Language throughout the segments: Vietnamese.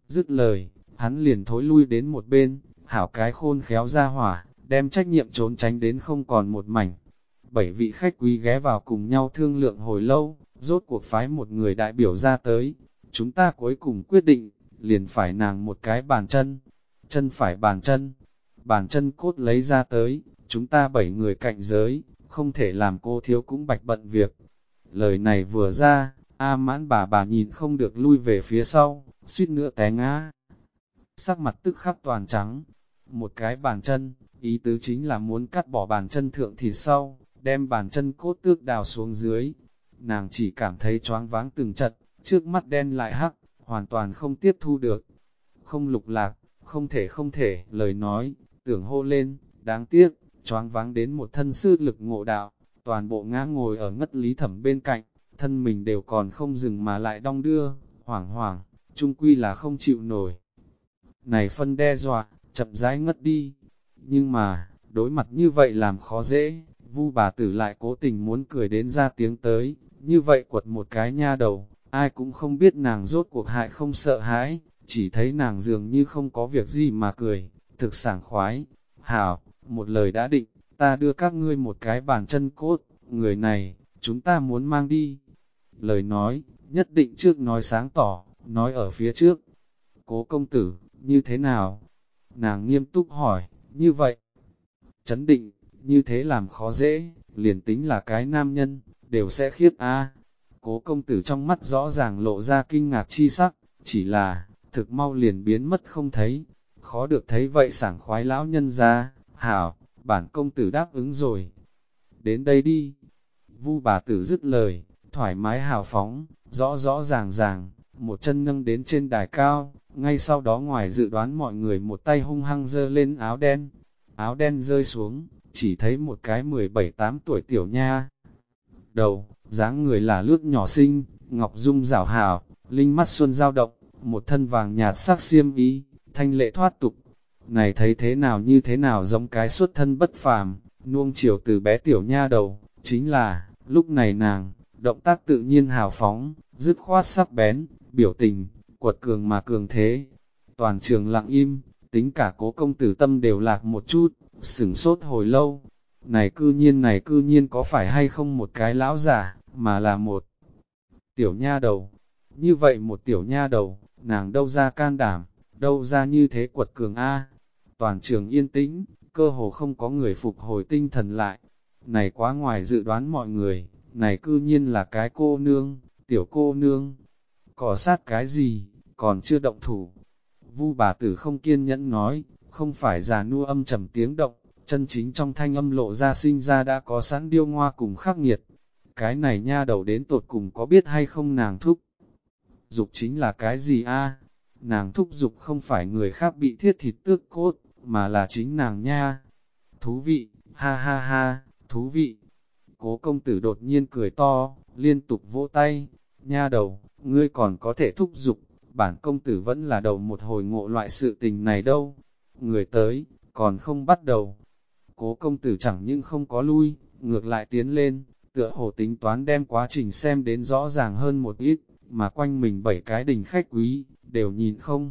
Dứt lời, hắn liền thối lui đến một bên, hảo cái khôn khéo ra hỏa, đem trách nhiệm trốn tránh đến không còn một mảnh. 7 vị khách quý ghé vào cùng nhau thương lượng hồi lâu, rốt cuộc phái một người đại biểu ra tới. Chúng ta cuối cùng quyết định, liền phải nàng một cái bàn chân. Chân phải bàn chân cốt lấy ra tới, chúng ta 7 người cạnh giới, không thể làm cô thiếu cũng bạch bận việc. Lời này vừa ra, A Mãn bà nhìn không được lui về phía sau, suýt nữa té ngã. Sắc mặt tức khắc toàn trắng, một cái bàn chân, ý tứ chính là muốn cắt bỏ bàn chân thượng thịt sau, đem bàn chân cốt tước đào xuống dưới. Nàng chỉ cảm thấy choáng váng từng trận, trước mắt đen lại hắc, hoàn toàn không tiếp thu được. Không Lục Lạc, không thể, lời nói, tưởng hô lên, đáng tiếc, choáng váng đến một thân sư lực ngộ đạo, toàn bộ ngã ngồi ở Ngất Lý Thẩm bên cạnh, thân mình đều còn không dừng mà lại đong đưa, hoảng hoảng, chung quy là không chịu nổi. Này phân đe dọa, chậm rãi ngất đi, nhưng mà, đối mặt như vậy làm khó dễ, Vu bà tử lại cố tình muốn cười đến ra tiếng tới, như vậy quật một cái nha đầu, ai cũng không biết nàng rốt cuộc hại không sợ hãi, chỉ thấy nàng dường như không có việc gì mà cười, thực sảng khoái. Hảo, một lời đã định, ta đưa các ngươi một cái bàn chân cốt, người này, chúng ta muốn mang đi. Lời nói, nhất định trước nói sáng tỏ, nói ở phía trước. Cố công tử, như thế nào? Nàng nghiêm túc hỏi, như vậy. Chấn định, như thế làm khó dễ, liền tính là cái nam nhân, đều sẽ khiếp a. Cố công tử trong mắt rõ ràng lộ ra kinh ngạc chi sắc, chỉ là, thực mau liền biến mất không thấy. Khó được thấy vậy sảng khoái lão nhân ra, hảo, bản công tử đáp ứng rồi. Đến đây đi. Vu bà tử dứt lời, thoải mái hào phóng, rõ rõ ràng ràng, một chân nâng đến trên đài cao, ngay sau đó ngoài dự đoán mọi người một tay hung hăng giơ lên áo đen rơi xuống, chỉ thấy một cái 17-8 tuổi tiểu nha. Đầu, dáng người là lướt nhỏ xinh, ngọc dung rảo hào, linh mắt xuân dao động, một thân vàng nhạt sắc xiêm y, thanh lệ thoát tục. Này thấy thế nào như thế nào giống cái xuất thân bất phàm, nuông chiều từ bé tiểu nha đầu, chính là, lúc này nàng, động tác tự nhiên hào phóng, dứt khoát sắc bén, biểu tình, quật cường mà cường thế. Toàn trường lặng im, tính cả Cố công tử tâm đều lạc một chút, sửng sốt hồi lâu. Này cư nhiên có phải hay không một cái lão giả, mà là một tiểu nha đầu. Như vậy một tiểu nha đầu, nàng đâu ra can đảm, đâu ra như thế quật cường a. Toàn trường yên tĩnh, cơ hồ không có người phục hồi tinh thần lại. Này quá ngoài dự đoán mọi người, này cư nhiên là cái cô nương, tiểu cô nương. Cỏ sát cái gì, còn chưa động thủ. Vu bà tử không kiên nhẫn nói, không phải già nua âm trầm tiếng động, chân chính trong thanh âm lộ ra sinh ra đã có sẵn điêu ngoa cùng khắc nghiệt. Cái này nha đầu đến tột cùng có biết hay không nàng thúc. Dục chính là cái gì a? Nàng thúc dục không phải người khác bị thiết thịt tước cốt, mà là chính nàng nha. Thú vị, ha ha ha, thú vị. Cố công tử đột nhiên cười to, liên tục vỗ tay. Nha đầu, ngươi còn có thể thúc dục, bản công tử vẫn là đầu một hồi ngộ loại sự tình này đâu. Người tới, còn không bắt đầu. Cố công tử chẳng những không có lui, ngược lại tiến lên, tựa hồ tính toán đem quá trình xem đến rõ ràng hơn một ít, mà quanh mình 7 cái đình khách quý, đều nhìn không.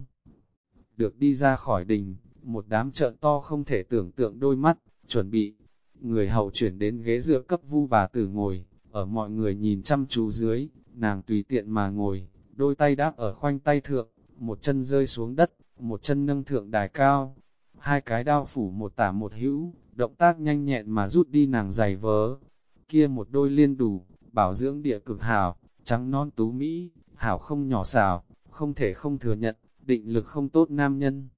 Được đi ra khỏi đình, một đám trợn to không thể tưởng tượng đôi mắt, chuẩn bị. Người hậu chuyển đến ghế dựa cấp Vu bà tử ngồi, ở mọi người nhìn chăm chú dưới, nàng tùy tiện mà ngồi, đôi tay đáp ở khoanh tay thượng, một chân rơi xuống đất, một chân nâng thượng đài cao. Hai cái đao phủ một tả một hữu, động tác nhanh nhẹn mà rút đi nàng giày vớ. Kia một đôi liên đủ, bảo dưỡng địa cực hảo, trắng non tú mỹ, hảo không nhỏ xảo, không thể không thừa nhận, định lực không tốt nam nhân.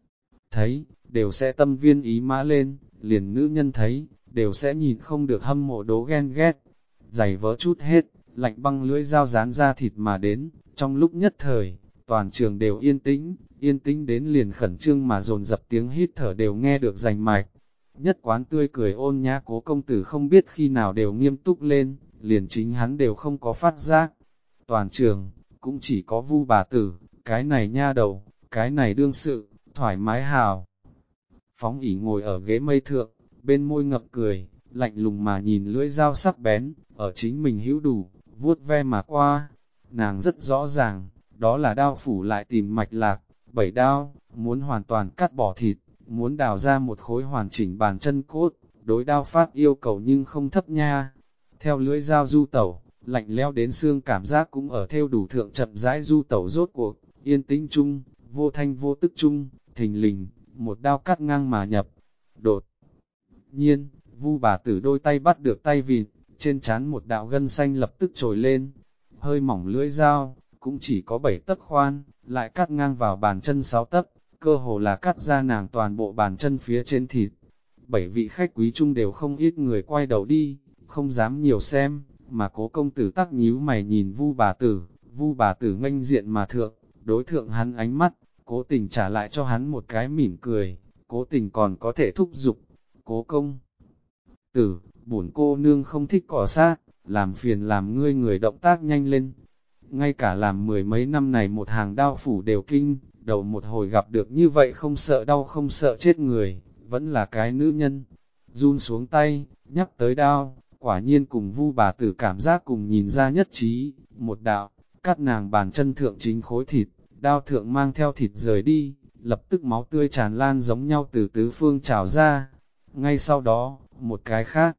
Thấy, đều sẽ tâm viên ý mã lên, liền nữ nhân thấy, đều sẽ nhìn không được hâm mộ đố ghen ghét. Giày vớ chút hết, lạnh băng lưỡi dao dán ra thịt mà đến, trong lúc nhất thời, toàn trường đều yên tĩnh đến liền khẩn trương mà dồn dập tiếng hít thở đều nghe được rành mạch. Nhất quán tươi cười ôn nhã Cố công tử không biết khi nào đều nghiêm túc lên, liền chính hắn đều không có phát giác. Toàn trường, cũng chỉ có Vu bà tử, cái này nha đầu, cái này đương sự, thoải mái hào. Phóng ỉ ngồi ở ghế mây thượng, bên môi ngập cười, lạnh lùng mà nhìn lưỡi dao sắc bén, ở chính mình hữu đủ, vuốt ve mà qua. Nàng rất rõ ràng, đó là đao phủ lại tìm mạch lạc, 7 đao, muốn hoàn toàn cắt bỏ thịt, muốn đào ra một khối hoàn chỉnh bàn chân cốt, đối đao pháp yêu cầu nhưng không thấp nha. Theo lưỡi dao du tẩu, lạnh leo đến xương cảm giác cũng ở theo đủ thượng chậm rãi du tẩu rốt cuộc, yên tĩnh chung, vô thanh vô tức chung, thình lình, một đao cắt ngang mà nhập. Đột nhiên, Vu bà tử đôi tay bắt được tay vịt, trên trán một đạo gân xanh lập tức trồi lên, hơi mỏng lưỡi dao, cũng chỉ có 7 tấc khoan, lại cắt ngang vào bàn chân 6 tấc, cơ hồ là cắt ra nàng toàn bộ bàn chân phía trên thịt. 7 vị khách quý chung đều không ít người quay đầu đi, không dám nhiều xem, mà Cố công tử tắc nhíu mày nhìn Vu bà tử nghênh diện mà thượng, đối thượng hắn ánh mắt, cố tình trả lại cho hắn một cái mỉm cười, cố tình còn có thể thúc giục. Cố công tử, bổn cô nương không thích cỏ sát, làm phiền làm ngươi người động tác nhanh lên. Ngay cả làm mười mấy năm này một hàng đao phủ đều kinh, đầu một hồi gặp được như vậy không sợ đau không sợ chết người, vẫn là cái nữ nhân. Run xuống tay, nhắc tới đao, quả nhiên cùng Vu bà tử cảm giác cùng nhìn ra nhất trí, một đạo, cắt nàng bàn chân thượng chính khối thịt, đao thượng mang theo thịt rời đi, lập tức máu tươi tràn lan giống nhau từ tứ phương trào ra. Ngay sau đó, một cái khác,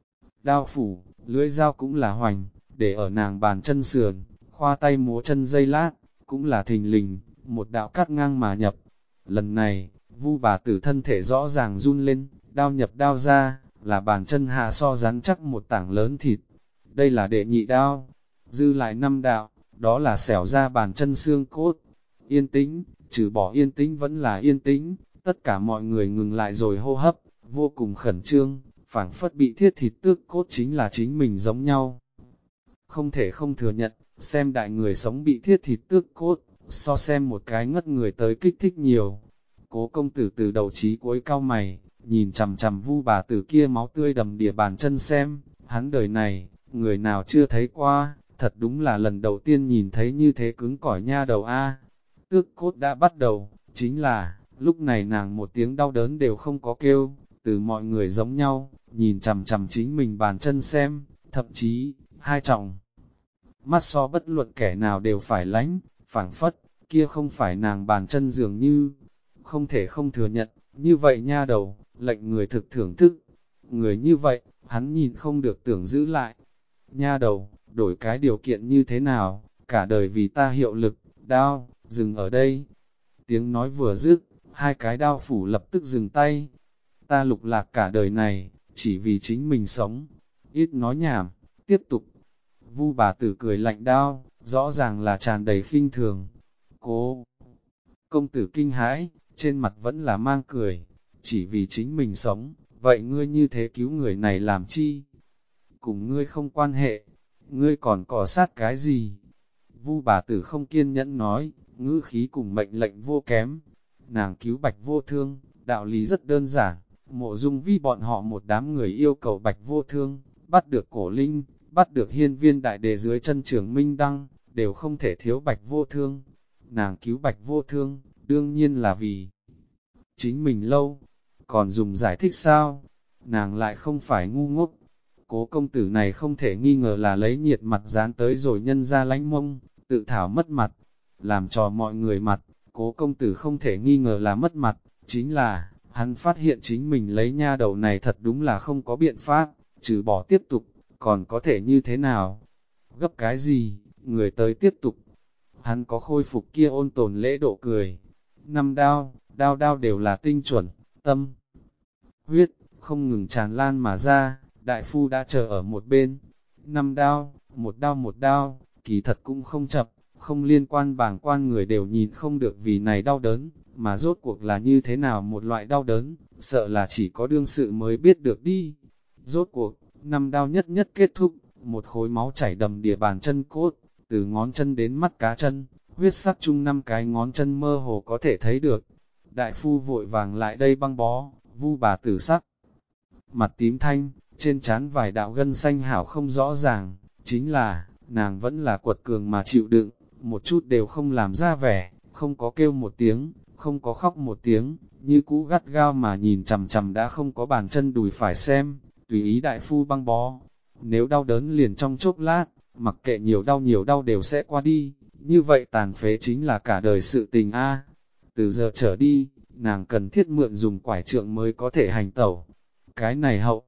đao phủ, lưỡi dao cũng là hoành, để ở nàng bàn chân sườn, khoa tay múa chân dây lát, cũng là thình lình, một đạo cắt ngang mà nhập. Lần này, Vu bà tử thân thể rõ ràng run lên, đao nhập đao ra, là bàn chân hạ so rắn chắc một tảng lớn thịt. Đây là đệ nhị đao, dư lại 5 đạo, đó là xẻo ra bàn chân xương cốt. Yên tĩnh, trừ bỏ yên tĩnh vẫn là yên tĩnh, tất cả mọi người ngừng lại rồi hô hấp, vô cùng khẩn trương, phảng phất bị thiết thịt tước cốt chính là chính mình giống nhau. Không thể không thừa nhận, xem đại người sống bị thiết thịt tước cốt, so xem một cái ngất người tới kích thích nhiều. Cố công tử từ đầu chí cuối cau mày, nhìn chằm chằm Vu bà tử kia máu tươi đầm đìa bàn chân xem, hắn đời này, người nào chưa thấy qua, thật đúng là lần đầu tiên nhìn thấy như thế cứng cỏi nha đầu a. Tước cốt đã bắt đầu, chính là, lúc này nàng một tiếng đau đớn đều không có kêu, từ mọi người giống nhau, nhìn chằm chằm chính mình bàn chân xem, thậm chí, hai trọng. Mắt so bất luận kẻ nào đều phải lánh, phảng phất, kia không phải nàng bàn chân dường như, không thể không thừa nhận, như vậy nha đầu, lệnh người thực thưởng thức. Người như vậy, hắn nhìn không được tưởng giữ lại. Nha đầu, đổi cái điều kiện như thế nào, cả đời vì ta hiệu lực, đao, dừng ở đây. Tiếng nói vừa dứt, hai cái đao phủ lập tức dừng tay. Ta lục lạc cả đời này, chỉ vì chính mình sống. Ít nói nhảm, tiếp tục. Vu bà tử cười lạnh đao, rõ ràng là tràn đầy khinh thường. Cố công tử kinh hãi, trên mặt vẫn là mang cười, chỉ vì chính mình sống, vậy ngươi như thế cứu người này làm chi? Cùng ngươi không quan hệ, ngươi còn cỏ sát cái gì? Vu bà tử không kiên nhẫn nói, ngữ khí cùng mệnh lệnh vô kém. Nàng cứu Bạch Vô Thương, đạo lý rất đơn giản, Mộ Dung Vi bọn họ một đám người yêu cầu Bạch Vô Thương, bắt được Cổ Linh, bắt được Hiên Viên Đại Đề dưới chân Trường Minh Đăng, đều không thể thiếu Bạch Vô Thương. Nàng cứu Bạch Vô Thương, đương nhiên là vì chính mình lâu, còn dùng giải thích sao? Nàng lại không phải ngu ngốc. Cố công tử này không thể nghi ngờ là lấy nhiệt mặt dán tới rồi nhân ra lánh mông, tự thảo mất mặt, làm trò mọi người mặt. Cố công tử không thể nghi ngờ là mất mặt, chính là, hắn phát hiện chính mình lấy nha đầu này thật đúng là không có biện pháp, trừ bỏ tiếp tục, còn có thể như thế nào? Gấp cái gì, người tới tiếp tục. Hắn có khôi phục kia ôn tồn lễ độ cười. 5 đao, đao đao đều là tinh chuẩn, tâm, huyết, không ngừng tràn lan mà ra, đại phu đã chờ ở một bên. 5 đao, một đao, kỳ thật cũng không chậm, không liên quan bảng quan người đều nhìn không được vì này đau đớn, mà rốt cuộc là như thế nào một loại đau đớn, sợ là chỉ có đương sự mới biết được đi. Rốt cuộc, 5 đao nhất nhất kết thúc, một khối máu chảy đầm đìa bàn chân cốt, từ ngón chân đến mắt cá chân, huyết sắc chung 5 cái ngón chân mơ hồ có thể thấy được. Đại phu vội vàng lại đây băng bó, Vu bà tử sắc. Mặt tím thanh, trên trán vài đạo gân xanh hảo không rõ ràng, chính là, nàng vẫn là quật cường mà chịu đựng, một chút đều không làm ra vẻ, không có kêu một tiếng, không có khóc một tiếng, như cũ gắt gao mà nhìn chằm chằm đã không có bàn chân đùi phải xem, tùy ý đại phu băng bó. Nếu đau đớn liền trong chốc lát, mặc kệ nhiều đau đều sẽ qua đi, như vậy tàn phế chính là cả đời sự tình a. Từ giờ trở đi, nàng cần thiết mượn dùng quải trượng mới có thể hành tẩu. Cái này hậu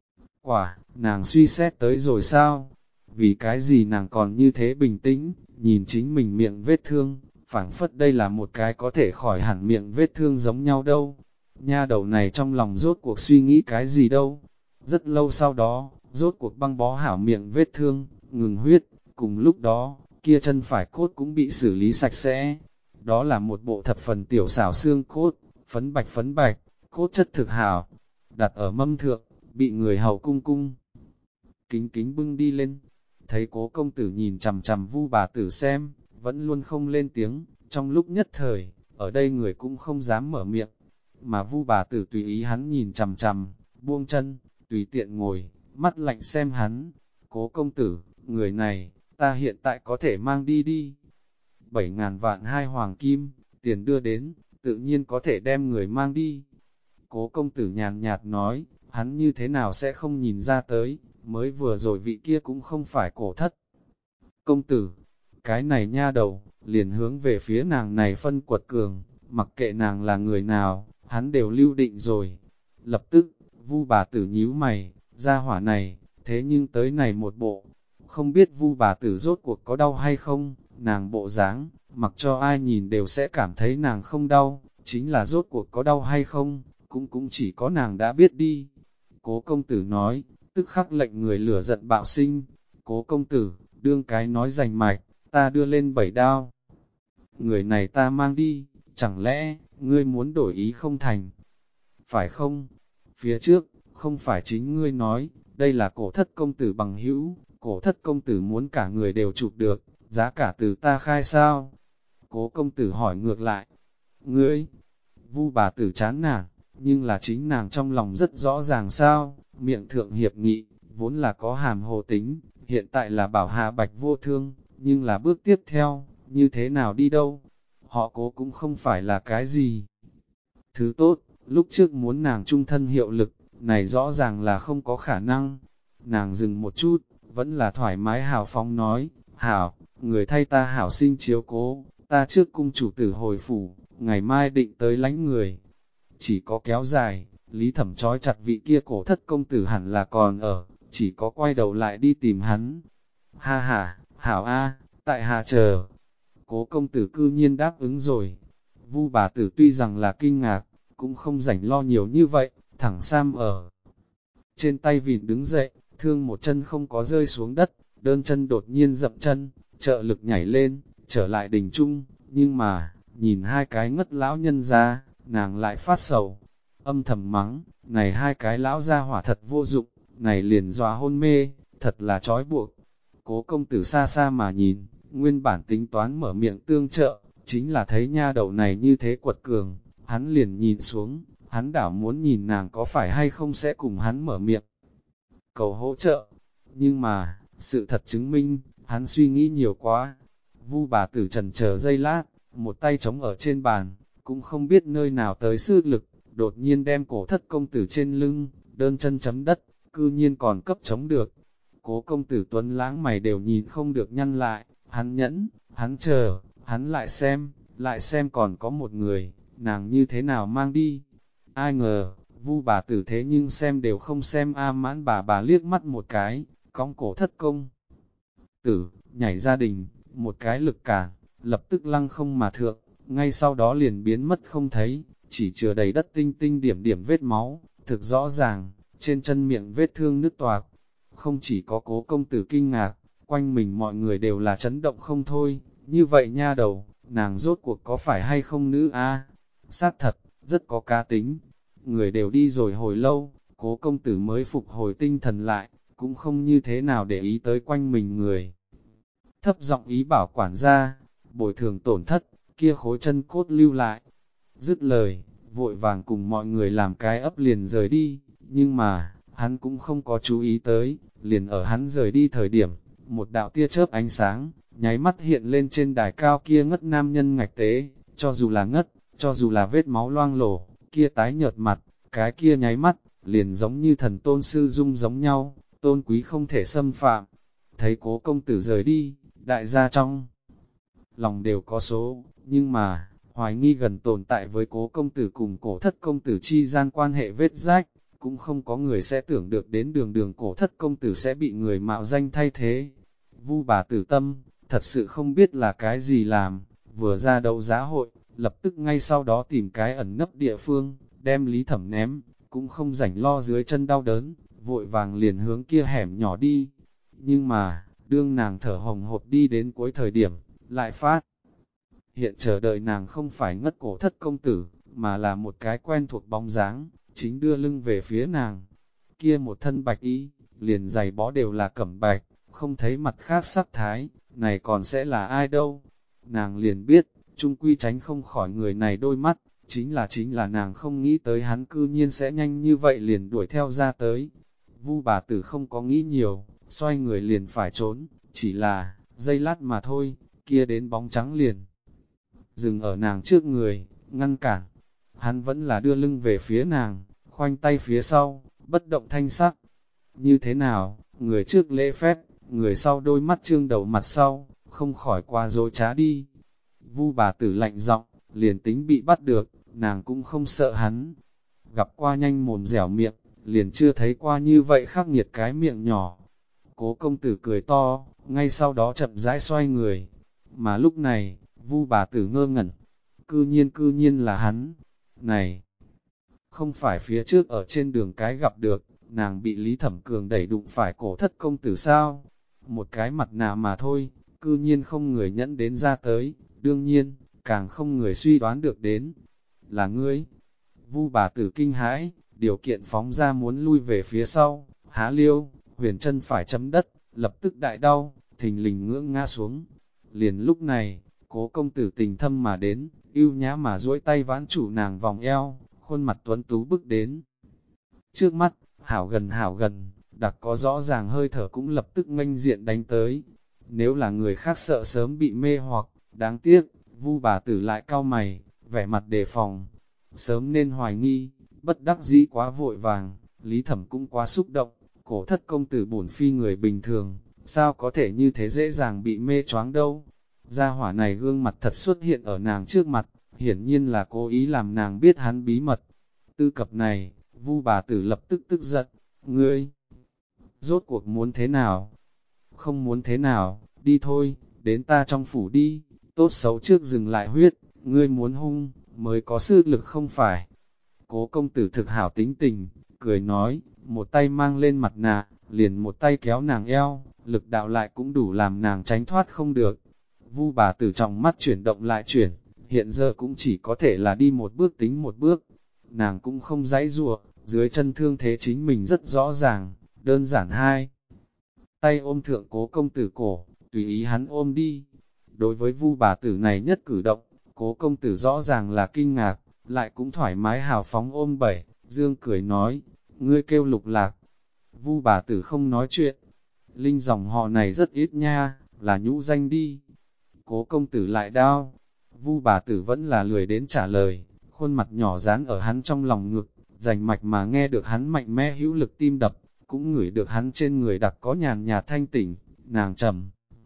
quả, nàng suy xét tới rồi sao? Vì cái gì nàng còn như thế bình tĩnh, nhìn chính mình miệng vết thương, phảng phất đây là một cái có thể khỏi hẳn miệng vết thương giống nhau đâu. Nha đầu này trong lòng rốt cuộc suy nghĩ cái gì đâu. Rất lâu sau đó, rốt cuộc băng bó hảo miệng vết thương, ngừng huyết, cùng lúc đó, kia chân phải cốt cũng bị xử lý sạch sẽ. Đó là một bộ thập phần tiểu xảo xương cốt, phấn bạch, cốt chất thực hảo, đặt ở mâm thượng, bị người hầu cung cung. Kính kính bưng đi lên, thấy Cố công tử nhìn chằm chằm Vu bà tử xem, vẫn luôn không lên tiếng, trong lúc nhất thời, ở đây người cũng không dám mở miệng, mà Vu bà tử tùy ý hắn nhìn chằm chằm, buông chân, tùy tiện ngồi, mắt lạnh xem hắn. Cố công tử, người này, ta hiện tại có thể mang đi đi. 7.000 vạn 2 hoàng kim, tiền đưa đến, tự nhiên có thể đem người mang đi. Cố công tử nhàn nhạt nói, hắn như thế nào sẽ không nhìn ra tới, mới vừa rồi vị kia cũng không phải cổ thất. Công tử, cái này nha đầu, liền hướng về phía nàng này phân quật cường, mặc kệ nàng là người nào, hắn đều lưu định rồi. Lập tức, Vu bà tử nhíu mày, ra hỏa này, thế nhưng tới này một bộ, không biết Vu bà tử rốt cuộc có đau hay không, nàng bộ dáng, mặc cho ai nhìn đều sẽ cảm thấy nàng không đau, chính là rốt cuộc có đau hay không, cũng chỉ có nàng đã biết đi. Cố công tử nói, tức khắc lệnh người lửa giận bạo sinh. Cố công tử, đương cái nói rành mạch, ta đưa lên 7 đao. Người này ta mang đi, chẳng lẽ, ngươi muốn đổi ý không thành? Phải không? Phía trước, không phải chính ngươi nói, đây là cổ thất công tử bằng hữu, cổ thất công tử muốn cả người đều chụp được, giá cả từ ta khai sao? Cố công tử hỏi ngược lại, ngươi, Vu bà tử chán nản, nhưng là chính nàng trong lòng rất rõ ràng sao, miệng thượng hiệp nghị, vốn là có hàm hồ tính, hiện tại là bảo hạ bạch vô thương, nhưng là bước tiếp theo, như thế nào đi đâu? Họ Cố cũng không phải là cái gì thứ tốt, lúc trước muốn nàng trung thân hiệu lực, này rõ ràng là không có khả năng. Nàng dừng một chút, vẫn là thoải mái hào phóng nói, hảo, người thay ta hảo sinh chiếu cố, ta trước cung chủ tử hồi phủ, ngày mai định tới lánh người. Chỉ có kéo dài, Lý Thẩm trói chặt vị kia cổ thất công tử hẳn là còn ở, chỉ có quay đầu lại đi tìm hắn. Ha ha, hảo a, tại hạ chờ. Cố công tử cư nhiên đáp ứng rồi. Vu bà tử tuy rằng là kinh ngạc, cũng không rảnh lo nhiều như vậy, thẳng Sam ở. Trên tay vịt đứng dậy, thương một chân không có rơi xuống đất, đơn chân đột nhiên dậm chân, trợ lực nhảy lên, trở lại đỉnh trung, nhưng mà, nhìn hai cái ngất lão nhân ra, nàng lại phát sầu, âm thầm mắng, này hai cái lão ra hỏa thật vô dụng, này liền dọa hôn mê, thật là trói buộc. Cố công tử xa xa mà nhìn, nguyên bản tính toán mở miệng tương trợ, chính là thấy nha đầu này như thế quật cường, hắn liền nhìn xuống, hắn đảo muốn nhìn nàng có phải hay không sẽ cùng hắn mở miệng, cầu hỗ trợ. Nhưng mà, sự thật chứng minh, hắn suy nghĩ nhiều quá. Vu bà tử trần chờ giây lát, một tay chống ở trên bàn, cũng không biết nơi nào tới sức lực, đột nhiên đem cổ thất công tử trên lưng, đơn chân chấm đất, cư nhiên còn cấp chống được. Cố công tử tuấn lãng mày đều nhìn không được nhăn lại, hắn nhẫn, hắn chờ, hắn lại xem còn có một người, nàng như thế nào mang đi. Ai ngờ, Vu bà tử thế nhưng xem đều không xem A Mãn bà liếc mắt một cái, cõng cổ thất công tử, nhảy gia đình, một cái lực cản, lập tức lăng không mà thượng, ngay sau đó liền biến mất không thấy, chỉ chừa đầy đất tinh tinh điểm điểm vết máu, thực rõ ràng, trên chân miệng vết thương nứt toạc. Không chỉ có Cố công tử kinh ngạc, quanh mình mọi người đều là chấn động không thôi, như vậy nha đầu, nàng rốt cuộc có phải hay không nữ a? Sát thật, rất có cá tính. Người đều đi rồi hồi lâu, Cố công tử mới phục hồi tinh thần lại, cũng không như thế nào để ý tới quanh mình người. Thấp giọng ý bảo quản gia, bồi thường tổn thất, kia khối chân cốt lưu lại. Dứt lời, vội vàng cùng mọi người làm cái ấp liền rời đi, nhưng mà, hắn cũng không có chú ý tới, liền ở hắn rời đi thời điểm, một đạo tia chớp ánh sáng, nháy mắt hiện lên trên đài cao kia ngất nam nhân ngạch tế, cho dù là ngất, cho dù là vết máu loang lổ, kia tái nhợt mặt, cái kia nháy mắt, liền giống như thần tôn sư dung giống nhau, tôn quý không thể xâm phạm. Thấy Cố công tử rời đi, đại gia trong lòng đều có số, nhưng mà, hoài nghi gần tồn tại với Cố công tử cùng Cổ thất công tử chi gian quan hệ vết rách, cũng không có người sẽ tưởng được đến đường đường Cổ thất công tử sẽ bị người mạo danh thay thế. Vu bà tử tâm, thật sự không biết là cái gì làm, vừa ra đấu giá hội, lập tức ngay sau đó tìm cái ẩn nấp địa phương, đem Lý Thẩm ném, cũng không rảnh lo dưới chân đau đớn, vội vàng liền hướng kia hẻm nhỏ đi. Nhưng mà, đương nàng thở hồng hộc đi đến cuối thời điểm, lại phát. Hiện chờ đợi nàng không phải Ngất Cổ thất công tử, mà là một cái quen thuộc bóng dáng, chính đưa lưng về phía nàng. Kia một thân bạch y, liền giày bó đều là cẩm bạch, không thấy mặt khác sắc thái, này còn sẽ là ai đâu. Nàng liền biết, chung quy tránh không khỏi người này đôi mắt, chính là nàng không nghĩ tới hắn cư nhiên sẽ nhanh như vậy liền đuổi theo ra tới. Vu bà tử không có nghĩ nhiều, xoay người liền phải trốn, chỉ là, giây lát mà thôi, kia đến bóng trắng liền. Dừng ở nàng trước người, ngăn cản. Hắn vẫn là đưa lưng về phía nàng, khoanh tay phía sau, bất động thanh sắc. Như thế nào, người trước lễ phép, người sau đôi mắt trương đầu mặt sau, không khỏi qua dối trá đi. Vu bà tử lạnh giọng, liền tính bị bắt được, nàng cũng không sợ hắn. Gặp qua nhanh mồm dẻo miệng, liền chưa thấy qua như vậy khắc nghiệt cái miệng nhỏ. Cố công tử cười to, ngay sau đó chậm rãi xoay người. Mà lúc này, Vu bà tử ngơ ngẩn. Cư nhiên là hắn. Này, không phải phía trước ở trên đường cái gặp được, nàng bị Lý Thẩm Cường đẩy đụng phải Cổ thất công tử sao? Một cái mặt nạ mà thôi, cư nhiên không người nhẫn đến ra tới, đương nhiên, càng không người suy đoán được đến. Là ngươi. Vu bà tử kinh hãi, điều kiện phóng ra muốn lui về phía sau, há liêu, huyền chân phải chấm đất, lập tức đại đau, thình lình ngưỡng ngã xuống. Liền lúc này, Cố công tử tình thâm mà đến, ưu nhã mà duỗi tay vãn chủ nàng vòng eo, khuôn mặt tuấn tú bước đến. Trước mắt, hảo gần, đặc có rõ ràng hơi thở cũng lập tức nghênh diện đánh tới. Nếu là người khác sợ sớm bị mê hoặc, đáng tiếc, Vu bà tử lại cau mày, vẻ mặt đề phòng. Sớm nên hoài nghi, bất đắc dĩ quá vội vàng, Lý Thẩm cũng quá xúc động, Cổ thất công tử bổn phi người bình thường, sao có thể như thế dễ dàng bị mê choáng đâu. Gia hỏa này gương mặt thật xuất hiện ở nàng trước mặt, hiển nhiên là cố ý làm nàng biết hắn bí mật. Tư cập này, Vu bà tử lập tức tức giận, ngươi, rốt cuộc muốn thế nào? Không muốn thế nào, đi thôi, đến ta trong phủ đi, tốt xấu trước dừng lại huyết, ngươi muốn hung, mới có sư lực không phải. Cố công tử thực hảo tính tình, cười nói, một tay mang lên mặt nạ, liền một tay kéo nàng eo, lực đạo lại cũng đủ làm nàng tránh thoát không được. Vu bà tử trong mắt chuyển động lại chuyển, hiện giờ cũng chỉ có thể là đi một bước tính một bước. Nàng cũng không giãy giụa, dưới chân thương thế chính mình rất rõ ràng, đơn giản hai. Tay ôm thượng cố công tử cổ, tùy ý hắn ôm đi. Đối với Vu bà tử này nhất cử động, cố công tử rõ ràng là kinh ngạc, lại cũng thoải mái hào phóng ôm bẩy, dương cười nói, ngươi kêu Lục Lạc. Vu bà tử không nói chuyện, linh dòng họ này rất ít nha, là nhũ danh đi. Cố công tử lại đau, Vu bà tử vẫn là lười đến trả lời, khuôn mặt nhỏ dán ở hắn trong lòng ngực, rành mạch mà nghe được hắn mạnh mẽ hữu lực tim đập, cũng ngửi được hắn trên người đặc có nhàn nhạt thanh tỉnh, nàng trầm.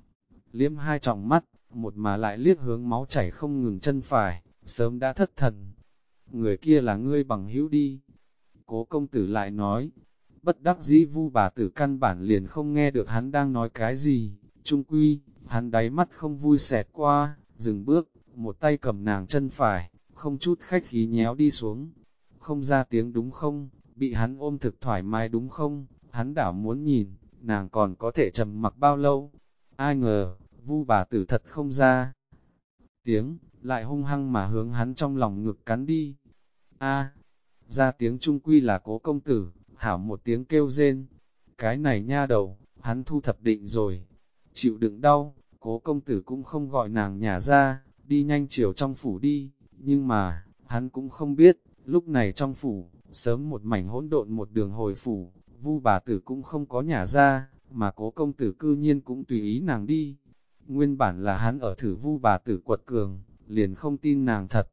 Liếm hai tròng mắt, một mà lại liếc hướng máu chảy không ngừng chân phải, sớm đã thất thần. Người kia là ngươi bằng hữu đi. Cố công tử lại nói, bất đắc dĩ Vu bà tử căn bản liền không nghe được hắn đang nói cái gì, chung quy, hắn đáy mắt không vui xẹt qua, dừng bước, một tay cầm nàng chân phải, không chút khách khí nhéo đi xuống. Không ra tiếng đúng không, bị hắn ôm thực thoải mái đúng không, hắn đảo muốn nhìn, nàng còn có thể trầm mặc bao lâu. Ai ngờ, Vu bà tử thật không ra tiếng, lại hung hăng mà hướng hắn trong lòng ngực cắn đi. A, ra tiếng trung quy là Cố công tử, hảo một tiếng kêu rên. Cái này nha đầu, hắn thu thập định rồi. Chịu đựng đau, Cố công tử cũng không gọi nàng nhả ra, đi nhanh chiều trong phủ đi. Nhưng mà, hắn cũng không biết, lúc này trong phủ, sớm một mảnh hỗn độn một đường hồi phủ, Vu bà tử cũng không có nhả ra, mà Cố công tử cư nhiên cũng tùy ý nàng đi. Nguyên bản là hắn ở thử Vu bà tử quật cường, liền không tin nàng thật.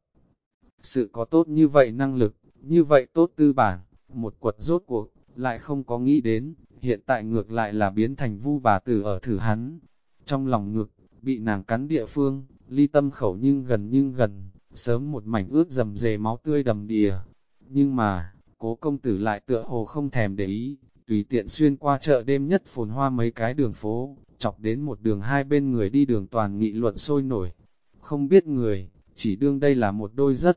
Sự có tốt như vậy năng lực, như vậy tốt tư bản, một quật rốt cuộc, lại không có nghĩ đến, hiện tại ngược lại là biến thành Vu bà tử ở thử hắn. Trong lòng ngực, bị nàng cắn địa phương, ly tâm khẩu nhưng gần, sớm một mảnh ướt dầm dề máu tươi đầm đìa. Nhưng mà, Cố công tử lại tựa hồ không thèm để ý, tùy tiện xuyên qua chợ đêm nhất phồn hoa mấy cái đường phố, chọc đến một đường hai bên người đi đường toàn nghị luận sôi nổi. Không biết người, chỉ đương đây là một đôi rất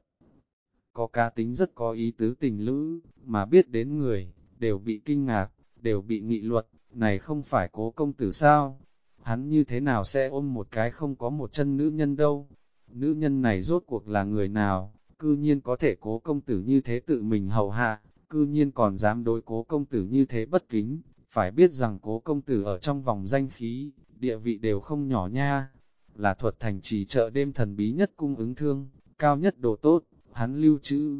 có cá tính rất có ý tứ tình lữ, mà biết đến người, đều bị kinh ngạc, đều bị nghị luận, này không phải Cố công tử sao? Hắn như thế nào sẽ ôm một cái không có một chân nữ nhân đâu? Nữ nhân này rốt cuộc là người nào? Cư nhiên có thể Cố công tử như thế tự mình hầu hạ, cư nhiên còn dám đối Cố công tử như thế bất kính, phải biết rằng Cố công tử ở trong vòng danh khí, địa vị đều không nhỏ nha, là Thuật Thành trì chợ đêm thần bí nhất cung ứng thương, cao nhất đồ tốt, hắn lưu trữ.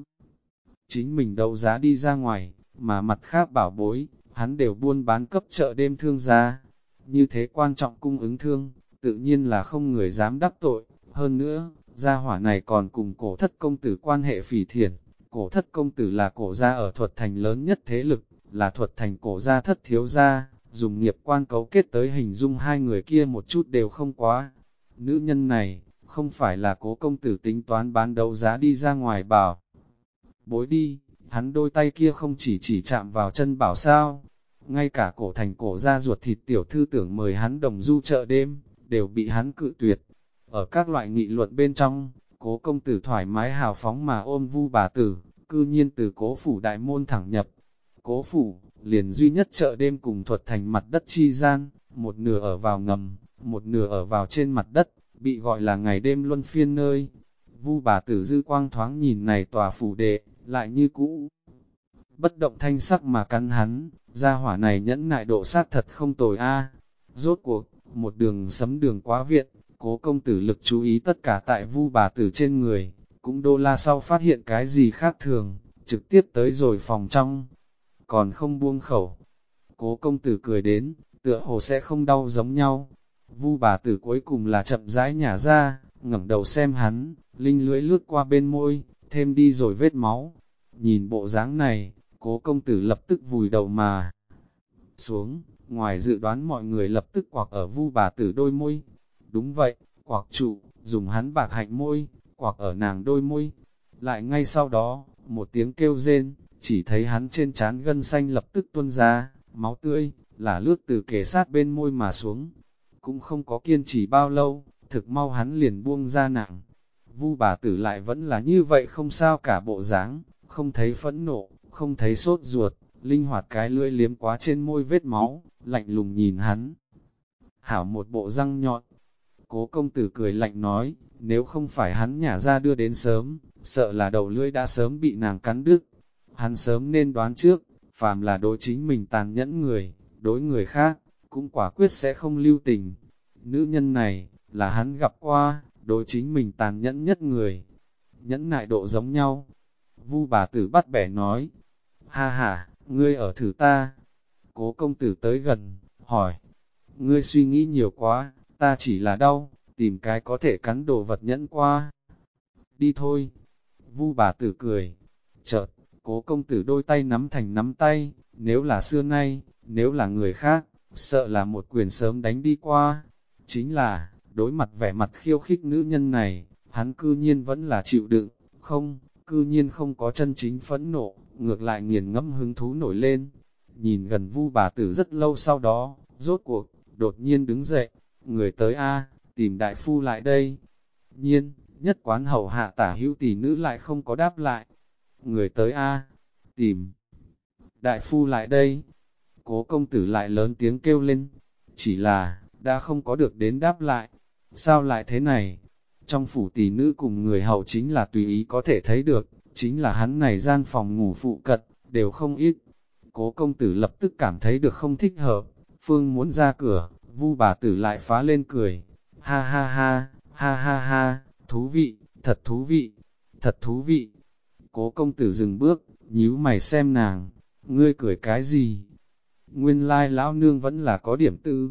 Chính mình đấu giá đi ra ngoài, mà mặt khác bảo bối, hắn đều buôn bán cấp chợ đêm thương gia. Như thế quan trọng cung ứng thương, tự nhiên là không người dám đắc tội. Hơn nữa, gia hỏa này còn cùng Cổ Thất công tử quan hệ phỉ thiện. Cổ Thất công tử là Cổ gia ở Thuật Thành lớn nhất thế lực, là Thuật Thành Cổ gia thất thiếu gia, dùng nghiệp quan cấu kết tới hình dung hai người kia một chút đều không quá. Nữ nhân này, không phải là Cố công tử tính toán bán đấu giá đi ra ngoài bảo. Bối đi, hắn đôi tay kia không chỉ chạm vào chân bảo sao, ngay cả Cổ Thành Cổ gia ruột thịt tiểu thư tưởng mời hắn đồng du chợ đêm, đều bị hắn cự tuyệt. Ở các loại nghị luận bên trong, Cố công tử thoải mái hào phóng mà ôm Vu bà tử, cư nhiên từ Cố phủ đại môn thẳng nhập. Cố phủ, liền duy nhất chợ đêm cùng Thuật Thành mặt đất chi gian, một nửa ở vào ngầm, một nửa ở vào trên mặt đất, bị gọi là ngày đêm luân phiên nơi. Vu bà tử dư quang thoáng nhìn này tòa phủ đệ, lại như cũ. Bất động thanh sắc mà cắn hắn, gia hỏa này nhẫn nại độ sát thật không tồi a. Rốt cuộc, một đường sấm đường quá viện, Cố công tử lực chú ý tất cả tại Vu bà tử trên người, cũng đô la sau phát hiện cái gì khác thường, trực tiếp tới rồi phòng trong, còn không buông khẩu. Cố công tử cười đến, tựa hồ sẽ không đau giống nhau. Vu bà tử cuối cùng là chậm rãi nhả ra, ngẩng đầu xem hắn, linh lưỡi lướt qua bên môi, thêm đi rồi vết máu. Nhìn bộ dáng này, Cố công tử lập tức vùi đầu mà xuống, ngoài dự đoán mọi người lập tức quạc ở Vu bà tử đôi môi. Đúng vậy, quạc trụ, dùng hắn bạc hạnh môi, quạc ở nàng đôi môi. Lại ngay sau đó, một tiếng kêu rên, chỉ thấy hắn trên trán gân xanh lập tức tuôn ra, máu tươi, là lướt từ kề sát bên môi mà xuống. Cũng không có kiên trì bao lâu, thực mau hắn liền buông ra nặng. Vu bà tử lại vẫn là như vậy không sao cả bộ dáng, không thấy phẫn nộ, không thấy sốt ruột, linh hoạt cái lưỡi liếm quá trên môi vết máu, lạnh lùng nhìn hắn. Hảo một bộ răng nhọn. Cố công tử cười lạnh nói, nếu không phải hắn nhả ra đưa đến sớm, sợ là đầu lưỡi đã sớm bị nàng cắn đứt. Hắn sớm nên đoán trước, phàm là đối chính mình tàn nhẫn người, đối người khác, cũng quả quyết sẽ không lưu tình. Nữ nhân này, là hắn gặp qua, đối chính mình tàn nhẫn nhất người. Nhẫn nại độ giống nhau. Vu bà tử bắt bẻ nói, ha ha, ngươi ở thử ta. Cố công tử tới gần, hỏi, ngươi suy nghĩ nhiều quá, ta chỉ là đau, tìm cái có thể cắn đồ vật nhẫn qua. Đi thôi. Vu bà tử cười. Chợt, Cố công tử đôi tay nắm thành nắm tay, nếu là xưa nay, nếu là người khác, sợ là một quyền sớm đánh đi qua. Chính là, đối mặt vẻ mặt khiêu khích nữ nhân này, hắn cư nhiên vẫn là chịu đựng, không, cư nhiên không có chân chính phẫn nộ, ngược lại nghiền ngẫm hứng thú nổi lên. Nhìn gần Vu bà tử rất lâu sau đó, rốt cuộc, đột nhiên đứng dậy, người tới a, tìm đại phu lại đây. Nhiên, nhất quán hầu hạ tả hữu tỷ nữ lại không có đáp lại. Người tới a, tìm đại phu lại đây. Cố công tử lại lớn tiếng kêu lên, chỉ là, đã không có được đến đáp lại. Sao lại thế này? Trong phủ tỷ nữ cùng người hầu chính là tùy ý có thể thấy được, chính là hắn này gian phòng ngủ phụ cận, đều không ít. Cố công tử lập tức cảm thấy được không thích hợp, phương muốn ra cửa, Vu bà tử lại phá lên cười. Ha ha ha, ha ha ha, thú vị, thật thú vị, thật thú vị. Cố công tử dừng bước, nhíu mày xem nàng, ngươi cười cái gì? Nguyên lai lão nương vẫn là có điểm tư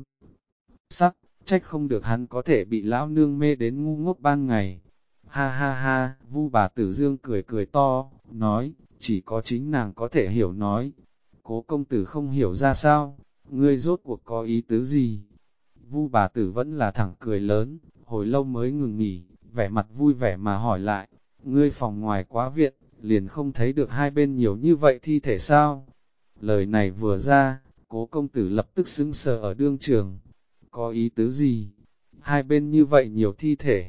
sắc, trách không được hắn có thể bị lão nương mê đến ngu ngốc ban ngày. Ha ha ha, Vu bà tử dương cười cười to, nói, chỉ có chính nàng có thể hiểu nói. Cố công tử không hiểu ra sao, ngươi rốt cuộc có ý tứ gì? Vu bà tử vẫn là thẳng cười lớn, hồi lâu mới ngừng nghỉ, vẻ mặt vui vẻ mà hỏi lại, ngươi phòng ngoài quá viện, liền không thấy được hai bên nhiều như vậy thi thể sao? Lời này vừa ra, Cố công tử lập tức sững sờ ở đương trường. Có ý tứ gì? Hai bên như vậy nhiều thi thể.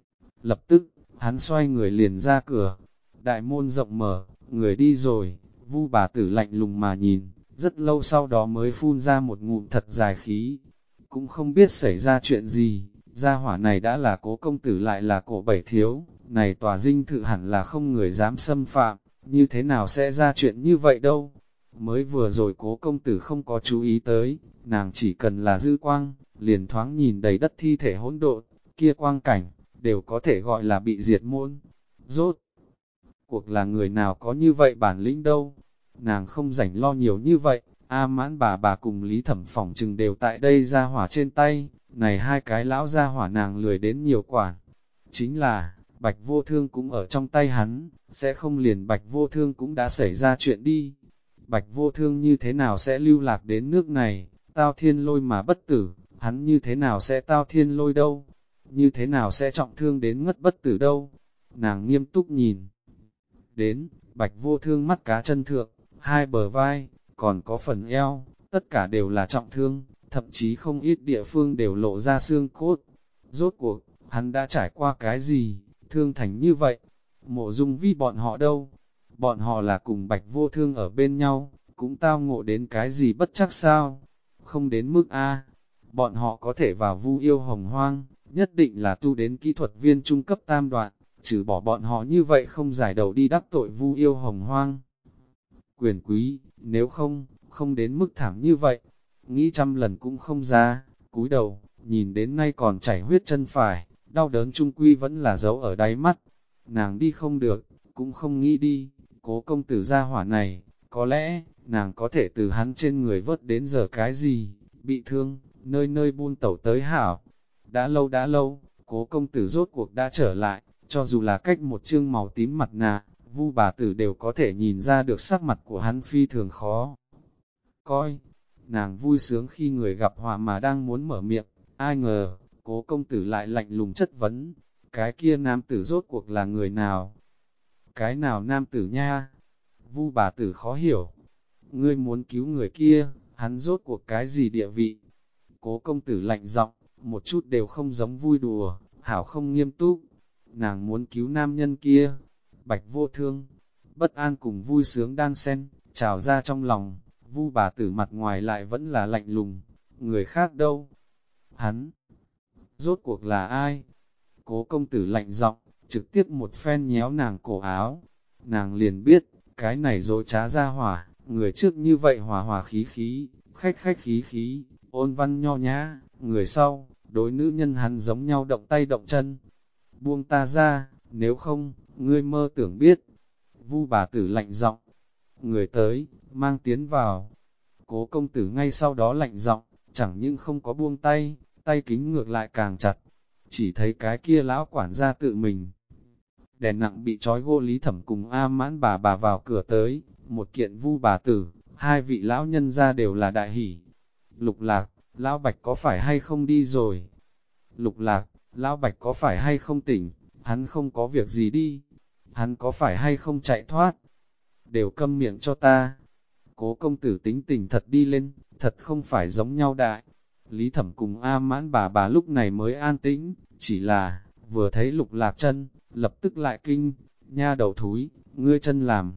Lập tức, hắn xoay người liền ra cửa. Đại môn rộng mở, người đi rồi, Vu bà tử lạnh lùng mà nhìn, rất lâu sau đó mới phun ra một ngụm thật dài khí. Cũng không biết xảy ra chuyện gì, gia hỏa này đã là Cố công tử lại là Cổ Bảy thiếu, này tòa dinh thự hẳn là không người dám xâm phạm, như thế nào sẽ ra chuyện như vậy đâu. Mới vừa rồi Cố công tử không có chú ý tới, nàng chỉ cần là dư quang, liền thoáng nhìn đầy đất thi thể hỗn độn, kia quang cảnh, đều có thể gọi là bị diệt môn. Rốt cuộc là người nào có như vậy bản lĩnh đâu, nàng không rảnh lo nhiều như vậy. A Mãn bà cùng Lý Thẩm phỏng chừng đều tại đây ra hỏa trên tay, này hai cái lão ra hỏa nàng lười đến nhiều quản. Chính là, Bạch Vô Thương cũng ở trong tay hắn, sẽ không liền Bạch Vô Thương cũng đã xảy ra chuyện đi. Bạch Vô Thương như thế nào sẽ lưu lạc đến nước này, Tao Thiên Lôi mà bất tử, hắn như thế nào sẽ Tao Thiên Lôi đâu, như thế nào sẽ trọng thương đến ngất bất tử đâu. Nàng nghiêm túc nhìn đến, Bạch Vô Thương mắt cá chân thượng, hai bờ vai, còn có phần eo, tất cả đều là trọng thương, thậm chí không ít địa phương đều lộ ra xương cốt. Rốt cuộc, hắn đã trải qua cái gì, thương thành như vậy? Mộ Dung Vi bọn họ đâu? Bọn họ là cùng Bạch Vô Thương ở bên nhau, cũng tao ngộ đến cái gì bất chắc sao? Không đến mức A. Bọn họ có thể vào Vu Yêu Hồng Hoang, nhất định là tu đến kỹ thuật viên trung cấp tam đoạn, trừ bỏ bọn họ như vậy không giải đầu đi đắc tội Vu Yêu Hồng Hoang. Quyền quý, nếu không, không đến mức thảm như vậy, nghĩ trăm lần cũng không ra, cúi đầu, nhìn đến nay còn chảy huyết chân phải, đau đớn trung quy vẫn là dấu ở đáy mắt. Nàng đi không được, cũng không nghĩ đi, Cố công tử gia hỏa này, có lẽ, nàng có thể từ hắn trên người vớt đến giờ cái gì, bị thương, nơi nơi buôn tẩu tới hảo. Đã lâu, Cố công tử rốt cuộc đã trở lại, cho dù là cách một chương màu tím mặt nạ, Vu bà tử đều có thể nhìn ra được sắc mặt của hắn phi thường khó coi. Nàng vui sướng khi người gặp họa mà đang muốn mở miệng, ai ngờ, Cố công tử lại lạnh lùng chất vấn, cái kia nam tử rốt cuộc là người nào? Cái nào nam tử nha? Vu bà tử khó hiểu. Ngươi muốn cứu người kia, hắn rốt cuộc cái gì địa vị? Cố công tử lạnh giọng, một chút đều không giống vui đùa, hảo không nghiêm túc. Nàng muốn cứu nam nhân kia. Bạch Vô Thương, bất an cùng vui sướng đan xen, trào ra trong lòng. Vu bà tử mặt ngoài lại vẫn là lạnh lùng. Người khác đâu? Hắn, rốt cuộc là ai? Cố công tử lạnh giọng, trực tiếp một phen nhéo nàng cổ áo. Nàng liền biết, cái này dối trá ra hỏa, người trước như vậy hòa hòa khí khí, khách khách khí khí, ôn văn nho nhã, người sau, đối nữ nhân hắn giống nhau động tay động chân. Buông ta ra, nếu không, ngươi mơ tưởng biết. Vu bà tử lạnh giọng, người tới, mang tiến vào. Cố công tử ngay sau đó lạnh giọng, chẳng những không có buông tay, tay kính ngược lại càng chặt. Chỉ thấy cái kia lão quản gia tự mình. Đèn nặng bị trói gô Lý Thẩm cùng A Mãn bà vào cửa tới, một kiện Vu bà tử, hai vị lão nhân ra đều là đại hỷ. Lục Lạc, lão Bạch có phải hay không đi rồi? Lục Lạc, lão Bạch có phải hay không tỉnh? Hắn không có việc gì đi. Hắn có phải hay không chạy thoát? Đều câm miệng cho ta. Cố công tử tính tình thật đi lên, thật không phải giống nhau đại. Lý Thẩm cùng A Mãn bà lúc này mới an tĩnh, chỉ là, vừa thấy Lục Lạc chân, lập tức lại kinh, nha đầu thúi, ngươi chân làm.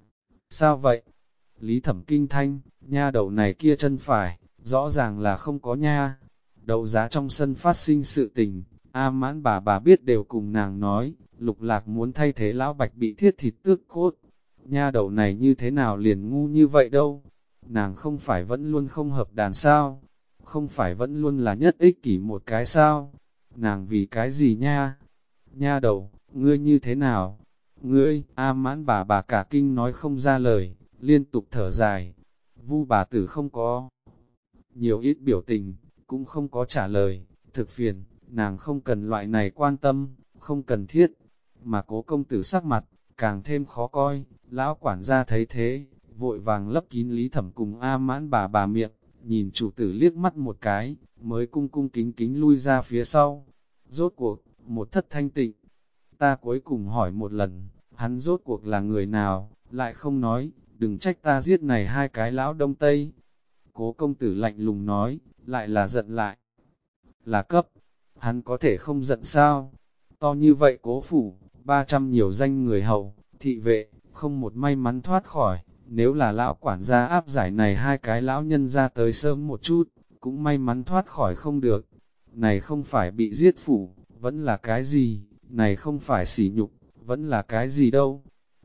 Sao vậy? Lý Thẩm kinh thanh, nha đầu này kia chân phải, rõ ràng là không có nha. Đấu giá trong sân phát sinh sự tình, A Mãn bà biết đều cùng nàng nói, Lục Lạc muốn thay thế lão Bạch bị thiết thịt tước cốt. Nha đầu này như thế nào liền ngu như vậy đâu? Nàng không phải vẫn luôn không hợp đàn sao? Không phải vẫn luôn là nhất ích kỷ một cái sao? Nàng vì cái gì nha? Nha đầu, ngươi như thế nào? Ngươi, A Mãn bà cả kinh nói không ra lời, liên tục thở dài. Vu bà tử không có nhiều ít biểu tình, cũng không có trả lời, thực phiền, nàng không cần loại này quan tâm, không cần thiết. Mà Cố công tử sắc mặt, càng thêm khó coi, lão quản gia thấy thế, vội vàng lấp kín Lý Thẩm cùng A Mãn bà miệng, nhìn chủ tử liếc mắt một cái, mới cung cung kính kính lui ra phía sau. Rốt cuộc, một thất thanh tịnh, Ta cuối cùng hỏi một lần, hắn rốt cuộc là người nào, lại không nói, đừng trách ta giết này hai cái lão đông tây. Cố công tử lạnh lùng nói, lại là giận lại, là cấp, hắn có thể không giận sao? To như vậy cố phủ, 300 nhiều danh người hầu, thị vệ, không một may mắn thoát khỏi, nếu là lão quản gia áp giải này hai cái lão nhân ra tới sớm một chút, cũng may mắn thoát khỏi không được. Này không phải bị giết phủ, vẫn là cái gì, này không phải sỉ nhục, vẫn là cái gì đâu.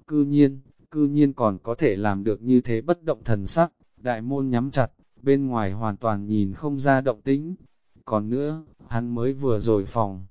Cư nhiên còn có thể làm được như thế bất động thần sắc, đại môn nhắm chặt, bên ngoài hoàn toàn nhìn không ra động tĩnh. Còn nữa, hắn mới vừa rồi phòng.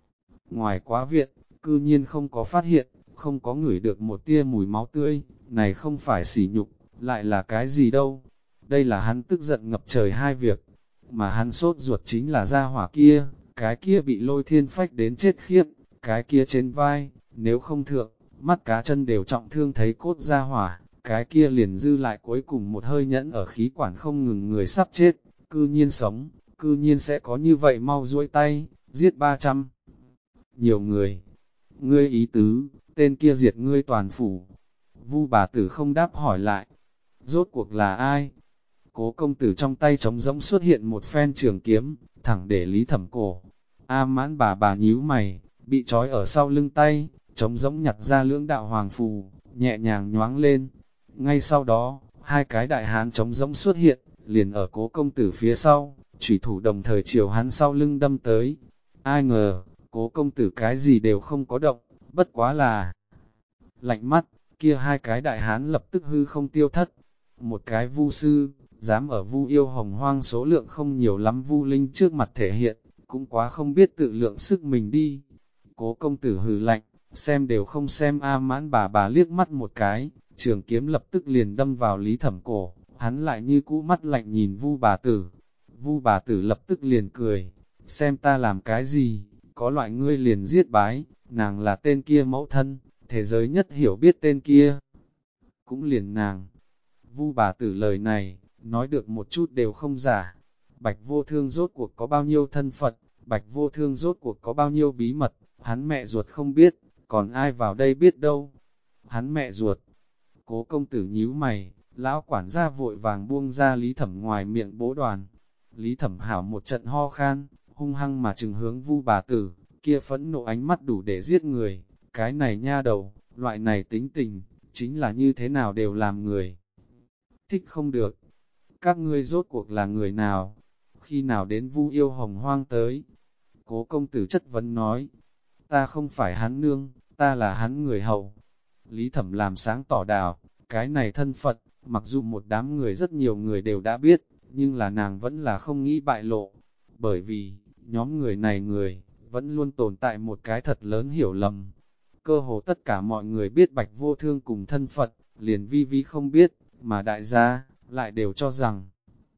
Ngoài quá viện, cư nhiên không có phát hiện, không có ngửi được một tia mùi máu tươi, này không phải sỉ nhục, lại là cái gì đâu. Đây là hắn tức giận ngập trời hai việc, mà hắn sốt ruột chính là gia hỏa kia, cái kia bị lôi thiên phách đến chết khiếp, cái kia trên vai, nếu không thượng, mắt cá chân đều trọng thương thấy cốt gia hỏa, cái kia liền dư lại cuối cùng một hơi nhẫn ở khí quản không ngừng người sắp chết, cư nhiên sống, cư nhiên sẽ có như vậy mau duỗi tay, giết 300 nhiều người. Ngươi ý tứ, tên kia diệt ngươi toàn phủ. Vu bà tử không đáp hỏi lại, rốt cuộc là ai? Cố công tử trong tay trống rỗng xuất hiện một phen trường kiếm, thẳng để Lý Thẩm cổ. A Mãn bà nhíu mày, bị trói ở sau lưng tay, trống rỗng nhặt ra lưỡng đạo hoàng phù, nhẹ nhàng nhoáng lên. Ngay sau đó, hai cái đại hán trống rỗng xuất hiện, liền ở cố công tử phía sau, chủy thủ đồng thời chiều hắn sau lưng đâm tới. Ai ngờ, cố công tử cái gì đều không có động, bất quá là lạnh mắt, kia hai cái đại hán lập tức hư không tiêu thất. Một cái vu sư, dám ở vu yêu hồng hoang số lượng không nhiều lắm vu linh trước mặt thể hiện, cũng quá không biết tự lượng sức mình đi. Cố công tử hừ lạnh, xem đều không xem A Mãn bà liếc mắt một cái, trường kiếm lập tức liền đâm vào Lý Thẩm cổ, hắn lại như cũ mắt lạnh nhìn vu bà tử. Vu bà tử lập tức liền cười, xem ta làm cái gì, có loại ngươi liền giết bái, nàng là tên kia mẫu thân, thế giới nhất hiểu biết tên kia. Cũng liền nàng, Vu bà tử lời này, nói được một chút đều không giả. Bạch vô thương rốt cuộc có bao nhiêu thân Phật, bạch vô thương rốt cuộc có bao nhiêu bí mật, hắn mẹ ruột không biết, còn ai vào đây biết đâu. Hắn mẹ ruột, cố công tử nhíu mày, lão quản gia vội vàng buông ra Lý Thẩm ngoài miệng bố đoàn. Lý Thẩm hảo một trận ho khan, hung hăng mà trừng hướng Vu bà tử, kia phẫn nộ ánh mắt đủ để giết người, cái này nha đầu, loại này tính tình, chính là như thế nào đều làm người thích không được. Các ngươi rốt cuộc là người nào? Khi nào đến Vu yêu hồng hoang tới? Cố công tử chất vấn nói, ta không phải hắn nương, ta là hắn người hầu. Lý Thẩm làm sáng tỏ đào, cái này thân phận, mặc dù một đám người rất nhiều người đều đã biết, nhưng là nàng vẫn là không nghĩ bại lộ. Bởi vì, nhóm người này vẫn luôn tồn tại một cái thật lớn hiểu lầm. Cơ hồ tất cả mọi người biết Bạch Vô Thương cùng thân phận, liền Vi Vi không biết, mà đại gia, lại đều cho rằng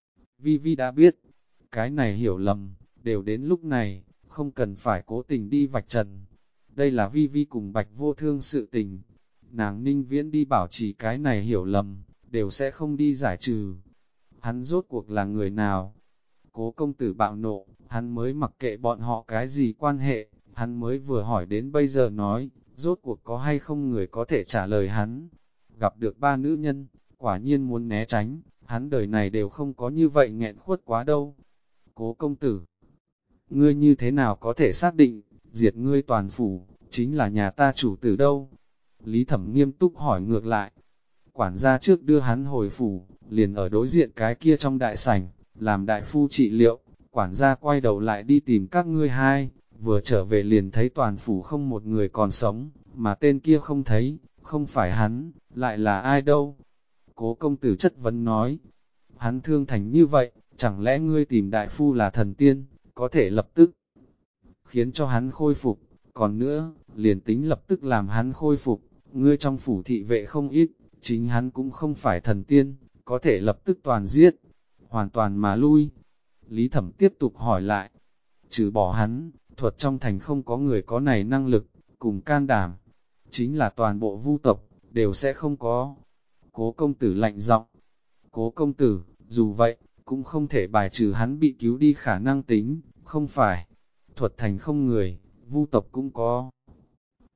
Vi Vi đã biết. Cái này hiểu lầm, đều đến lúc này, không cần phải cố tình đi vạch trần. Đây là Vi Vi cùng Bạch Vô Thương sự tình. Nàng Ninh Viễn đi bảo trì cái này hiểu lầm, đều sẽ không đi giải trừ. Hắn rốt cuộc là người nào? Cố công tử bạo nộ, hắn mới mặc kệ bọn họ cái gì quan hệ, hắn mới vừa hỏi đến bây giờ nói, rốt cuộc có hay không người có thể trả lời hắn. Gặp được ba nữ nhân, quả nhiên muốn né tránh, hắn đời này đều không có như vậy nghẹn khuất quá đâu. Cố công tử, ngươi như thế nào có thể xác định, diệt ngươi toàn phủ, chính là nhà ta chủ tử đâu? Lý Thẩm nghiêm túc hỏi ngược lại. Quản gia trước đưa hắn hồi phủ, liền ở đối diện cái kia trong đại sảnh, làm đại phu trị liệu. Quản gia quay đầu lại đi tìm các ngươi hai, vừa trở về liền thấy toàn phủ không một người còn sống, mà tên kia không thấy, không phải hắn, lại là ai đâu? Cố công tử chất vấn nói, hắn thương thành như vậy, chẳng lẽ ngươi tìm đại phu là thần tiên, có thể lập tức khiến cho hắn khôi phục, còn nữa, liền tính lập tức làm hắn khôi phục, ngươi trong phủ thị vệ không ít, chính hắn cũng không phải thần tiên, có thể lập tức toàn giết, hoàn toàn mà lui. Lý Thẩm tiếp tục hỏi lại, trừ bỏ hắn, thuật trong thành không có người có này năng lực, cùng can đảm, chính là toàn bộ vu tộc, đều sẽ không có. Cố công tử lạnh giọng, cố công tử, dù vậy, cũng không thể bài trừ hắn bị cứu đi khả năng tính, không phải. Thuật thành không người, vu tộc cũng có.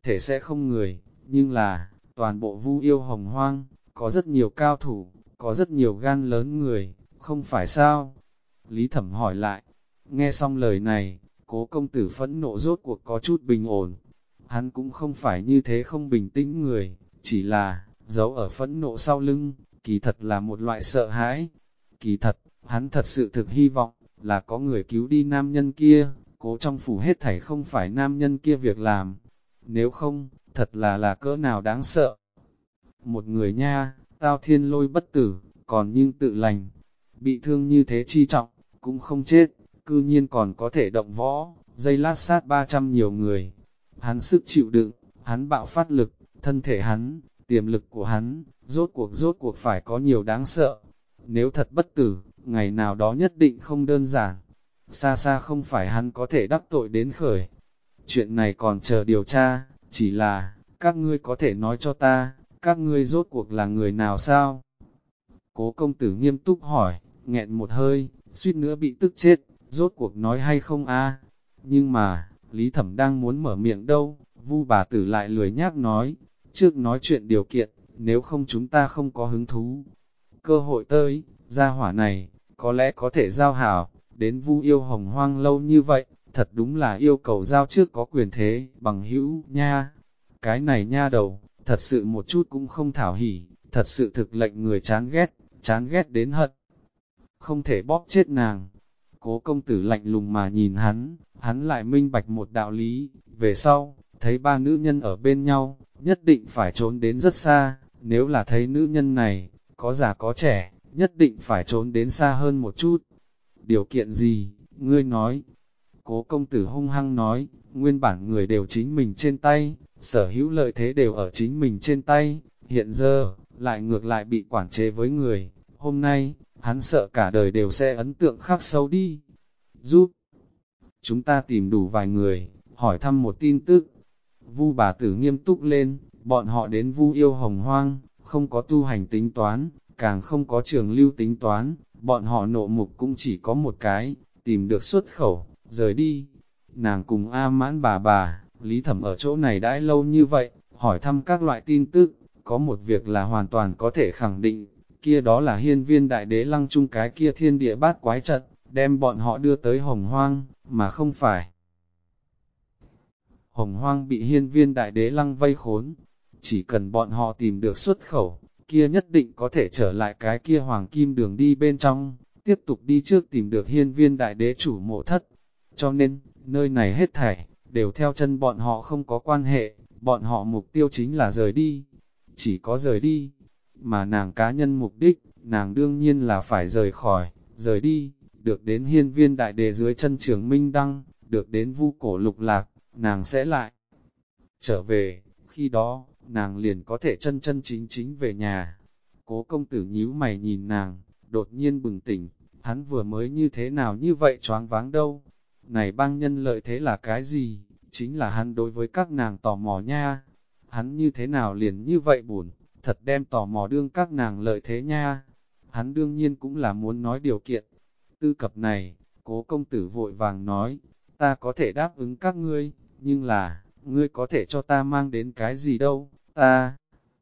thể sẽ không người, nhưng là, toàn bộ Vu Yêu Hồng Hoang, có rất nhiều cao thủ, có rất nhiều gan lớn người, không phải sao? Lý Thẩm hỏi lại, nghe xong lời này, Cố công tử phẫn nộ rốt cuộc có chút bình ổn. Hắn cũng không phải như thế không bình tĩnh người, chỉ là, giấu ở phẫn nộ sau lưng, kỳ thật là một loại sợ hãi. Kỳ thật, hắn thật sự thực hy vọng, là có người cứu đi nam nhân kia, Cố trong phủ hết thảy không phải nam nhân kia việc làm. Nếu không, thật là cỡ nào đáng sợ. Một người nha, tao thiên lôi bất tử, còn nhưng tự lành, bị thương như thế chi trọng, cũng không chết, cư nhiên còn có thể động võ, dây lát sát 300 nhiều người. Hắn sức chịu đựng, hắn bạo phát lực, thân thể hắn, tiềm lực của hắn, rốt cuộc phải có nhiều đáng sợ. Nếu thật bất tử, ngày nào đó nhất định không đơn giản. Xa xa không phải hắn có thể đắc tội đến khởi. Chuyện này còn chờ điều tra, chỉ là, các ngươi có thể nói cho ta, các ngươi rốt cuộc là người nào sao? Cố công tử nghiêm túc hỏi, nghẹn một hơi, suýt nữa bị tức chết, rốt cuộc nói hay không a? Nhưng mà, Lý Thẩm đang muốn mở miệng đâu, Vu bà tử lại lười nhác nói, trước nói chuyện điều kiện, nếu không chúng ta không có hứng thú. Cơ hội tới, gia hỏa này, có lẽ có thể giao hảo, đến Vu Yêu Hồng Hoang lâu như vậy, thật đúng là yêu cầu giao trước có quyền thế, bằng hữu, nha. Cái này nha đầu, thật sự một chút cũng không thảo hỉ, thật sự thực lệnh người chán ghét đến hận. Không thể bóp chết nàng. Cố công tử lạnh lùng mà nhìn hắn lại minh bạch một đạo lý, về sau, thấy ba nữ nhân ở bên nhau, nhất định phải trốn đến rất xa, nếu là thấy nữ nhân này, có già có trẻ, nhất định phải trốn đến xa hơn một chút. Điều kiện gì, ngươi nói? Cố công tử hung hăng nói, nguyên bản người đều chính mình trên tay, sở hữu lợi thế đều ở chính mình trên tay, hiện giờ, lại ngược lại bị quản chế với người, hôm nay, hắn sợ cả đời đều sẽ ấn tượng khắc sâu đi. Giúp chúng ta tìm đủ vài người, hỏi thăm một tin tức. Vu bà tử nghiêm túc lên, bọn họ đến Vu Yêu Hồng Hoang, không có tu hành tính toán, càng không có trường lưu tính toán, bọn họ nộ mục cũng chỉ có một cái, tìm được xuất khẩu, rời đi. Nàng cùng A Mãn bà, Lý Thẩm ở chỗ này đãi lâu như vậy, hỏi thăm các loại tin tức, có một việc là hoàn toàn có thể khẳng định, kia đó là hiên viên đại đế lăng chung cái kia thiên địa bát quái trận, đem bọn họ đưa tới Hồng Hoang, mà không phải. Hồng Hoang bị hiên viên đại đế lăng vây khốn, chỉ cần bọn họ tìm được xuất khẩu, kia nhất định có thể trở lại cái kia hoàng kim đường đi bên trong, tiếp tục đi trước tìm được hiên viên đại đế chủ mộ thất. Cho nên, nơi này hết thảy, đều theo chân bọn họ không có quan hệ, bọn họ mục tiêu chính là rời đi, chỉ có rời đi, mà nàng cá nhân mục đích, nàng đương nhiên là phải rời đi, được đến hiên viên đại đế dưới chân trường Minh Đăng, được đến Vu Cổ Lục Lạc, nàng sẽ lại trở về, khi đó, nàng liền có thể chân chân chính chính về nhà. Cố công tử nhíu mày nhìn nàng, đột nhiên bừng tỉnh, hắn vừa mới như thế nào như vậy choáng váng đâu. Này bang nhân lợi thế là cái gì? Chính là hắn đối với các nàng tò mò nha. Hắn như thế nào liền như vậy buồn, thật đem tò mò đương các nàng lợi thế nha. Hắn đương nhiên cũng là muốn nói điều kiện. Tư cập này, cố công tử vội vàng nói, ta có thể đáp ứng các ngươi, nhưng là, ngươi có thể cho ta mang đến cái gì đâu, ta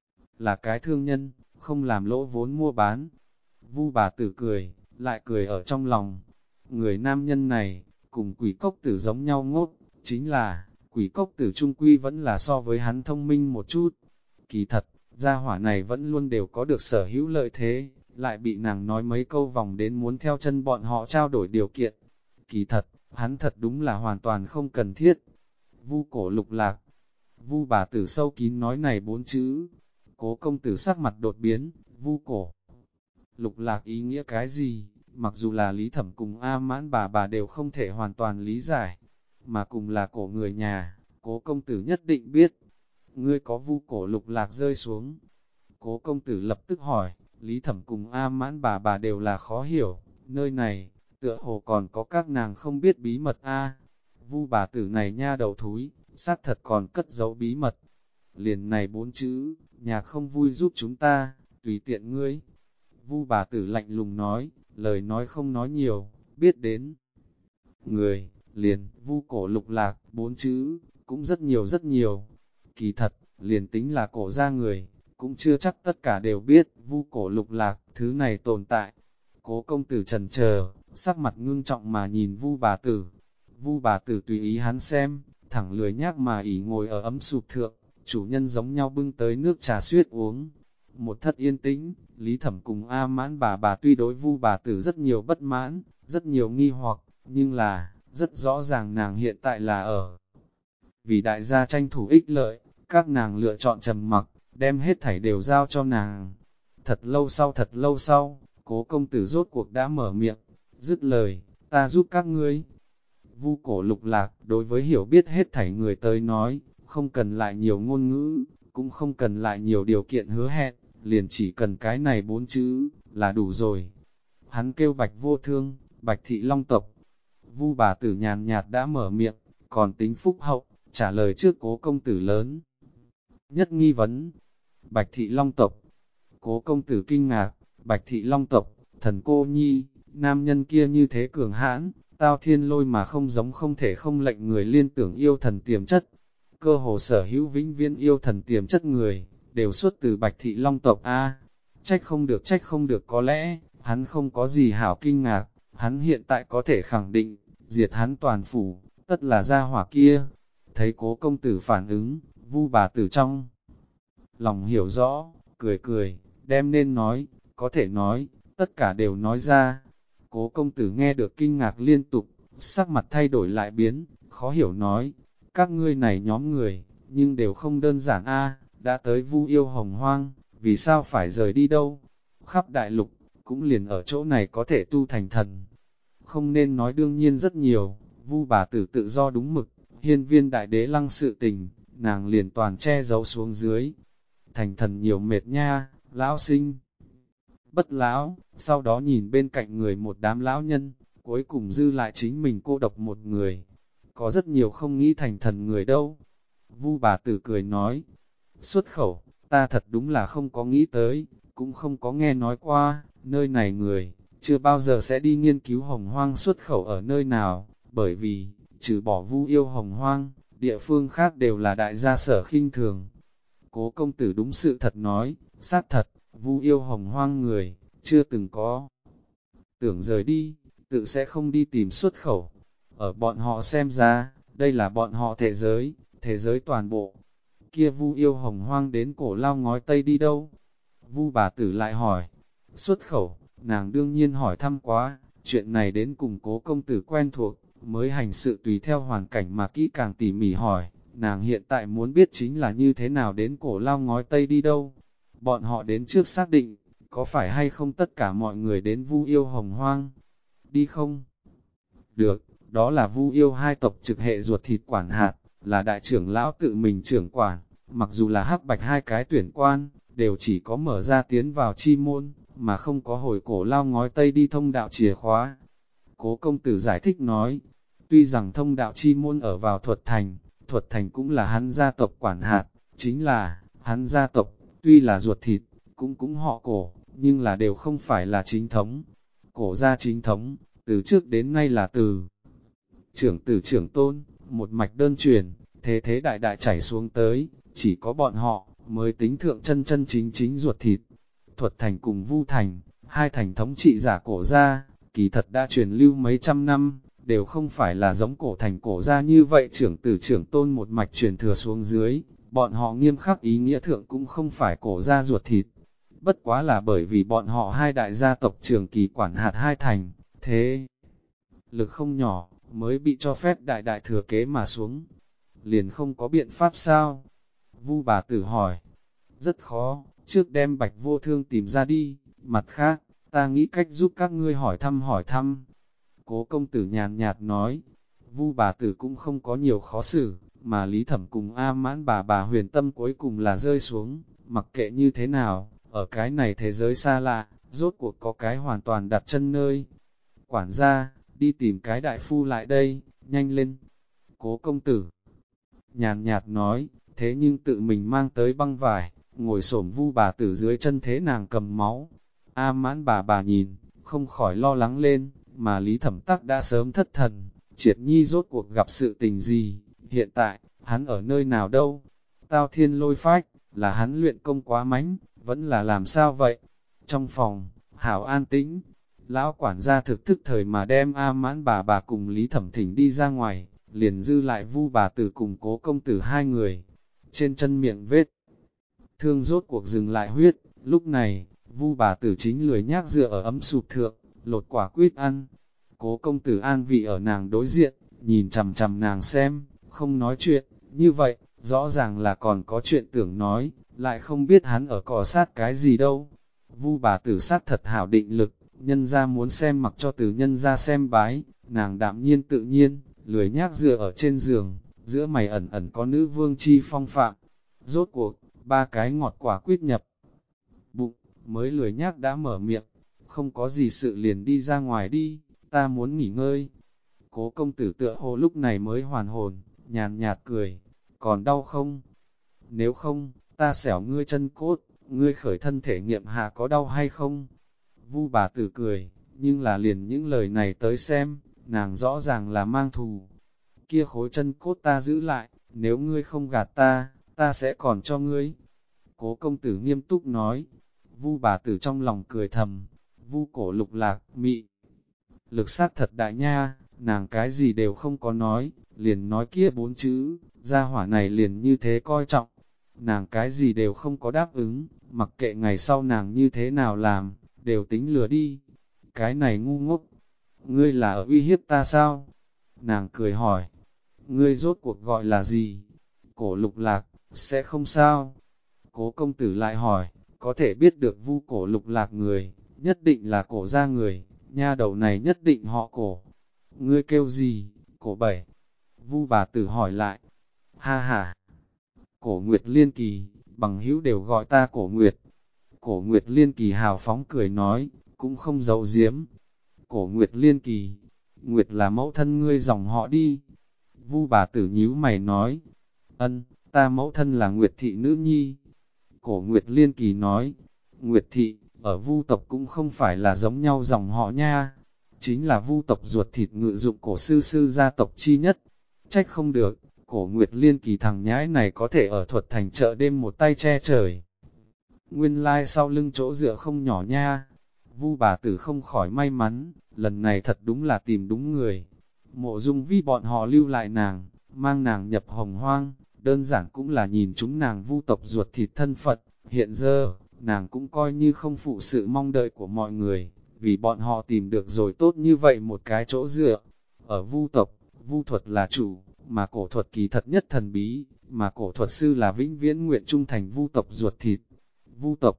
là cái thương nhân, không làm lỗ vốn mua bán. Vu bà tử cười, lại cười ở trong lòng. Người nam nhân này, cùng quỷ cốc tử giống nhau ngốt, chính là, quỷ cốc tử trung quy vẫn là so với hắn thông minh một chút. Kỳ thật, gia hỏa này vẫn luôn đều có được sở hữu lợi thế, lại bị nàng nói mấy câu vòng đến muốn theo chân bọn họ trao đổi điều kiện. Kỳ thật, hắn thật đúng là hoàn toàn không cần thiết. Vu Cổ Lục Lạc, Vu bà tử sâu kín nói này 4 chữ. Cố công tử sắc mặt đột biến, Vu Cổ Lục Lạc ý nghĩa cái gì, mặc dù là Lý Thẩm cùng A Mãn bà đều không thể hoàn toàn lý giải, mà cùng là cổ người nhà, Cố công tử nhất định biết. Ngươi có Vu Cổ Lục Lạc rơi xuống. Cố công tử lập tức hỏi, Lý Thẩm cùng A Mãn bà đều là khó hiểu, nơi này, tựa hồ còn có các nàng không biết bí mật a. Vu bà tử này nha đầu thúi, xác thật còn cất giấu bí mật. Liền này 4 chữ, nhà không vui giúp chúng ta, tùy tiện ngươi. Vu bà tử lạnh lùng nói, lời nói không nói nhiều, biết đến. Người, liền, Vu Cổ Lục Lạc, 4 chữ, cũng rất nhiều rất nhiều. Kỳ thật, liền tính là cổ gia người, cũng chưa chắc tất cả đều biết, vu cổ lục lạc, thứ này tồn tại. Cố công tử chần chờ, sắc mặt ngưng trọng mà nhìn vu bà tử. Vu bà tử tùy ý hắn xem, thẳng lười nhác mà ỉ ngồi ở ấm sụp thượng, chủ nhân giống nhau bưng tới nước trà suyết uống. Một thất yên tĩnh, Lý Thẩm cùng A Mãn bà tuy đối vu bà tử rất nhiều bất mãn, rất nhiều nghi hoặc, nhưng là, rất rõ ràng nàng hiện tại là ở. Vì đại gia tranh thủ ích lợi, các nàng lựa chọn trầm mặc, đem hết thảy đều giao cho nàng. Thật lâu sau, Cố công tử rốt cuộc đã mở miệng, dứt lời, ta giúp các ngươi. Vu cổ lục lạc, đối với hiểu biết hết thảy người tới nói, không cần lại nhiều ngôn ngữ, cũng không cần lại nhiều điều kiện hứa hẹn, liền chỉ cần cái này 4 chữ, là đủ rồi. Hắn kêu Bạch Vô Thương, Bạch Thị Long tộc. Vu bà tử nhàn nhạt đã mở miệng, còn tính phúc hậu, trả lời trước Cố công tử lớn. Nhất nghi vấn, Bạch Thị Long tộc. Cố công tử kinh ngạc, Bạch Thị Long tộc, thần cô nhi, nam nhân kia như thế cường hãn, tao thiên lôi mà không giống không thể không lệnh người liên tưởng yêu thần tiềm chất. Cơ hồ sở hữu vĩnh viễn yêu thần tiềm chất người, đều xuất từ Bạch Thị Long tộc A. Trách không được có lẽ, hắn không có gì hảo kinh ngạc, hắn hiện tại có thể khẳng định, diệt hắn toàn phủ, tất là gia hỏa kia. Thấy Cố công tử phản ứng, Vu bà tử trong lòng hiểu rõ, cười, đem nên nói, có thể nói, tất cả đều nói ra. Cố công tử nghe được kinh ngạc liên tục, sắc mặt thay đổi lại biến, khó hiểu nói, các ngươi này nhóm người, nhưng đều không đơn giản a, đã tới Vu yêu hồng hoang, vì sao phải rời đi đâu? Khắp đại lục, cũng liền ở chỗ này có thể tu thành thần. Không nên nói đương nhiên rất nhiều, Vu bà tử tự do đúng mực, hiên viên đại đế lăng sự tình, nàng liền toàn che giấu xuống dưới. Thành thần nhiều mệt nha, lão sinh. Bất lão, sau đó nhìn bên cạnh người một đám lão nhân, cuối cùng dư lại chính mình cô độc một người. Có rất nhiều không nghĩ thành thần người đâu. Vu bà tử cười nói, xuất khẩu, ta thật đúng là không có nghĩ tới, cũng không có nghe nói qua, nơi này người, chưa bao giờ sẽ đi nghiên cứu hồng hoang xuất khẩu ở nơi nào, bởi vì, trừ bỏ Vu yêu hồng hoang, địa phương khác đều là đại gia sở khinh thường. Cố công tử đúng sự thật nói, xác thật, Vu yêu hồng hoang người, chưa từng có. Tưởng rời đi, tự sẽ không đi tìm xuất khẩu. Ở bọn họ xem ra, đây là bọn họ thế giới toàn bộ. Kia Vu yêu hồng hoang đến cổ lao ngói Tây đi đâu? Vu bà tử lại hỏi, xuất khẩu, nàng đương nhiên hỏi thăm quá, chuyện này đến cùng Cố công tử quen thuộc, mới hành sự tùy theo hoàn cảnh mà kỹ càng tỉ mỉ hỏi, nàng hiện tại muốn biết chính là như thế nào đến cổ lao ngói Tây đi đâu. Bọn họ đến trước xác định, có phải hay không tất cả mọi người đến Vu yêu hồng hoang? Đi không? Được, đó là Vu yêu hai tộc trực hệ ruột thịt quản hạt, là đại trưởng lão tự mình trưởng quản, mặc dù là hắc bạch hai cái tuyển quan, đều chỉ có mở ra tiến vào chi môn, mà không có hồi cổ lao ngói Tây đi thông đạo chìa khóa. Cố công tử giải thích nói, tuy rằng thông đạo chi môn ở vào Thuật Thành cũng là hắn gia tộc quản hạt, chính là, hắn gia tộc, tuy là ruột thịt, cũng họ cổ, nhưng là đều không phải là chính thống. Cổ gia chính thống, từ trước đến nay là từ trưởng tôn, một mạch đơn truyền, thế đại đại chảy xuống tới, chỉ có bọn họ, mới tính thượng chân chính ruột thịt. Thuật Thành cùng Vu Thành, hai thành thống trị giả cổ gia, kỳ thật đã truyền lưu mấy trăm năm, đều không phải là giống cổ thành cổ gia như vậy trưởng tôn một mạch truyền thừa xuống dưới, bọn họ nghiêm khắc ý nghĩa thượng cũng không phải cổ gia ruột thịt. Bất quá là bởi vì bọn họ hai đại gia tộc trường kỳ quản hạt hai thành, thế lực không nhỏ, mới bị cho phép đại đại thừa kế mà xuống. Liền không có biện pháp sao? Vu bà tử hỏi. Rất khó, trước đem Bạch Vô Thương tìm ra đi, mặt khác, ta nghĩ cách giúp các ngươi hỏi thăm. Cố công tử nhàn nhạt nói, Vu bà tử cũng không có nhiều khó xử, mà Lý Thẩm cùng A Mãn bà huyền tâm cuối cùng là rơi xuống, mặc kệ như thế nào, ở cái này thế giới xa lạ, rốt cuộc có cái hoàn toàn đặt chân nơi. Quản gia, đi tìm cái đại phu lại đây, nhanh lên. Cố công tử nhàn nhạt nói, thế nhưng tự mình mang tới băng vải, ngồi xổm Vu bà tử dưới chân thế nàng cầm máu. A Mãn bà nhìn, không khỏi lo lắng lên, mà Lý Thẩm Tắc đã sớm thất thần, Triệt Nhi rốt cuộc gặp sự tình gì, hiện tại, hắn ở nơi nào đâu? Tao thiên lôi phách, là hắn luyện công quá mãnh, vẫn là làm sao vậy? Trong phòng, hảo an tĩnh, lão quản gia thực thức thời mà đem A Mãn bà cùng Lý Thẩm Thỉnh đi ra ngoài, liền dư lại Vu bà tử cùng Cố công tử hai người. Trên chân miệng vết thương rốt cuộc dừng lại huyết, lúc này, Vu bà tử chính lười nhác dựa ở ấm sụp thượng, lột quả quýt ăn. Cố công tử an vị ở nàng đối diện, nhìn chằm chằm nàng xem, không nói chuyện, như vậy, rõ ràng là còn có chuyện tưởng nói, lại không biết hắn ở cỏ sát cái gì đâu. Vu bà tử sát thật hảo định lực, nhân ra muốn xem mặc cho từ nhân ra xem bái, nàng đạm nhiên tự nhiên, lười nhác dựa ở trên giường, giữa mày ẩn ẩn có nữ vương chi phong phạm. Rốt cuộc, ba cái ngọt quả quýt nhập bụng, mới lười nhác đã mở miệng, không có gì sự liền đi ra ngoài đi, ta muốn nghỉ ngơi. Cố công tử tựa hồ lúc này mới hoàn hồn, nhàn nhạt cười, còn đau không? Nếu không, ta xẻo ngươi chân cốt, ngươi khởi thân thể nghiệm hạ có đau hay không? Vu bà tử cười, nhưng là liền những lời này tới xem, nàng rõ ràng là mang thù. Kia khối chân cốt ta giữ lại, nếu ngươi không gạt ta sẽ còn cho ngươi. Cố công tử nghiêm túc nói, Vu bà tử trong lòng cười thầm, Vu cổ lục lạc, mị. Lực sát thật đại nha, nàng cái gì đều không có nói, liền nói kia 4 chữ, gia hỏa này liền như thế coi trọng. Nàng cái gì đều không có đáp ứng, mặc kệ ngày sau nàng như thế nào làm, đều tính lừa đi. Cái này ngu ngốc, ngươi là ở uy hiếp ta sao? Nàng cười hỏi, ngươi rốt cuộc gọi là gì? Cổ lục lạc, sẽ không sao? Cố công tử lại hỏi, có thể biết được Vu cổ lục lạc người, nhất định là cổ gia người, nha đầu này nhất định họ cổ. Ngươi kêu gì? Cổ bảy. Vu bà tử hỏi lại. Ha ha. Cổ Nguyệt Liên Kỳ, bằng hữu đều gọi ta Cổ Nguyệt. Cổ Nguyệt Liên Kỳ hào phóng cười nói, cũng không giấu giếm. Cổ Nguyệt Liên Kỳ, Nguyệt là mẫu thân ngươi dòng họ đi. Vu bà tử nhíu mày nói, ân, ta mẫu thân là Nguyệt thị nữ nhi. Cổ Nguyệt Liên Kỳ nói, Nguyệt thị, ở Vu tộc cũng không phải là giống nhau dòng họ nha, chính là Vu tộc ruột thịt ngự dụng cổ sư sư gia tộc chi nhất. Trách không được, Cổ Nguyệt Liên Kỳ thằng nhãi này có thể ở Thuật Thành chợ đêm một tay che trời. Nguyên lai sau lưng chỗ dựa không nhỏ nha. Vu bà tử không khỏi may mắn, lần này thật đúng là tìm đúng người. Mộ Dung Vi bọn họ lưu lại nàng, mang nàng nhập Hồng Hoang, đơn giản cũng là nhìn chúng nàng Vu tộc ruột thịt thân Phật. Hiện giờ, nàng cũng coi như không phụ sự mong đợi của mọi người, vì bọn họ tìm được rồi tốt như vậy một cái chỗ dựa. Ở Vu tộc, Vu thuật là chủ, mà cổ thuật kỳ thật nhất thần bí, mà cổ thuật sư là vĩnh viễn nguyện trung thành Vu tộc ruột thịt. Vu tộc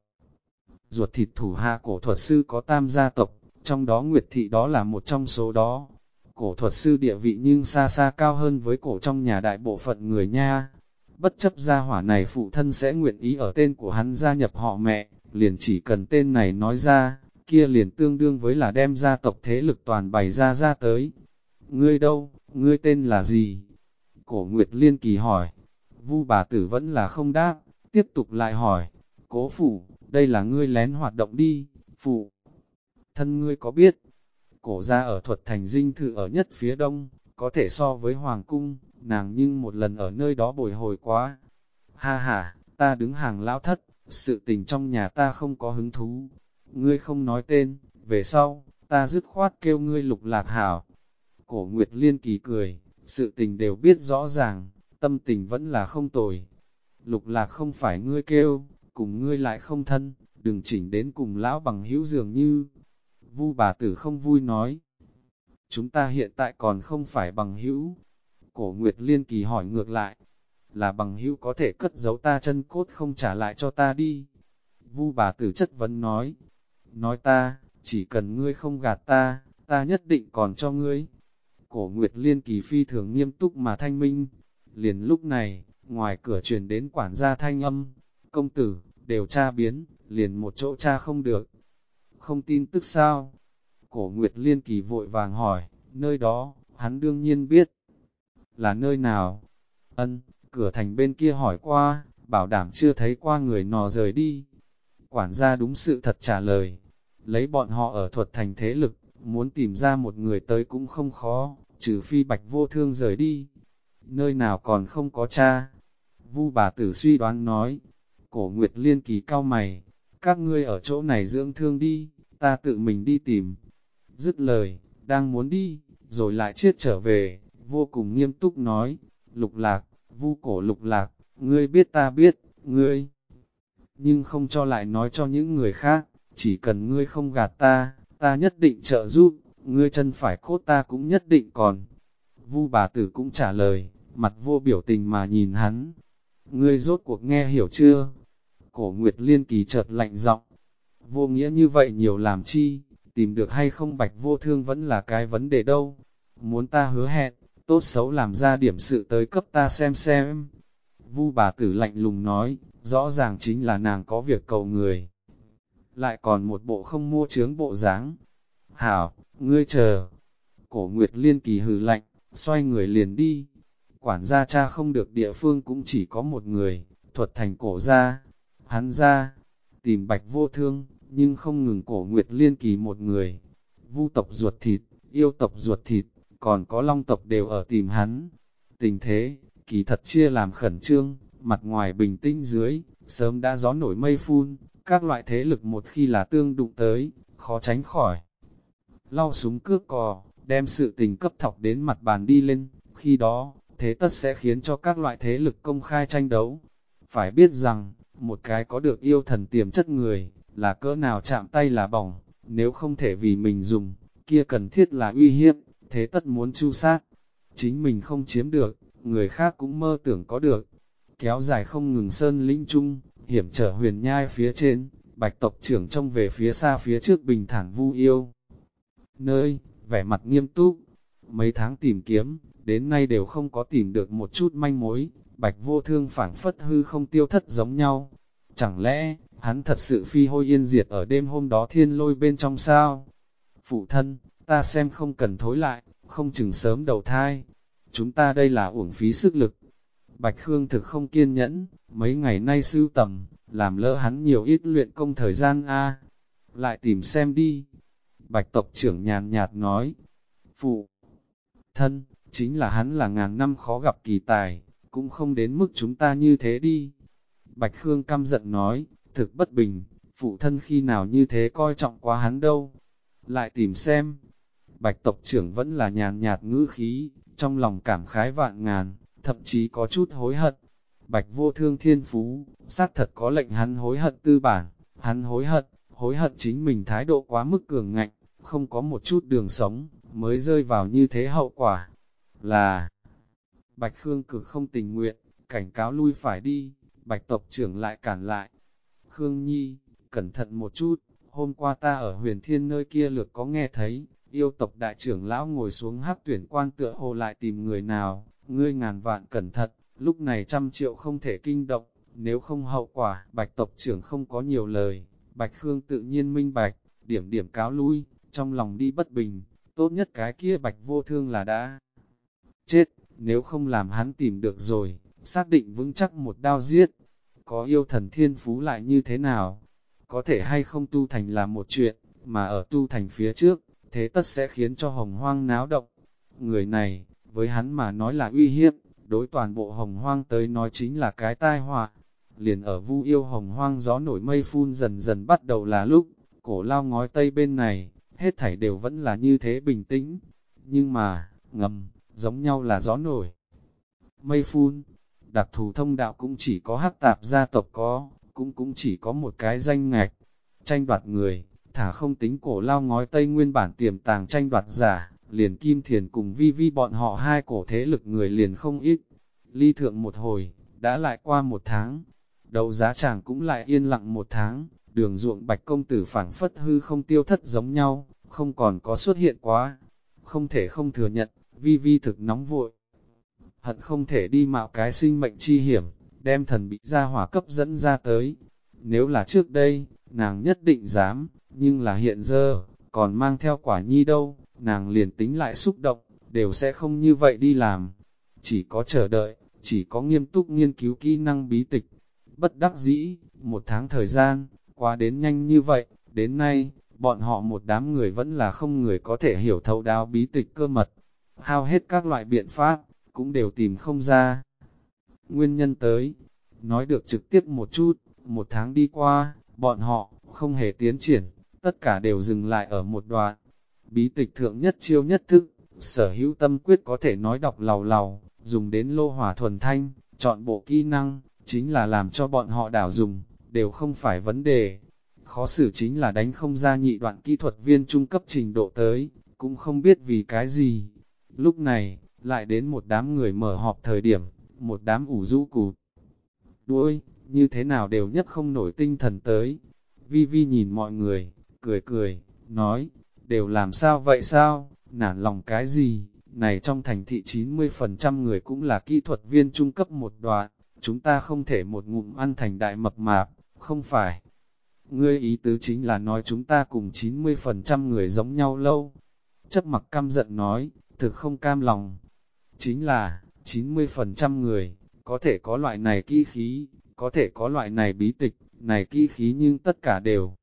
ruột thịt thủ hạ cổ thuật sư có tam gia tộc, trong đó Nguyệt thị đó là một trong số đó. Cổ thuật sư địa vị nhưng xa xa cao hơn với cổ trong nhà đại bộ phận người nha. Bất chấp gia hỏa này phụ thân sẽ nguyện ý ở tên của hắn gia nhập họ mẹ, liền chỉ cần tên này nói ra, kia liền tương đương với là đem gia tộc thế lực toàn bày ra tới. Ngươi đâu, ngươi tên là gì? Cổ Nguyệt Liên Kỳ hỏi. Vu bà tử vẫn là không đáp, tiếp tục lại hỏi. Cố phủ, đây là ngươi lén hoạt động đi, phụ. Thân ngươi có biết? Cổ gia ở Thuật Thành dinh thự ở nhất phía đông, có thể so với Hoàng cung, nàng nhưng một lần ở nơi đó bồi hồi quá. Ha ha, ta đứng hàng lão thất, sự tình trong nhà ta không có hứng thú. Ngươi không nói tên, về sau, ta dứt khoát kêu ngươi Lục Lạc hảo. Cổ Nguyệt Liên Kỳ cười, sự tình đều biết rõ ràng, tâm tình vẫn là không tồi. Lục Lạc không phải ngươi kêu, cùng ngươi lại không thân, đừng chỉnh đến cùng lão bằng hữu dường như. Vu bà tử không vui nói, chúng ta hiện tại còn không phải bằng hữu. Cổ Nguyệt Liên Kỳ hỏi ngược lại, là bằng hữu có thể cất giấu ta chân cốt không trả lại cho ta đi. Vu bà tử chất vấn nói ta, chỉ cần ngươi không gạt ta nhất định còn cho ngươi. Cổ Nguyệt Liên Kỳ phi thường nghiêm túc mà thanh minh. Liền lúc này, ngoài cửa truyền đến quản gia thanh âm, công tử, đều tra biến, liền một chỗ tra không được. Không tin tức sao? Cổ Nguyệt Liên Kỳ vội vàng hỏi, nơi đó, hắn đương nhiên biết. Là nơi nào? Ân, cửa thành bên kia hỏi qua, bảo đảm chưa thấy qua người nọ rời đi. Quản gia đúng sự thật trả lời, lấy bọn họ ở Thuật Thành thế lực, muốn tìm ra một người tới cũng không khó, trừ phi Bạch Vô Thương rời đi. Nơi nào còn không có cha? Vu bà tử suy đoán nói. Cổ Nguyệt Liên Kỳ cau mày, các ngươi ở chỗ này dưỡng thương đi, ta tự mình đi tìm. Dứt lời, đang muốn đi, rồi lại triết trở về, vô cùng nghiêm túc nói, Lục Lạc, Vu cổ Lục Lạc, ngươi biết ta biết, ngươi, nhưng không cho lại nói cho những người khác, chỉ cần ngươi không gạt ta, ta nhất định trợ giúp, ngươi chân phải cốt ta cũng nhất định còn. Vu bà tử cũng trả lời, mặt vô biểu tình mà nhìn hắn, ngươi rốt cuộc nghe hiểu chưa? Cổ Nguyệt Liên Kỳ chợt lạnh giọng, vô nghĩa như vậy nhiều làm chi, tìm được hay không Bạch Vô Thương vẫn là cái vấn đề đâu. Muốn ta hứa hẹn, tốt xấu làm ra điểm sự tới cấp ta xem. Vu bà tử lạnh lùng nói, rõ ràng chính là nàng có việc cầu người. Lại còn một bộ không mua chướng bộ dáng. Hảo, ngươi chờ. Cổ Nguyệt Liên Kỳ hừ lạnh, xoay người liền đi. Quản gia cha không được địa phương cũng chỉ có một người, Thuật Thành cổ gia. Hắn ra, tìm Bạch Vô Thương, nhưng không ngừng Cổ Nguyệt Liên Kỳ một người. Vu tộc ruột thịt, yêu tộc ruột thịt, còn có Long tộc đều ở tìm hắn. Tình thế, kỳ thật chia làm khẩn trương, mặt ngoài bình tĩnh dưới, sớm đã gió nổi mây phun, các loại thế lực một khi là tương đụng tới, khó tránh khỏi. Lau súng cướp cò, đem sự tình cấp thọc đến mặt bàn đi lên, khi đó, thế tất sẽ khiến cho các loại thế lực công khai tranh đấu. Phải biết rằng, một cái có được yêu thần tiềm chất người, là cỡ nào chạm tay là bỏng, nếu không thể vì mình dùng, kia cần thiết là uy hiếp, thế tất muốn chu sát. Chính mình không chiếm được, người khác cũng mơ tưởng có được. Kéo dài không ngừng sơn lĩnh trung, hiểm trở huyền nhai phía trên, Bạch tộc trưởng trông về phía xa phía trước bình thản Vu yêu. Nơi, vẻ mặt nghiêm túc, mấy tháng tìm kiếm, đến nay đều không có tìm được một chút manh mối, Bạch Vô Thương phảng phất hư không tiêu thất giống nhau. Chẳng lẽ, hắn thật sự phi hôi yên diệt ở đêm hôm đó thiên lôi bên trong sao? Phụ thân, ta xem không cần thối lại, không chừng sớm đầu thai. Chúng ta đây là uổng phí sức lực. Bạch Khương thực không kiên nhẫn, mấy ngày nay sưu tầm, làm lỡ hắn nhiều ít luyện công thời gian a. Lại tìm xem đi. Bạch tộc trưởng nhàn nhạt nói. Phụ thân, chính là hắn là ngàn năm khó gặp kỳ tài, cũng không đến mức chúng ta như thế đi. Bạch Khương căm giận nói, thực bất bình, phụ thân khi nào như thế coi trọng quá hắn đâu. Lại tìm xem. Bạch tộc trưởng vẫn là nhàn nhạt ngữ khí, trong lòng cảm khái vạn ngàn, thậm chí có chút hối hận. Bạch Vô Thương thiên phú, xác thật có lệnh hắn hối hận tư bản, hắn hối hận chính mình thái độ quá mức cường ngạnh, không có một chút đường sống, mới rơi vào như thế hậu quả. Là Bạch Khương cực không tình nguyện, cảnh cáo lui phải đi, Bạch tộc trưởng lại cản lại. Khương Nhi, cẩn thận một chút, hôm qua ta ở huyền thiên nơi kia lượt có nghe thấy, yêu tộc đại trưởng lão ngồi xuống hắc tuyển quan tựa hồ lại tìm người nào, ngươi ngàn vạn cẩn thận, lúc này 100 triệu không thể kinh động, nếu không hậu quả. Bạch tộc trưởng không có nhiều lời, Bạch Khương tự nhiên minh bạch, điểm cáo lui, trong lòng đi bất bình, tốt nhất cái kia Bạch Vô Thương là đã chết, nếu không làm hắn tìm được rồi, xác định vững chắc một đao giết. Có yêu thần thiên phú lại như thế nào? Có thể hay không tu thành là một chuyện, mà ở tu thành phía trước, thế tất sẽ khiến cho hồng hoang náo động. Người này, với hắn mà nói là uy hiếp, đối toàn bộ hồng hoang tới nói chính là cái tai họa. Liền ở Vu yêu hồng hoang gió nổi mây phun dần dần bắt đầu là lúc, Cổ Lao ngói tây bên này, hết thảy đều vẫn là như thế bình tĩnh. Nhưng mà, ngầm, giống nhau là gió nổi mây phun. Đặc thù thông đạo cũng chỉ có Hắc Tạp gia tộc có, cũng chỉ có một cái danh ngạch. Tranh đoạt người, thả không tính Cổ Lao ngói tây nguyên bản tiềm tàng tranh đoạt giả, liền Kim Thiền cùng Vi Vi bọn họ hai cổ thế lực người liền không ít. Ly thượng một hồi, đã lại qua một tháng, đấu giá chàng cũng lại yên lặng một tháng, đường ruộng Bạch công tử phảng phất hư không tiêu thất giống nhau, không còn có xuất hiện quá. Không thể không thừa nhận, Vi Vi thực nóng vội. Hận không thể đi mạo cái sinh mệnh chi hiểm, đem thần bị ra hỏa cấp dẫn ra tới. Nếu là trước đây, nàng nhất định dám, nhưng là hiện giờ, còn mang theo quả nhi đâu, nàng liền tính lại xúc động, đều sẽ không như vậy đi làm. Chỉ có chờ đợi, chỉ có nghiêm túc nghiên cứu kỹ năng bí tịch. Bất đắc dĩ, một tháng thời gian, qua đến nhanh như vậy, đến nay, bọn họ một đám người vẫn là không người có thể hiểu thấu đáo bí tịch cơ mật. Hao hết các loại biện pháp, cũng đều tìm không ra. nguyên nhân tới. Nói được trực tiếp một chút, một tháng đi qua, bọn họ không hề tiến triển, tất cả đều dừng lại ở một đoạn. Bí tịch thượng nhất chiêu nhất thức, sở hữu tâm quyết có thể nói đọc lầu lầu, dùng đến lô hỏa thuần thanh, chọn bộ kỹ năng, chính là làm cho bọn họ đảo dùng, đều không phải vấn đề. Khó xử chính là đánh không ra nhị đoạn kỹ thuật viên trung cấp trình độ tới, cũng không biết vì cái gì. Lúc này, lại đến một đám người mở họp thời điểm, một đám ủ rũ cụt đuôi, như thế nào đều nhất không nổi tinh thần tới. Vi Vi nhìn mọi người, cười cười, nói, đều làm sao vậy sao, nản lòng cái gì, này trong thành thị 90% người cũng là kỹ thuật viên trung cấp một đoạn, chúng ta không thể một ngụm ăn thành đại mập mạp, không phải. Ngươi ý tứ chính là nói chúng ta cùng 90% người giống nhau lâu. Chấp mặc căm giận nói, thực không cam lòng. Chính là, 90% người, có thể có loại này kỹ khí, có thể có loại này bí tịch, này kỹ khí nhưng tất cả đều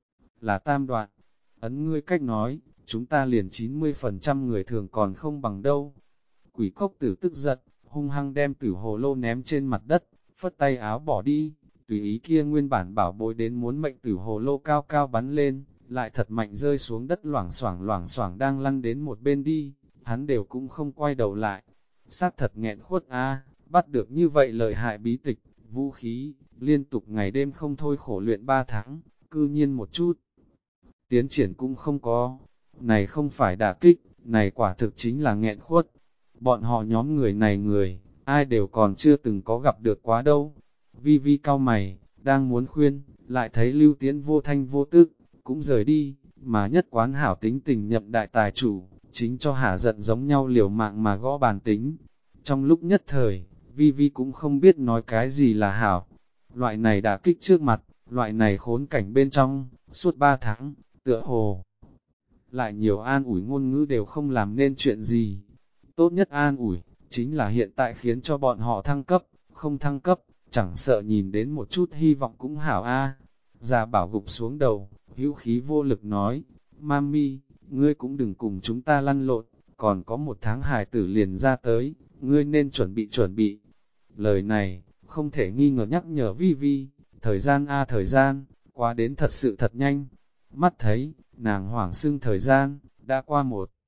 là tam đoạn. Ấn ngươi cách nói, chúng ta liền 90% người thường còn không bằng đâu. Quỷ cốc tử tức giận, hung hăng đem tử hồ lô ném trên mặt đất, phất tay áo bỏ đi, tùy ý kia nguyên bản bảo bối đến muốn mệnh tử hồ lô cao cao bắn lên, lại thật mạnh rơi xuống đất loảng xoảng đang lăn đến một bên đi, hắn đều cũng không quay đầu lại. Xác thật nghẹn khuất a, bắt được như vậy lợi hại bí tịch, vũ khí, liên tục ngày đêm không thôi khổ luyện 3 tháng, cư nhiên một chút tiến triển cũng không có. Này không phải đả kích, này quả thực chính là nghẹn khuất. Bọn họ nhóm người này người, ai đều còn chưa từng có gặp được quá đâu. Vi Vi cau mày, đang muốn khuyên, lại thấy Lưu Tiễn vô thanh vô tức, cũng rời đi, mà nhất quán hảo tính tình nhậm đại tài chủ, chính cho hả giận giống nhau liều mạng mà gõ bàn tính. Trong lúc nhất thời, Vi Vi cũng không biết nói cái gì là hảo. Loại này đả kích trước mặt, loại này khốn cảnh bên trong, suốt 3 tháng, tựa hồ. Lại nhiều an ủi ngôn ngữ đều không làm nên chuyện gì. Tốt nhất an ủi, chính là hiện tại khiến cho bọn họ thăng cấp, không thăng cấp, chẳng sợ nhìn đến một chút hy vọng cũng hảo a. Già bảo gục xuống đầu, hữu khí vô lực nói, Mami, ngươi cũng đừng cùng chúng ta lăn lộn, còn có 1 tháng hài tử liền ra tới, ngươi nên chuẩn bị. Lời này, không thể nghi ngờ nhắc nhở Vi Vi, thời gian thời gian, qua đến thật sự thật nhanh. Mắt thấy, nàng hoảng xưng thời gian, đã qua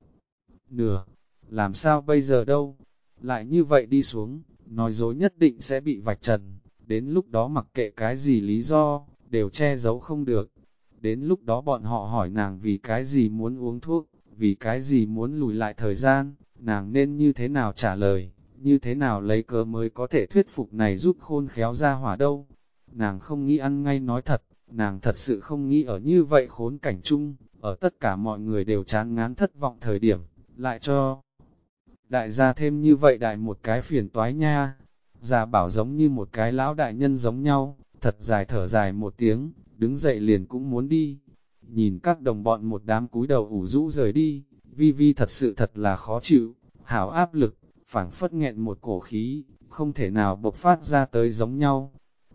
1/2, làm sao bây giờ đâu? Lại như vậy đi xuống, nói dối nhất định sẽ bị vạch trần, đến lúc đó mặc kệ cái gì lý do, đều che giấu không được. Đến lúc đó bọn họ hỏi nàng vì cái gì muốn uống thuốc, vì cái gì muốn lùi lại thời gian, nàng nên như thế nào trả lời, như thế nào lấy cớ mới có thể thuyết phục này giúp khôn khéo ra hỏa đâu. Nàng không nghĩ ăn ngay nói thật, nàng thật sự không nghĩ ở như vậy khốn cảnh chung, ở tất cả mọi người đều chán ngán thất vọng thời điểm, lại cho đại gia thêm như vậy đại một cái phiền toái nha. Già bảo giống như một cái lão đại nhân giống nhau, thật dài thở dài một tiếng, đứng dậy liền cũng muốn đi. Nhìn các đồng bọn một đám cúi đầu ủ rũ rời đi, Vi Vi thật là khó chịu, hảo áp lực, phảng phất nghẹn một cổ khí, không thể nào bộc phát ra tới giống nhau.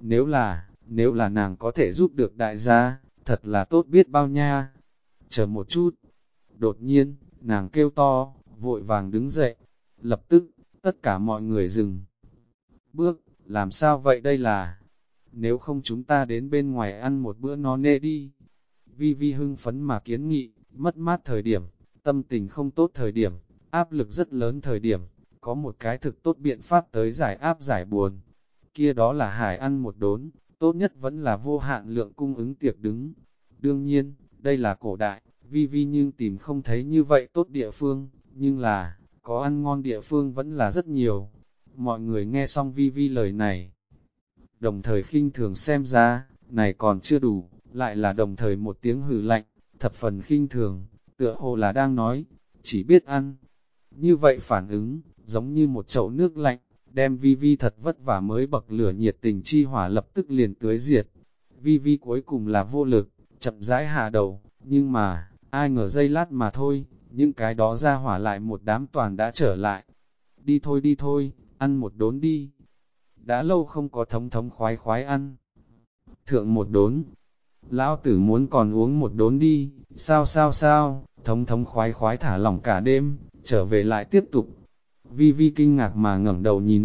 Nếu là nàng có thể giúp được đại gia, thật là tốt biết bao nha. Chờ một chút. Đột nhiên, nàng kêu to, vội vàng đứng dậy. Lập tức, tất cả mọi người dừng bước, làm sao vậy đây là? Nếu không chúng ta đến bên ngoài ăn một bữa no nê đi. Vi Vi hưng phấn mà kiến nghị, mất mát thời điểm, tâm tình không tốt thời điểm, áp lực rất lớn thời điểm, có một cái thực tốt biện pháp tới giải áp giải buồn. Kia đó là hải ăn một đốn, tốt nhất vẫn là vô hạn lượng cung ứng tiệc đứng. Đương nhiên, đây là cổ đại, Vi Vi nhưng tìm không thấy như vậy tốt địa phương, nhưng là, có ăn ngon địa phương vẫn là rất nhiều. Mọi người nghe xong Vi Vi lời này, đồng thời khinh thường xem ra, này còn chưa đủ, lại là đồng thời một tiếng hừ lạnh, thập phần khinh thường, tựa hồ là đang nói, chỉ biết ăn. Như vậy phản ứng, giống như một chậu nước lạnh, đem Vi Vi thật vất vả mới bậc lửa nhiệt tình chi hỏa lập tức liền tưới diệt. Vi Vi cuối cùng là vô lực, chậm rãi hạ đầu, nhưng mà, ai ngờ giây lát mà thôi, những cái đó ra hỏa lại một đám toàn đã trở lại. Đi thôi, ăn một đốn đi. Đã lâu không có thống thống khoái khoái ăn. Thượng một đốn, lão tử muốn còn uống một đốn đi, sao, thống thống khoái khoái thả lỏng cả đêm, trở về lại tiếp tục. Vi Vi kinh ngạc mà ngẩng đầu nhìn lại,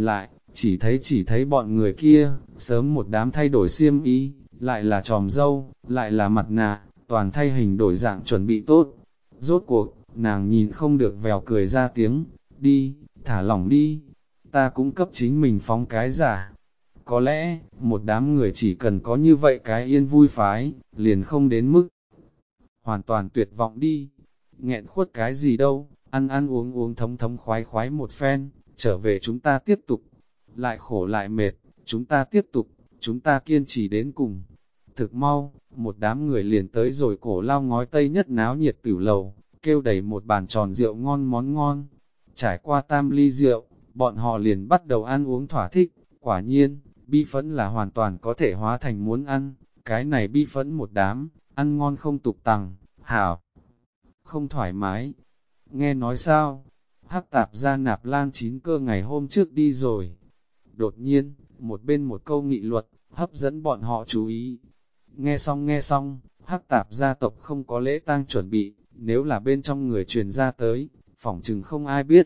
Chỉ thấy bọn người kia, sớm một đám thay đổi xiêm y, lại là tròm dâu, lại là mặt nạ, toàn thay hình đổi dạng chuẩn bị tốt. Rốt cuộc, nàng nhìn không được vèo cười ra tiếng, đi, thả lỏng đi, ta cũng cấp chính mình phóng cái giả. Có lẽ, một đám người chỉ cần có như vậy cái yên vui phái, liền không đến mức hoàn toàn tuyệt vọng đi. Nghẹn khuất cái gì đâu, ăn ăn uống uống thống thống khoái khoái một phen, trở về chúng ta tiếp tục. Lại khổ lại mệt, chúng ta tiếp tục, chúng ta kiên trì đến cùng. Thực mau, một đám người liền tới rồi cổ lao ngói tây nhất náo nhiệt tử lầu, kêu đầy một bàn tròn rượu ngon món ngon. Trải qua tam ly rượu, bọn họ liền bắt đầu ăn uống thỏa thích, quả nhiên, bi phẫn là hoàn toàn có thể hóa thành muốn ăn, cái này bi phẫn một đám, ăn ngon không tục tằng, hảo, không thoải mái. Nghe nói sao, hắc tạp ra Nạp Lan Chín Cơ ngày hôm trước đi rồi. Đột nhiên, một bên một câu nghị luật, hấp dẫn bọn họ chú ý. Nghe xong, hắc tạp gia tộc không có lễ tang chuẩn bị, nếu là bên trong người truyền ra tới, phỏng chừng không ai biết.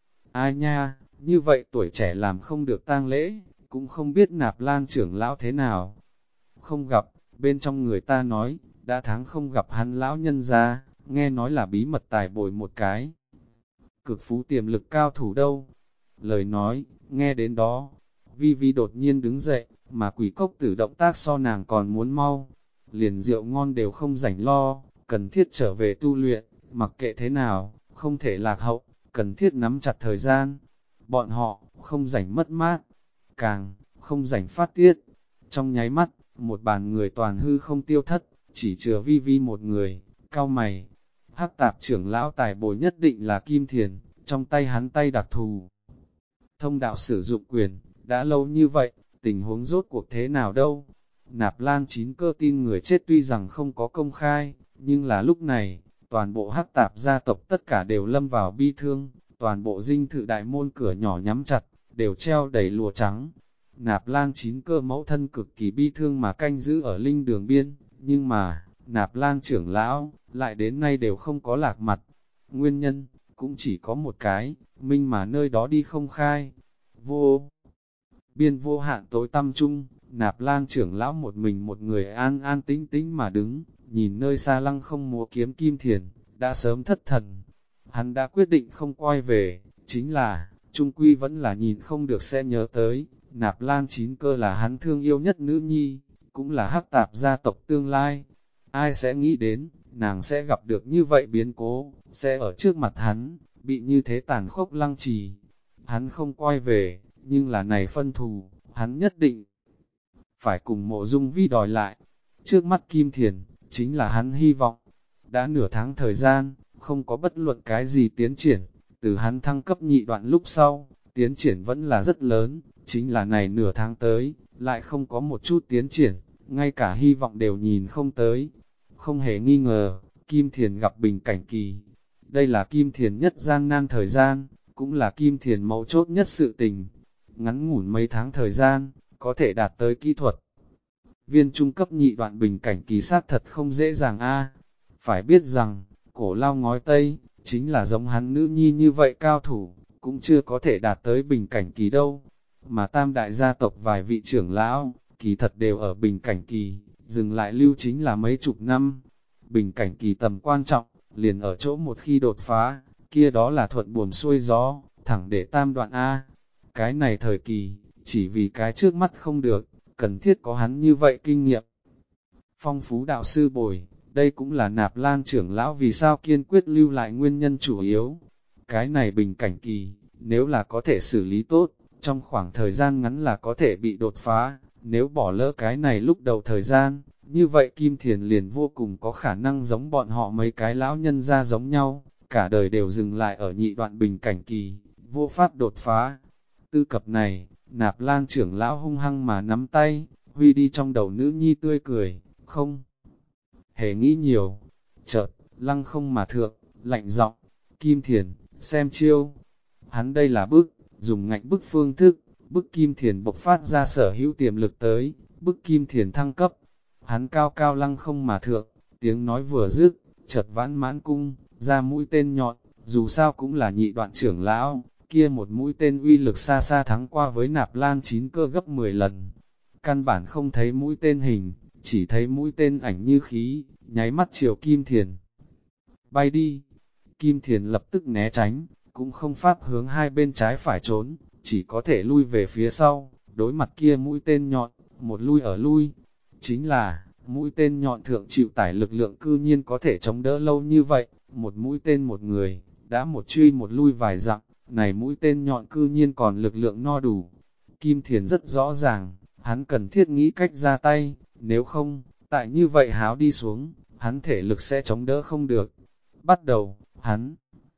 Ai nha, như vậy tuổi trẻ làm không được tang lễ, cũng không biết Nạp Lan trưởng lão thế nào. Không gặp, bên trong người ta nói, đã tháng không gặp hắn lão nhân ra, nghe nói là bí mật tài bồi một cái. Cực phú tiềm lực cao thủ đâu. Lời nói, nghe đến đó, Vi Vi đột nhiên đứng dậy, mà quỷ cốc tử động tác so nàng còn muốn mau. Liền rượu ngon đều không rảnh lo, cần thiết trở về tu luyện, mặc kệ thế nào, không thể lạc hậu, cần thiết nắm chặt thời gian. Bọn họ, không rảnh mất mát, càng, không rảnh phát tiết. Trong nháy mắt, một bàn người toàn hư không tiêu thất, chỉ chừa Vi Vi một người, cau mày. Hắc tạp trưởng lão tài bồi nhất định là Kim Thiền, trong tay hắn tay đặc thù. Thông đạo sử dụng quyền, đã lâu như vậy, tình huống rốt cuộc thế nào đâu. Nạp Lan Chín Cơ tin người chết tuy rằng không có công khai, nhưng là lúc này, toàn bộ hắc tạp gia tộc tất cả đều lâm vào bi thương, toàn bộ dinh thự đại môn cửa nhỏ nhắm chặt, đều treo đầy lụa trắng. Nạp Lan Chín Cơ mẫu thân cực kỳ bi thương mà canh giữ ở linh đường biên, nhưng mà, Nạp Lan trưởng lão, lại đến nay đều không có lạc mặt. Nguyên nhân, cũng chỉ có một cái, minh mà nơi đó đi không khai. Vô biên vô hạn tối tăm chung, Nạp Lan trưởng lão một mình một người an an tĩnh tĩnh mà đứng, nhìn nơi xa lăng không múa kiếm Kim Thiền, đã sớm thất thần. Hắn đã quyết định không quay về, chính là, trung quy vẫn là nhìn không được sẽ nhớ tới, Nạp Lan Chín Cơ là hắn thương yêu nhất nữ nhi, cũng là hắc tạp gia tộc tương lai. Ai sẽ nghĩ đến, nàng sẽ gặp được như vậy biến cố, sẽ ở trước mặt hắn, bị như thế tàn khốc lăng trì. Hắn không quay về, nhưng là này phân thù, hắn nhất định phải cùng Mộ Dung Vi đòi lại. Trước mắt Kim Thiền, chính là hắn hy vọng. Đã nửa tháng thời gian, không có bất luận cái gì tiến triển, từ hắn thăng cấp nhị đoạn lúc sau, tiến triển vẫn là rất lớn, chính là này nửa tháng tới, lại không có một chút tiến triển, ngay cả hy vọng đều nhìn không tới. Không hề nghi ngờ, Kim Thiền gặp bình cảnh kỳ. Đây là Kim Thiền nhất gian nan thời gian, cũng là Kim Thiền mấu chốt nhất sự tình. Ngắn ngủn mấy tháng thời gian, có thể đạt tới kỹ thuật. Viên trung cấp nhị đoạn bình cảnh kỳ sát thật không dễ dàng a. Phải biết rằng, cổ lao ngói Tây, chính là giống hắn nữ nhi như vậy cao thủ, cũng chưa có thể đạt tới bình cảnh kỳ đâu. Mà tam đại gia tộc vài vị trưởng lão, kỳ thật đều ở bình cảnh kỳ, dừng lại lưu chính là mấy chục năm. Bình cảnh kỳ tầm quan trọng, liền ở chỗ một khi đột phá, kia đó là thuận buồm xuôi gió, thẳng để tam đoạn A. Cái này thời kỳ, chỉ vì cái trước mắt không được, cần thiết có hắn như vậy kinh nghiệm. Phong phú đạo sư bồi, đây cũng là Nạp Lan trưởng lão vì sao kiên quyết lưu lại nguyên nhân chủ yếu. Cái này bình cảnh kỳ, nếu là có thể xử lý tốt, trong khoảng thời gian ngắn là có thể bị đột phá, nếu bỏ lỡ cái này lúc đầu thời gian, như vậy Kim Thiền liền vô cùng có khả năng giống bọn họ mấy cái lão nhân ra giống nhau, cả đời đều dừng lại ở nhị đoạn bình cảnh kỳ, vô pháp đột phá. Tư cập này, Nạp Lan trưởng lão hung hăng mà nắm tay, huy đi trong đầu nữ nhi tươi cười, không hề nghĩ nhiều. Chợt, lăng không mà thượng, lạnh giọng, Kim Thiền, xem chiêu. Hắn đây là dùng ngạnh bức phương thức, bức Kim Thiền bộc phát ra sở hữu tiềm lực tới, bức Kim Thiền thăng cấp. Hắn cao cao lăng không mà thượng, tiếng nói vừa dứt, chợt vãn mãn cung, ra mũi tên nhọn, dù sao cũng là nhị đoạn trưởng lão, kia một mũi tên uy lực xa xa thắng qua với nạp lan chín cơ gấp 10 lần. Căn bản không thấy mũi tên hình, chỉ thấy mũi tên ảnh như khí, nháy mắt chiều Kim Thiền bay đi. Kim Thiền lập tức né tránh, cũng không pháp hướng hai bên trái phải trốn, chỉ có thể lui về phía sau, đối mặt kia mũi tên nhọn, một lui ở lui. Chính là, mũi tên nhọn thượng chịu tải lực lượng cư nhiên có thể chống đỡ lâu như vậy, một mũi tên một người, đã một truy một lui vài dặm, này mũi tên nhọn cư nhiên còn lực lượng no đủ. Kim Thiền rất rõ ràng, hắn cần thiết nghĩ cách ra tay, nếu không, tại như vậy háo đi xuống, hắn thể lực sẽ chống đỡ không được. Bắt đầu, hắn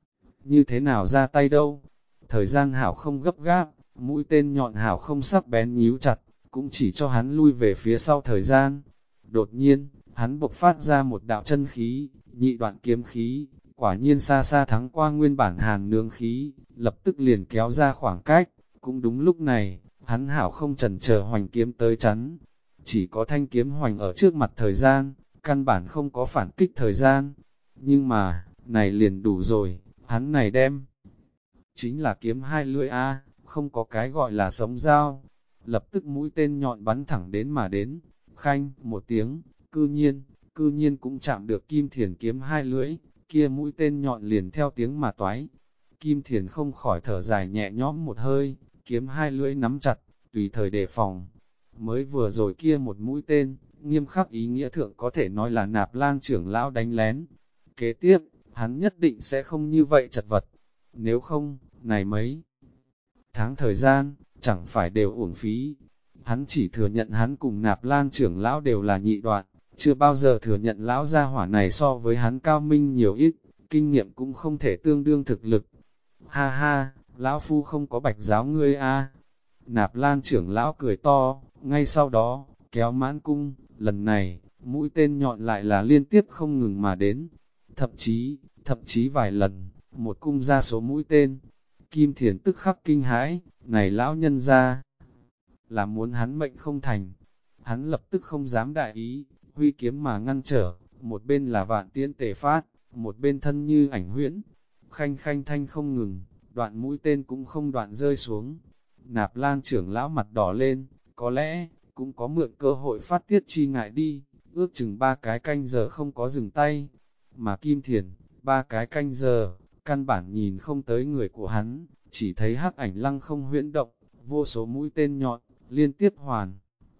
như thế nào ra tay đâu? Thời gian hảo không gấp gáp, mũi tên nhọn hảo không sắc bén nhíu chặt, cũng chỉ cho hắn lui về phía sau thời gian. Đột nhiên, hắn bộc phát ra một đạo chân khí, nhị đoạn kiếm khí, quả nhiên xa xa thắng qua nguyên bản hàn nương khí, lập tức liền kéo ra khoảng cách. Cũng đúng lúc này, hắn hảo không chần chờ hoành kiếm tới chắn. Chỉ có thanh kiếm hoành ở trước mặt thời gian, căn bản không có phản kích thời gian. Nhưng mà, này liền đủ rồi, hắn này đem. Chính là kiếm hai lưỡi A, không có cái gọi là sống dao. Lập tức mũi tên nhọn bắn thẳng đến mà đến, khanh, một tiếng, cư nhiên cũng chạm được Kim Thiền kiếm hai lưỡi, kia mũi tên nhọn liền theo tiếng mà toái. Kim Thiền không khỏi thở dài nhẹ nhõm một hơi, kiếm hai lưỡi nắm chặt, tùy thời đề phòng. Mới vừa rồi kia một mũi tên, nghiêm khắc ý nghĩa thượng có thể nói là Nạp Lan trưởng lão đánh lén. Kế tiếp, hắn nhất định sẽ không như vậy chật vật. Nếu không, này mấy tháng thời gian, chẳng phải đều uổng phí. Hắn chỉ thừa nhận hắn cùng Nạp Lan trưởng lão đều là nhị đoạn, chưa bao giờ thừa nhận lão gia hỏa này so với hắn cao minh nhiều ít, kinh nghiệm cũng không thể tương đương thực lực. Ha ha, lão phu không có bạch giáo ngươi a. Nạp Lan trưởng lão cười to, ngay sau đó, kéo mãn cung, lần này, mũi tên nhọn lại là liên tiếp không ngừng mà đến. Thậm chí vài lần, một cung ra số mũi tên. Kim Thiền tức khắc kinh hãi, này lão nhân ra, là muốn hắn mệnh không thành. Hắn lập tức không dám đại ý, huy kiếm mà ngăn trở, một bên là vạn tiễn tề phát, một bên thân như ảnh huyễn. Khanh khanh thanh không ngừng, đoạn mũi tên cũng không đoạn rơi xuống. Nạp Lan trưởng lão mặt đỏ lên, có lẽ, cũng có mượn cơ hội phát tiết chi ngại đi, ước chừng 3 cái canh giờ không có dừng tay. Mà Kim Thiền, 3 cái canh giờ, căn bản nhìn không tới người của hắn, chỉ thấy hắc ảnh lăng không huyễn động, vô số mũi tên nhọn, liên tiếp hoàn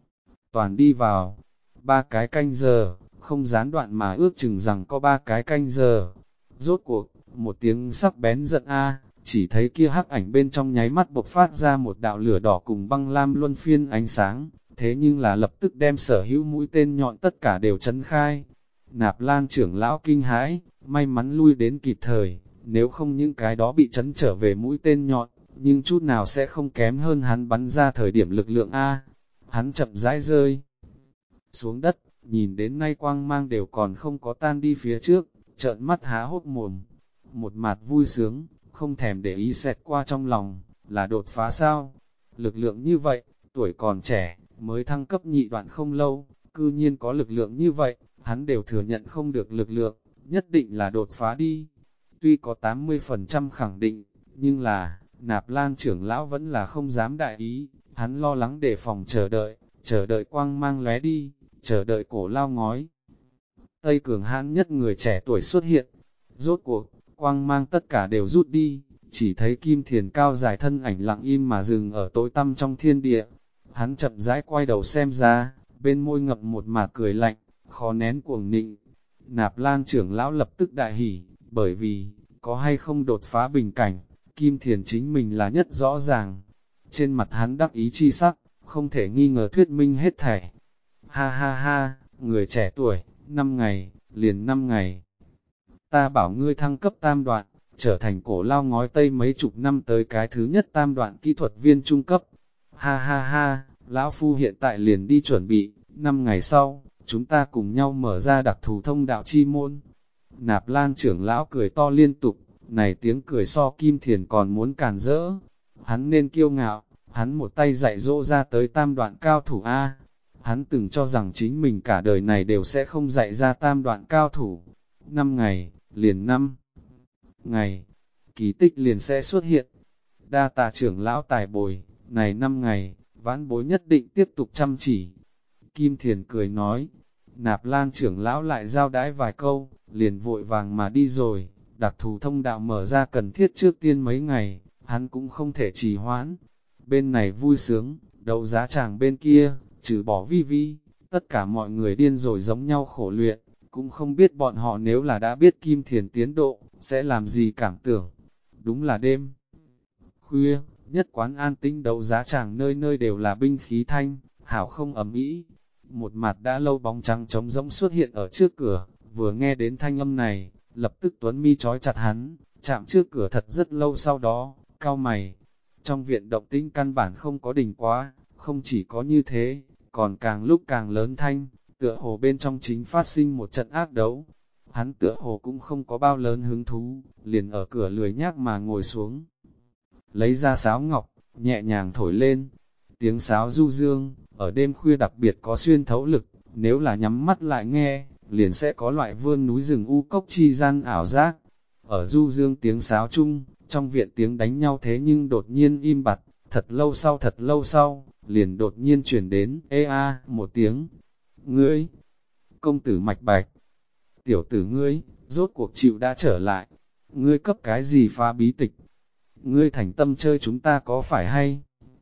toàn đi vào. 3 cái canh giờ, không gián đoạn mà ước chừng rằng có 3 cái canh giờ. Rốt cuộc, một tiếng sắc bén giận a, chỉ thấy kia hắc ảnh bên trong nháy mắt bộc phát ra một đạo lửa đỏ cùng băng lam luân phiên ánh sáng, thế nhưng là lập tức đem sở hữu mũi tên nhọn tất cả đều chấn khai. Nạp Lan trưởng lão kinh hãi, may mắn lui đến kịp thời, nếu không những cái đó bị chấn trở về mũi tên nhọn, nhưng chút nào sẽ không kém hơn hắn bắn ra thời điểm lực lượng A. Hắn chậm rãi rơi xuống đất, nhìn đến nay quang mang đều còn không có tan đi phía trước, trợn mắt há hốt mồm. Một mặt vui sướng, không thèm để ý xẹt qua trong lòng, là đột phá sao? Lực lượng như vậy, tuổi còn trẻ, mới thăng cấp nhị đoạn không lâu, cư nhiên có lực lượng như vậy, hắn đều thừa nhận không được lực lượng, nhất định là đột phá đi. Tuy có 80% khẳng định, nhưng là, Nạp Lan trưởng lão vẫn là không dám đại ý, hắn lo lắng đề phòng chờ đợi quang mang lóe đi, chờ đợi cổ lao ngói. Tây cường hãn nhất người trẻ tuổi xuất hiện, rốt cuộc, quang mang tất cả đều rút đi, chỉ thấy Kim Thiền cao dài thân ảnh lặng im mà dừng ở tối tăm trong thiên địa. Hắn chậm rãi quay đầu xem ra, bên môi ngậm một mạt cười lạnh, khó nén cuồng nịnh. Nạp Lan trưởng lão lập tức đại hỉ, bởi vì, có hay không đột phá bình cảnh, Kim Thiền chính mình là nhất rõ ràng. Trên mặt hắn đắc ý chi sắc, không thể nghi ngờ thuyết minh hết thảy. Ha ha ha, người trẻ tuổi, 5 ngày, liền 5 ngày. Ta bảo ngươi thăng cấp tam đoạn, trở thành cổ lao ngói Tây mấy chục năm tới cái thứ nhất tam đoạn kỹ thuật viên trung cấp. Ha ha ha, lão phu hiện tại liền đi chuẩn bị, 5 ngày sau, chúng ta cùng nhau mở ra đặc thù thông đạo chi môn. Nạp Lan trưởng lão cười to liên tục, này tiếng cười so Kim Thiền còn muốn càn rỡ. Hắn nên kiêu ngạo, hắn một tay dạy dỗ ra tới tam đoạn cao thủ A. Hắn từng cho rằng chính mình cả đời này đều sẽ không dạy ra tam đoạn cao thủ. 5 ngày, liền 5 ngày, kỳ tích liền sẽ xuất hiện. đa tạ trưởng lão tài bồi, này 5 ngày, vãn bối nhất định tiếp tục chăm chỉ. Kim Thiền cười nói, Nạp Lan trưởng lão lại giao đãi vài câu, liền vội vàng mà đi rồi, đặc thù thông đạo mở ra cần thiết trước tiên mấy ngày, hắn cũng không thể trì hoãn. Bên này vui sướng, đấu giá tràng bên kia, trừ bỏ Vi Vi, tất cả mọi người điên rồi giống nhau khổ luyện, cũng không biết bọn họ nếu là đã biết Kim Thiền tiến độ, sẽ làm gì cảm tưởng. Đúng là đêm khuya, nhất quán an tĩnh đấu giá tràng nơi nơi đều là binh khí thanh, hảo không ầm ĩ. Một mặt đã lâu bóng trắng trống rỗng xuất hiện ở trước cửa, vừa nghe đến thanh âm này, lập tức Tuấn mi trói chặt hắn, chạm trước cửa thật rất lâu sau đó, cau mày. Trong viện động tĩnh căn bản không có đình quá, không chỉ có như thế, còn càng lúc càng lớn thanh, tựa hồ bên trong chính phát sinh một trận ác đấu. Hắn tựa hồ cũng không có bao lớn hứng thú, liền ở cửa lười nhác mà ngồi xuống. Lấy ra sáo ngọc, nhẹ nhàng thổi lên, tiếng sáo du dương, ở đêm khuya đặc biệt có xuyên thấu lực, nếu là nhắm mắt lại nghe, liền sẽ có loại vươn núi rừng u cốc chi gian ảo giác. Ở du dương tiếng sáo chung, trong viện tiếng đánh nhau thế nhưng đột nhiên im bặt, thật lâu sau, liền đột nhiên chuyển đến, ê a, một tiếng. Ngươi, công tử Mạch Bạch, tiểu tử ngươi, rốt cuộc chịu đã trở lại, ngươi cấp cái gì phá bí tịch? Ngươi thành tâm chơi chúng ta có phải hay?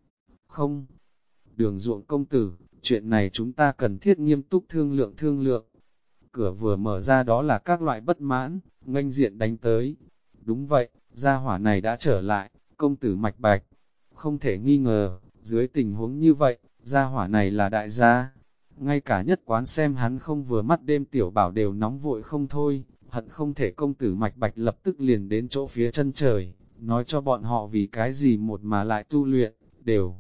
Không, Đường Ruộng công tử, chuyện này chúng ta cần thiết nghiêm túc thương lượng. Cửa vừa mở ra đó là các loại bất mãn, nghênh diện đánh tới. Đúng vậy, gia hỏa này đã trở lại, công tử Mạch Bạch. Không thể nghi ngờ, dưới tình huống như vậy, gia hỏa này là đại gia. Ngay cả nhất quán xem hắn không vừa mắt đêm tiểu bảo đều nóng vội không thôi, hận không thể công tử Mạch Bạch lập tức liền đến chỗ phía chân trời, nói cho bọn họ vì cái gì một mà lại tu luyện, đều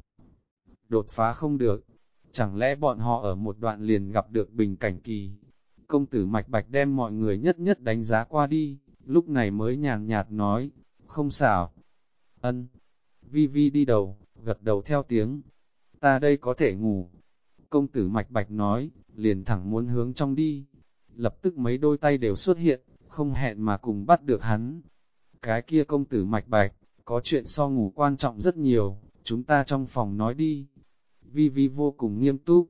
đột phá không được. Chẳng lẽ bọn họ ở một đoạn liền gặp được bình cảnh kỳ? Công tử Mạch Bạch đem mọi người nhất nhất đánh giá qua đi, lúc này mới nhàn nhạt nói, không xảo. Ân, Vi Vi đi đầu, gật đầu theo tiếng. Ta đây có thể ngủ. Công tử Mạch Bạch nói, liền thẳng muốn hướng trong đi. Lập tức mấy đôi tay đều xuất hiện, không hẹn mà cùng bắt được hắn. Cái kia công tử Mạch Bạch, có chuyện so ngủ quan trọng rất nhiều, chúng ta trong phòng nói đi. Vi Vi vô cùng nghiêm túc,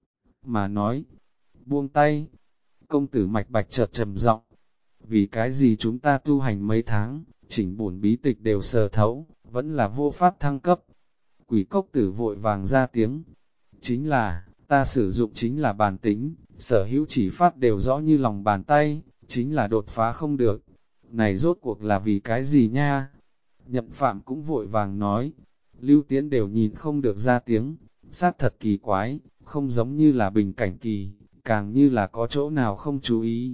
mà nói, buông tay. Công tử Mạch Bạch chợt trầm giọng, vì cái gì chúng ta tu hành mấy tháng, chỉnh bổn bí tịch đều sờ thấu, vẫn là vô pháp thăng cấp. Quỷ cốc tử vội vàng ra tiếng, chính là, ta sử dụng chính là bàn tính, sở hữu chỉ pháp đều rõ như lòng bàn tay, chính là đột phá không được. Này rốt cuộc là vì cái gì nha? Nhậm Phạm cũng vội vàng nói, Lưu Tiễn đều nhìn không được ra tiếng, xác thật kỳ quái, không giống như là bình cảnh kỳ, càng như là có chỗ nào không chú ý.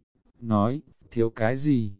Nói, thiếu cái gì?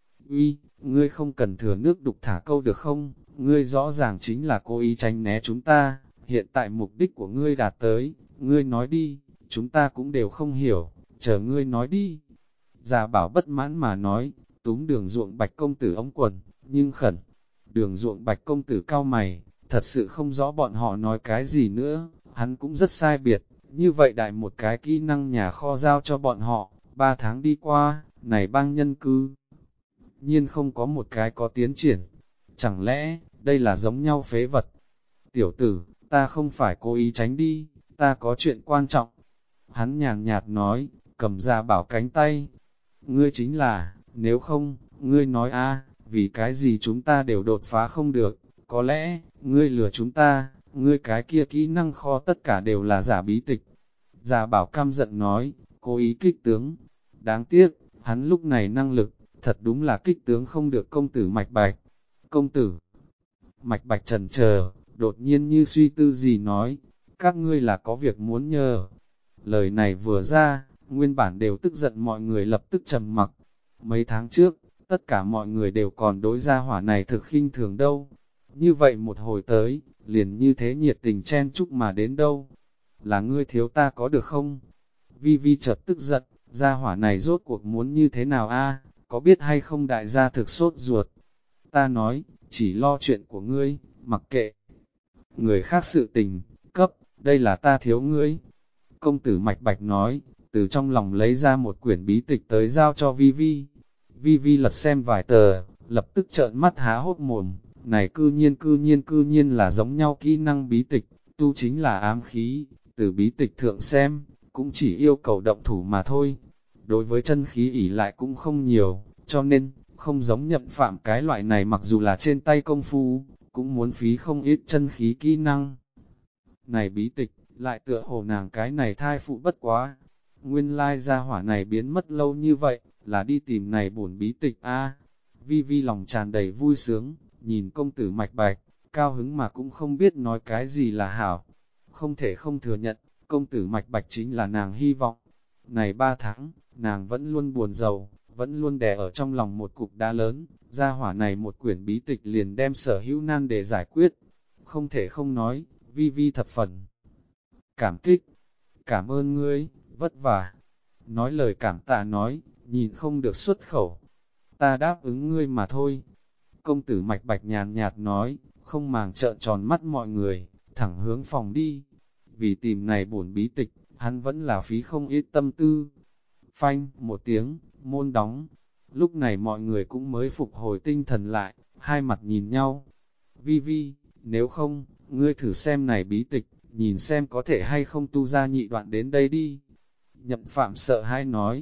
Uy, ngươi không cần thừa nước đục thả câu được không? Ngươi rõ ràng chính là cố ý tránh né chúng ta, hiện tại mục đích của ngươi đạt tới, ngươi nói đi, chúng ta cũng đều không hiểu, chờ ngươi nói đi. Già Bảo bất mãn mà nói, túm Đường Ruộng Bạch công tử ống quần, nhưng khẩn. Đường Ruộng Bạch công tử cao mày, thật sự không rõ bọn họ nói cái gì nữa, hắn cũng rất sai biệt, như vậy đại một cái kỹ năng nhà kho giao cho bọn họ, 3 tháng đi qua, này bang nhân cư. Nhiên không có một cái có tiến triển, chẳng lẽ, đây là giống nhau phế vật. Tiểu tử, ta không phải cố ý tránh đi, ta có chuyện quan trọng. Hắn nhàn nhạt nói, cầm ra Bảo cánh tay. Ngươi chính là, nếu không, ngươi nói a, vì cái gì chúng ta đều đột phá không được, có lẽ, ngươi lừa chúng ta, ngươi cái kia kỹ năng kho tất cả đều là giả bí tịch. Già Bảo căm giận nói, cố ý kích tướng. Đáng tiếc, hắn lúc này năng lực, thật đúng là kích tướng không được công tử Mạch Bạch. Công tử Mạch Bạch chần chờ, đột nhiên như suy tư gì nói, các ngươi là có việc muốn nhờ. Lời này vừa ra, nguyên bản đều tức giận mọi người lập tức trầm mặc. Mấy tháng trước, tất cả mọi người đều còn đối gia hỏa này thực khinh thường đâu. Như vậy một hồi tới, liền như thế nhiệt tình chen chúc mà đến đâu. Là ngươi thiếu ta có được không? Vi Vi chợt tức giận, gia hỏa này rốt cuộc muốn như thế nào a? Có biết hay không đại gia thực sốt ruột? Ta nói, chỉ lo chuyện của ngươi, mặc kệ. Người khác sự tình, cấp, đây là ta thiếu ngươi. Công tử Mạch Bạch nói, từ trong lòng lấy ra một quyển bí tịch tới giao cho Vi Vi. Vi Vi lật xem vài tờ, lập tức trợn mắt há hốt mồm, Này cư nhiên là giống nhau kỹ năng bí tịch, tu chính là ám khí, từ bí tịch thượng xem, cũng chỉ yêu cầu động thủ mà thôi. Đối với chân khí ỷ lại cũng không nhiều, cho nên, không giống Nhậm Phạm cái loại này mặc dù là trên tay công phu, cũng muốn phí không ít chân khí kỹ năng. Này bí tịch, lại tựa hồ nàng cái này thai phụ bất quá. Nguyên lai gia hỏa này biến mất lâu như vậy, là đi tìm này bổn bí tịch a. Vi Vi lòng tràn đầy vui sướng, nhìn công tử Mạch Bạch, cao hứng mà cũng không biết nói cái gì là hảo. Không thể không thừa nhận, công tử Mạch Bạch chính là nàng hy vọng. Này 3 tháng, nàng vẫn luôn buồn rầu, vẫn luôn đè ở trong lòng một cục đá lớn, gia hỏa này một quyển bí tịch liền đem sở hữu nan để giải quyết. Không thể không nói, Vi Vi thập phần cảm kích, cảm ơn ngươi, vất vả. Nói lời cảm tạ nói, nhìn không được xuất khẩu. Ta đáp ứng ngươi mà thôi. Công tử Mạch Bạch nhàn nhạt nói, không màng trợn tròn mắt mọi người, thẳng hướng phòng đi. Vì tìm này bổn bí tịch, hắn vẫn là phí không ít tâm tư. Phanh, một tiếng, môn đóng. Lúc này mọi người cũng mới phục hồi tinh thần lại, hai mặt nhìn nhau. Vi Vi, nếu không, ngươi thử xem này bí tịch, nhìn xem có thể hay không tu ra nhị đoạn đến đây đi. Nhậm Phạm sợ hãi nói.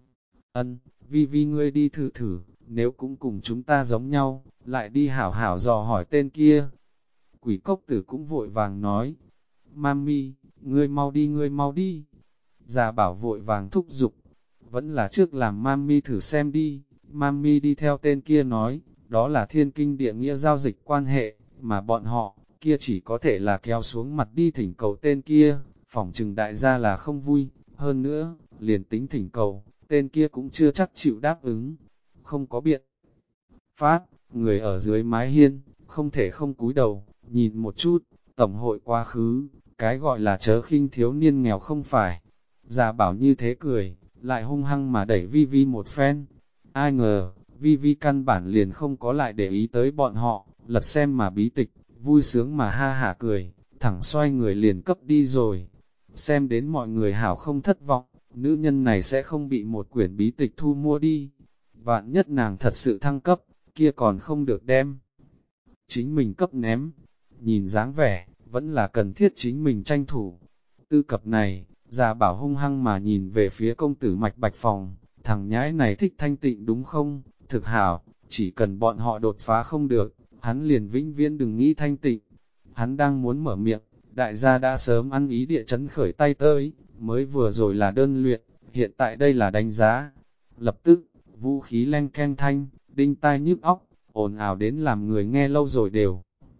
Ân, Vi Vi ngươi đi thử thử, nếu cũng cùng chúng ta giống nhau, lại đi hảo hảo dò hỏi tên kia. Quỷ cốc tử cũng vội vàng nói. Mami, ngươi mau đi. Già bảo vội vàng thúc giục. Vẫn là trước làm Mami thử xem đi. Mami đi theo tên kia nói, đó là thiên kinh địa nghĩa giao dịch quan hệ, mà bọn họ, kia chỉ có thể là kéo xuống mặt đi thỉnh cầu tên kia, phỏng chừng đại gia là không vui, hơn nữa, liền tính thỉnh cầu, tên kia cũng chưa chắc chịu đáp ứng, không có biện. Pháp, người ở dưới mái hiên, không thể không cúi đầu, nhìn một chút, tổng hội quá khứ, cái gọi là chớ khinh thiếu niên nghèo không phải. Già bảo như thế cười, lại hung hăng mà đẩy Vi Vi một phen. Ai ngờ, Vi Vi căn bản liền không có lại để ý tới bọn họ, lật xem mà bí tịch, vui sướng mà ha hả cười, thẳng xoay người liền cấp đi rồi. Xem đến mọi người hảo không thất vọng, nữ nhân này sẽ không bị một quyển bí tịch thu mua đi. Vạn nhất nàng thật sự thăng cấp, kia còn không được đem. Chính mình cấp ném, nhìn dáng vẻ, vẫn là cần thiết chính mình tranh thủ. Tư cập này, già bảo hung hăng mà nhìn về phía công tử Mạch Bạch phòng, thằng nhãi này thích thanh tịnh đúng không? Thực hảo, chỉ cần bọn họ đột phá không được, hắn liền vĩnh viễn đừng nghĩ thanh tịnh. Hắn đang muốn mở miệng, đại gia đã sớm ăn ý địa chấn khởi tay tới, mới vừa rồi là đơn luyện, hiện tại đây là đánh giá. Lập tức, vũ khí len ken thanh, đinh tai nhức óc, ồn ào đến làm người nghe lâu rồi đều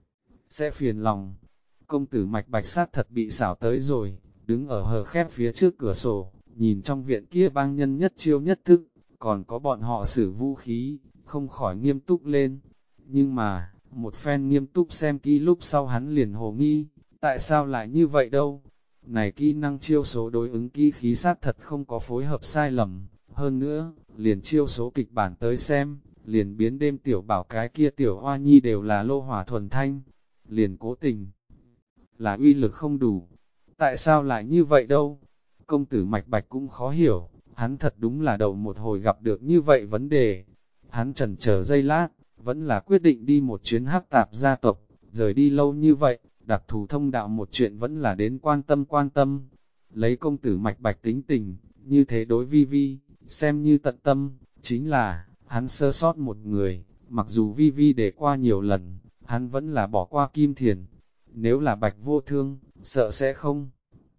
sẽ phiền lòng. Công tử Mạch Bạch sát thật bị xảo tới rồi, đứng ở hờ khép phía trước cửa sổ, nhìn trong viện kia bang nhân nhất chiêu nhất thức, còn có bọn họ sử vũ khí, không khỏi nghiêm túc lên. Nhưng mà, một phen nghiêm túc xem kỹ lúc sau hắn liền hồ nghi, tại sao lại như vậy đâu? Này kỹ năng chiêu số đối ứng kỹ khí sát thật không có phối hợp sai lầm, hơn nữa, liền chiêu số kịch bản tới xem, liền biến đêm tiểu bảo cái kia tiểu hoa nhi đều là lô hỏa thuần thanh, liền cố tình là uy lực không đủ. Tại sao lại như vậy đâu? Công tử Mạch Bạch cũng khó hiểu, hắn thật đúng là đầu một hồi gặp được như vậy vấn đề. Hắn chần chờ giây lát, vẫn là quyết định đi một chuyến hắc tạp gia tộc, rời đi lâu như vậy, đặc thù thông đạo một chuyện vẫn là đến quan tâm. Lấy công tử Mạch Bạch tính tình, như thế đối Vi Vi, xem như tận tâm, chính là, hắn sơ sót một người, mặc dù Vi Vi để qua nhiều lần, hắn vẫn là bỏ qua Kim Thiền. Nếu là Bạch Vô Thương, sợ sẽ không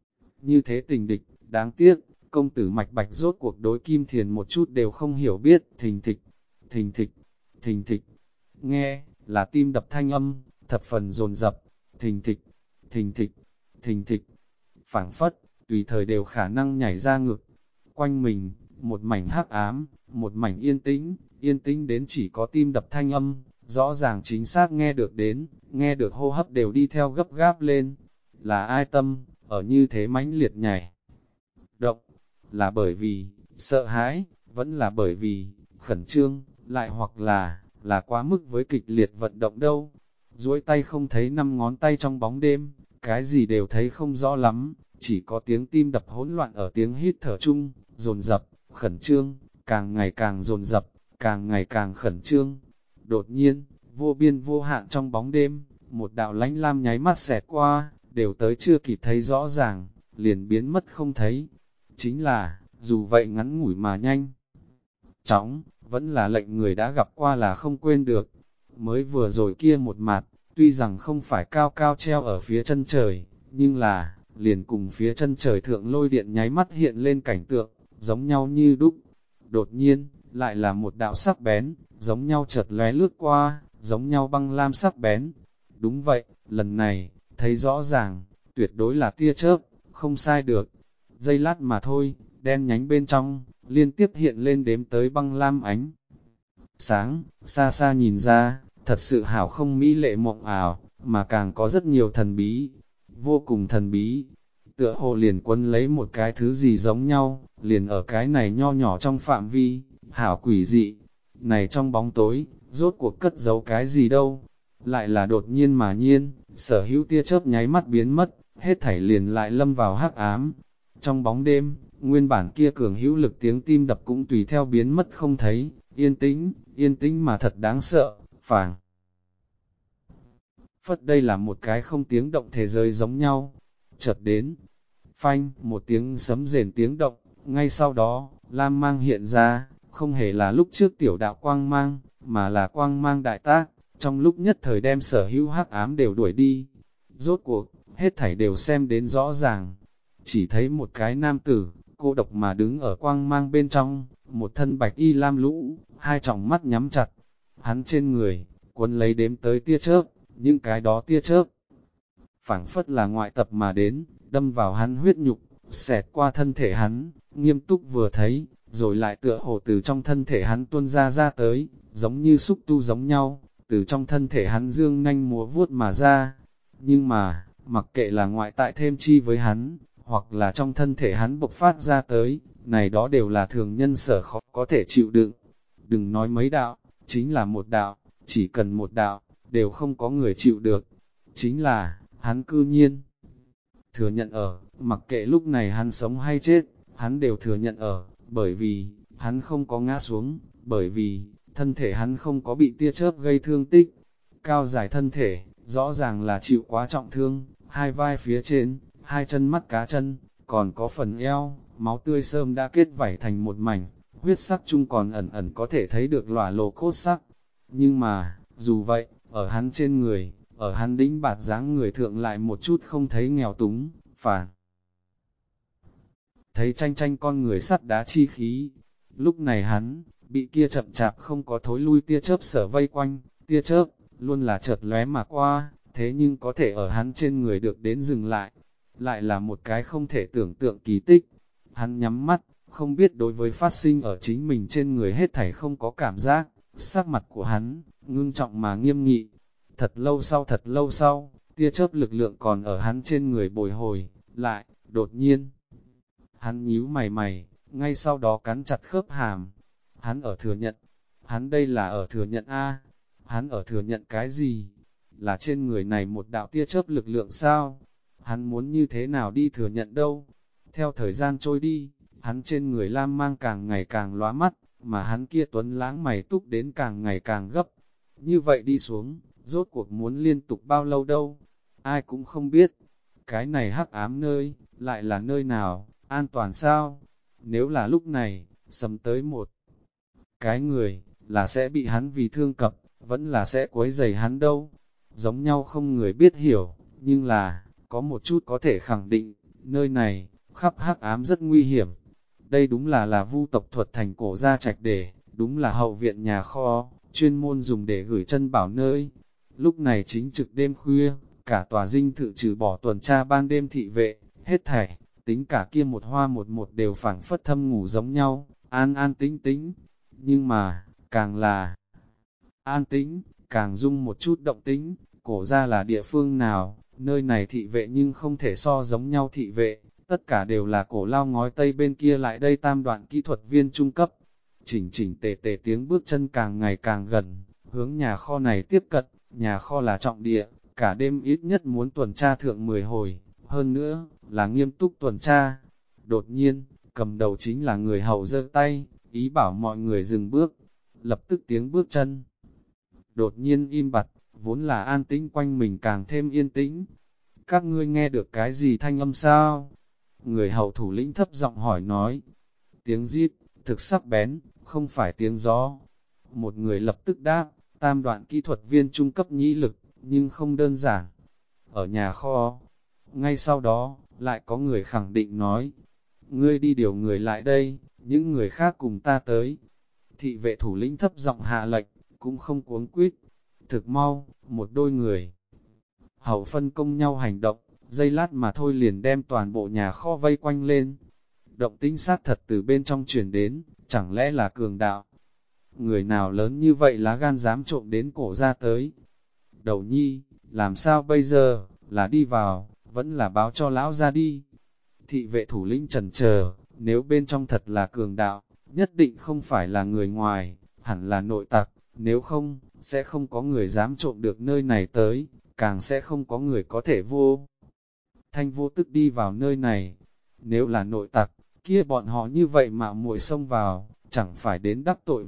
như thế tình địch, đáng tiếc, công tử Mạch Bạch rốt cuộc đối Kim Thiền một chút đều không hiểu biết, thình thịch, thình thịch, thình thịch, nghe, là tim đập thanh âm, thập phần dồn dập, thình thịch, thình thịch, thình thịch, phảng phất, tùy thời đều khả năng nhảy ra ngực. Quanh mình, một mảnh hắc ám, một mảnh yên tĩnh đến chỉ có tim đập thanh âm, rõ ràng chính xác nghe được đến, nghe được hô hấp đều đi theo gấp gáp lên. Là ai tâm, ở như thế mãnh liệt nhảy động, là bởi vì, sợ hãi, vẫn là bởi vì, khẩn trương, lại hoặc là quá mức với kịch liệt vận động đâu. Duỗi tay không thấy năm ngón tay trong bóng đêm, cái gì đều thấy không rõ lắm, chỉ có tiếng tim đập hỗn loạn ở tiếng hít thở chung, dồn dập, khẩn trương, càng ngày càng dồn dập, càng ngày càng khẩn trương. Đột nhiên, Vô biên vô hạn trong bóng đêm, một đạo lánh lam nháy mắt xẹt qua, đều tới chưa kịp thấy rõ ràng, liền biến mất không thấy. Chính là, dù vậy ngắn ngủi mà nhanh chóng, vẫn là lệnh người đã gặp qua là không quên được. Mới vừa rồi kia một mặt, tuy rằng không phải cao cao treo ở phía chân trời, nhưng là, liền cùng phía chân trời thượng lôi điện nháy mắt hiện lên cảnh tượng, giống nhau như đúc. Đột nhiên, lại là một đạo sắc bén, giống nhau chợt lóe lướt qua, giống nhau băng lam sắc bén. Đúng vậy, lần này, thấy rõ ràng, tuyệt đối là tia chớp, không sai được. Giây lát mà thôi, đen nhánh bên trong, liên tiếp hiện lên đếm tới băng lam ánh. Sáng, xa xa nhìn ra, thật sự hảo không mỹ lệ mộng ảo, mà càng có rất nhiều thần bí, vô cùng thần bí. Tựa hồ liền quân lấy một cái thứ gì giống nhau, liền ở cái này nho nhỏ trong phạm vi, hảo quỷ dị. Này trong bóng tối, rốt cuộc cất giấu cái gì đâu, lại là đột nhiên mà nhiên, sở hữu tia chớp nháy mắt biến mất, hết thảy liền lại lâm vào hắc ám. Trong bóng đêm, nguyên bản kia cường hữu lực tiếng tim đập cũng tùy theo biến mất không thấy, yên tĩnh mà thật đáng sợ, phảng phất đây là một cái không tiếng động thế giới giống nhau. Chợt đến, phanh, một tiếng sấm rền tiếng động, ngay sau đó, lam mang hiện ra, không hề là lúc trước tiểu đạo quang mang, mà là quang mang đại tác, trong lúc nhất thời đem sở hữu hắc ám đều đuổi đi. Rốt cuộc, hết thảy đều xem đến rõ ràng, chỉ thấy một cái nam tử, cô độc mà đứng ở quang mang bên trong, một thân bạch y lam lũ, hai tròng mắt nhắm chặt, hắn trên người, quấn lấy đếm tới tia chớp, những cái đó tia chớp, phảng phất là ngoại tập mà đến, đâm vào hắn huyết nhục, xẹt qua thân thể hắn, nghiêm túc vừa thấy, rồi lại tựa hồ từ trong thân thể hắn tuôn ra tới, giống như xúc tu giống nhau, từ trong thân thể hắn dương nanh múa vuốt mà ra. Nhưng mà, mặc kệ là ngoại tại thêm chi với hắn, hoặc là trong thân thể hắn bộc phát ra tới, này đó đều là thường nhân sở khó có thể chịu đựng. Đừng nói mấy đạo, chính là một đạo, chỉ cần một đạo, đều không có người chịu được. Chính là, hắn cư nhiên thừa nhận ở, mặc kệ lúc này hắn sống hay chết, hắn đều thừa nhận ở, bởi vì, hắn không có ngã xuống, bởi vì, thân thể hắn không có bị tia chớp gây thương tích. Cao dài thân thể, rõ ràng là chịu quá trọng thương, hai vai phía trên, hai chân mắt cá chân, còn có phần eo, máu tươi sơm đã kết vảy thành một mảnh, huyết sắc chung còn ẩn ẩn có thể thấy được lòa lồ cốt sắc. Nhưng mà, dù vậy, ở hắn trên người, ở hắn đĩnh bạt dáng người thượng lại một chút không thấy nghèo túng, phản. Thấy tranh tranh con người sắt đá chi khí. Lúc này hắn, bị kia chậm chạp không có thối lui tia chớp sở vây quanh, tia chớp, luôn là chợt lóe mà qua, thế nhưng có thể ở hắn trên người được đến dừng lại là một cái không thể tưởng tượng kỳ tích. Hắn nhắm mắt, không biết đối với phát sinh ở chính mình trên người hết thảy không có cảm giác, sắc mặt của hắn, ngưng trọng mà nghiêm nghị. Thật lâu sau, tia chớp lực lượng còn ở hắn trên người bồi hồi, lại, đột nhiên. Hắn nhíu mày, ngay sau đó cắn chặt khớp hàm. Hắn ở thừa nhận, hắn đây là ở thừa nhận A, hắn ở thừa nhận cái gì? Là trên người này một đạo tia chớp lực lượng sao? Hắn muốn như thế nào đi thừa nhận đâu? Theo thời gian trôi đi, hắn trên người lam mang càng ngày càng lóa mắt, mà hắn kia tuấn lãng mày túc đến càng ngày càng gấp. Như vậy đi xuống, rốt cuộc muốn liên tục bao lâu đâu? Ai cũng không biết. Cái này hắc ám nơi, lại là nơi nào, an toàn sao? Nếu là lúc này, sầm tới một cái người, là sẽ bị hắn vì thương cập, vẫn là sẽ quấy rầy hắn đâu. Giống nhau không người biết hiểu, nhưng là, có một chút có thể khẳng định, nơi này, khắp hắc ám rất nguy hiểm. Đây đúng là vu tộc thuật thành cổ gia trạch để, đúng là hậu viện nhà kho, chuyên môn dùng để gửi chân bảo nơi. Lúc này chính trực đêm khuya, cả tòa dinh thự trừ bỏ tuần tra ban đêm thị vệ, hết thảy, tính cả kia một hoa một đều phảng phất thâm ngủ giống nhau, an an tĩnh tĩnh. Nhưng mà, càng là an tĩnh, càng dung một chút động tĩnh, cổ ra là địa phương nào, nơi này thị vệ nhưng không thể so giống nhau thị vệ, tất cả đều là cổ lao ngói tây bên kia lại đây tam đoạn kỹ thuật viên trung cấp. Chỉnh tề tề tiếng bước chân càng ngày càng gần, hướng nhà kho này tiếp cận, nhà kho là trọng địa, cả đêm ít nhất muốn tuần tra thượng 10 hồi, hơn nữa, là nghiêm túc tuần tra. Đột nhiên, cầm đầu chính là người hầu giơ tay, ý bảo mọi người dừng bước, lập tức tiếng bước chân đột nhiên im bặt, vốn là an tĩnh quanh mình càng thêm yên tĩnh. Các ngươi nghe được cái gì thanh âm sao? Người hậu thủ lĩnh thấp giọng hỏi nói. Tiếng rít, thực sắc bén, không phải tiếng gió. Một người lập tức đáp, tam đoạn kỹ thuật viên trung cấp nhĩ lực, nhưng không đơn giản. Ở nhà kho, ngay sau đó, lại có người khẳng định nói, ngươi đi điều người lại đây, những người khác cùng ta tới. Thị vệ thủ lĩnh thấp giọng hạ lệnh, cũng không cuống quýt. Thực mau, một đôi người hậu phân công nhau hành động, giây lát mà thôi liền đem toàn bộ nhà kho vây quanh lên. Động tĩnh sát thật từ bên trong truyền đến, chẳng lẽ là cường đạo? Người nào lớn như vậy lá gan dám trộm đến cổ ra tới? Đầu nhi, làm sao bây giờ, là đi vào, vẫn là báo cho lão ra đi. Thị vệ thủ lĩnh chần chờ, nếu bên trong thật là cường đạo, nhất định không phải là người ngoài, hẳn là nội tặc, nếu không, sẽ không có người dám trộm được nơi này tới, càng sẽ không có người có thể vô thanh vô tức đi vào nơi này. Nếu là nội tặc, kia bọn họ như vậy mạo muội xông vào, chẳng phải đến đắc tội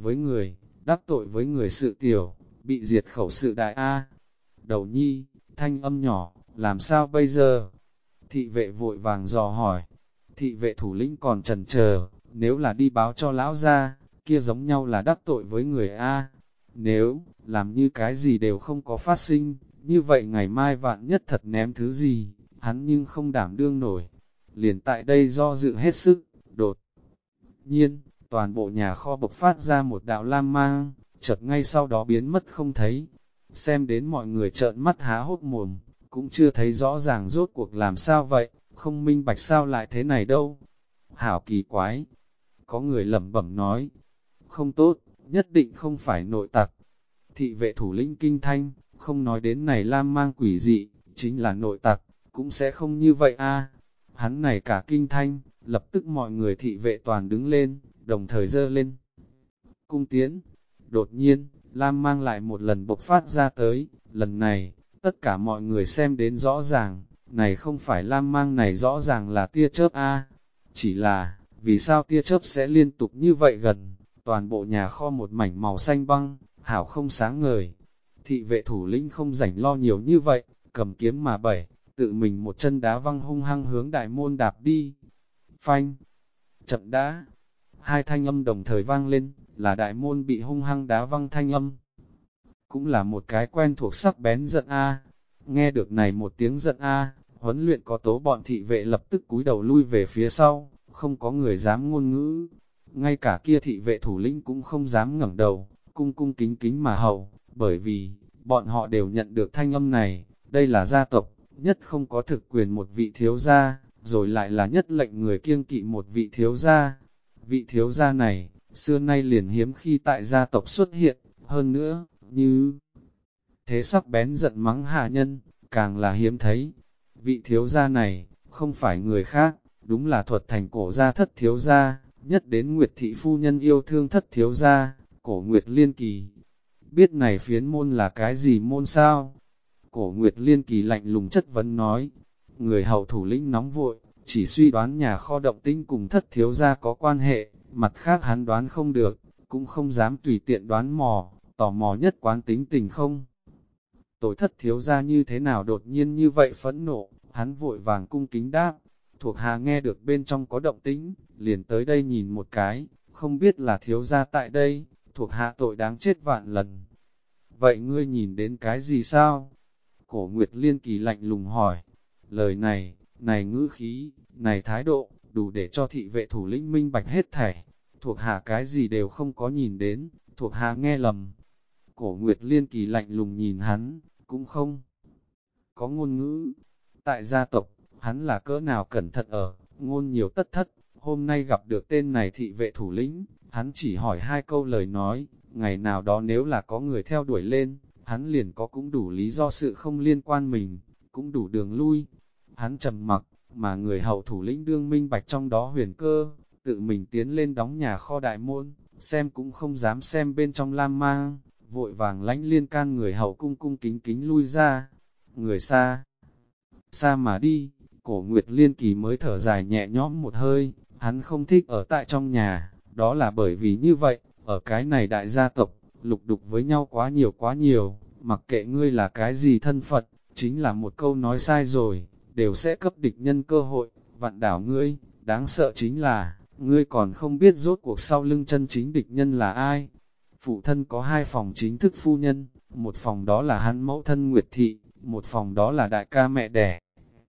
với người sự tiểu, bị diệt khẩu sự đại A. Đầu nhi, thanh âm nhỏ, làm sao bây giờ? Thị vệ vội vàng dò hỏi. Thị vệ thủ lĩnh còn chần chờ, nếu là đi báo cho lão gia, kia giống nhau là đắc tội với người A. Nếu, làm như cái gì đều không có phát sinh, như vậy ngày mai vạn nhất thật ném thứ gì, hắn nhưng không đảm đương nổi. Liền tại đây do dự hết sức, đột nhiên, toàn bộ nhà kho bộc phát ra một đạo lam mang, chợt ngay sau đó biến mất không thấy. Xem đến mọi người trợn mắt há hốc mồm, cũng chưa thấy rõ ràng rốt cuộc làm sao vậy, không minh bạch sao lại thế này đâu. Hảo kỳ quái, có người lẩm bẩm nói, không tốt, nhất định không phải nội tặc. Thị vệ thủ lĩnh kinh thanh, không nói đến này lam mang quỷ dị, chính là nội tặc, cũng sẽ không như vậy a. Hắn này cả kinh thanh, lập tức mọi người thị vệ toàn đứng lên, đồng thời dơ lên cung tiễn. Đột nhiên, lam mang lại một lần bộc phát ra tới, lần này, tất cả mọi người xem đến rõ ràng, này không phải lam mang này rõ ràng là tia chớp a. Chỉ là, vì sao tia chớp sẽ liên tục như vậy gần, toàn bộ nhà kho một mảnh màu xanh băng, hảo không sáng ngời. Thị vệ thủ lĩnh không rảnh lo nhiều như vậy, cầm kiếm mà bẩy, tự mình một chân đá văng hung hăng hướng đại môn đạp đi. Phanh, chậm đã, hai thanh âm đồng thời vang lên, là đại môn bị hung hăng đá văng thanh âm. Cũng là một cái quen thuộc sắc bén giận A. Nghe được này một tiếng giận A, huấn luyện có tố bọn thị vệ lập tức cúi đầu lui về phía sau, không có người dám ngôn ngữ. Ngay cả kia thị vệ thủ lĩnh cũng không dám ngẩng đầu, cung cung kính kính mà hầu, bởi vì, bọn họ đều nhận được thanh âm này, đây là gia tộc, nhất không có thực quyền một vị thiếu gia, rồi lại là nhất lệnh người kiêng kỵ một vị thiếu gia. Vị thiếu gia này, xưa nay liền hiếm khi tại gia tộc xuất hiện, hơn nữa, như thế sắc bén giận mắng hạ nhân, càng là hiếm thấy. Vị thiếu gia này, không phải người khác, đúng là Thuật Thành cổ gia Thất thiếu gia, nhất đến Nguyệt thị phu nhân yêu thương Thất thiếu gia, Cổ Nguyệt Liên Kỳ. Biết này phiến môn là cái gì môn sao? Cổ Nguyệt Liên Kỳ lạnh lùng chất vấn nói. Người hậu thủ lĩnh nóng vội, chỉ suy đoán nhà kho động tĩnh cùng Thất thiếu gia có quan hệ, mặt khác hắn đoán không được, cũng không dám tùy tiện đoán mò, tò mò nhất quán tính tình không. Tội Thất thiếu gia như thế nào đột nhiên như vậy phẫn nộ, hắn vội vàng cung kính đáp. Thuộc hạ nghe được bên trong có động tĩnh, liền tới đây nhìn một cái, không biết là thiếu gia tại đây, thuộc hạ tội đáng chết vạn lần. Vậy ngươi nhìn đến cái gì sao? Cổ Nguyệt Liên Kỳ lạnh lùng hỏi. Lời này, này ngữ khí, này thái độ, đủ để cho thị vệ thủ lĩnh minh bạch hết thảy. Thuộc hạ cái gì đều không có nhìn đến, thuộc hạ nghe lầm. Cổ Nguyệt Liên Kỳ lạnh lùng nhìn hắn, cũng không có ngôn ngữ. Tại gia tộc, hắn là cỡ nào cẩn thận ở, ngôn nhiều tất thất, hôm nay gặp được tên này thị vệ thủ lĩnh, hắn chỉ hỏi hai câu lời nói, ngày nào đó nếu là có người theo đuổi lên, hắn liền có cũng đủ lý do sự không liên quan mình, cũng đủ đường lui. Hắn trầm mặc, mà người hậu thủ lĩnh đương minh bạch trong đó huyền cơ, tự mình tiến lên đóng nhà kho đại môn, xem cũng không dám xem bên trong lam mang, vội vàng lánh liên can người hậu cung cung kính kính lui ra. Người xa mà đi, Cổ Nguyệt Liên Kỳ mới thở dài nhẹ nhõm một hơi, hắn không thích ở tại trong nhà, đó là bởi vì như vậy, ở cái này đại gia tộc, lục đục với nhau quá nhiều, mặc kệ ngươi là cái gì thân phận, chính là một câu nói sai rồi, đều sẽ cấp địch nhân cơ hội, vạn đảo ngươi, đáng sợ chính là, ngươi còn không biết rốt cuộc sau lưng chân chính địch nhân là ai. Phụ thân có 2 phòng chính thức phu nhân, một phòng đó là hắn mẫu thân Nguyệt Thị, một phòng đó là đại ca mẹ đẻ.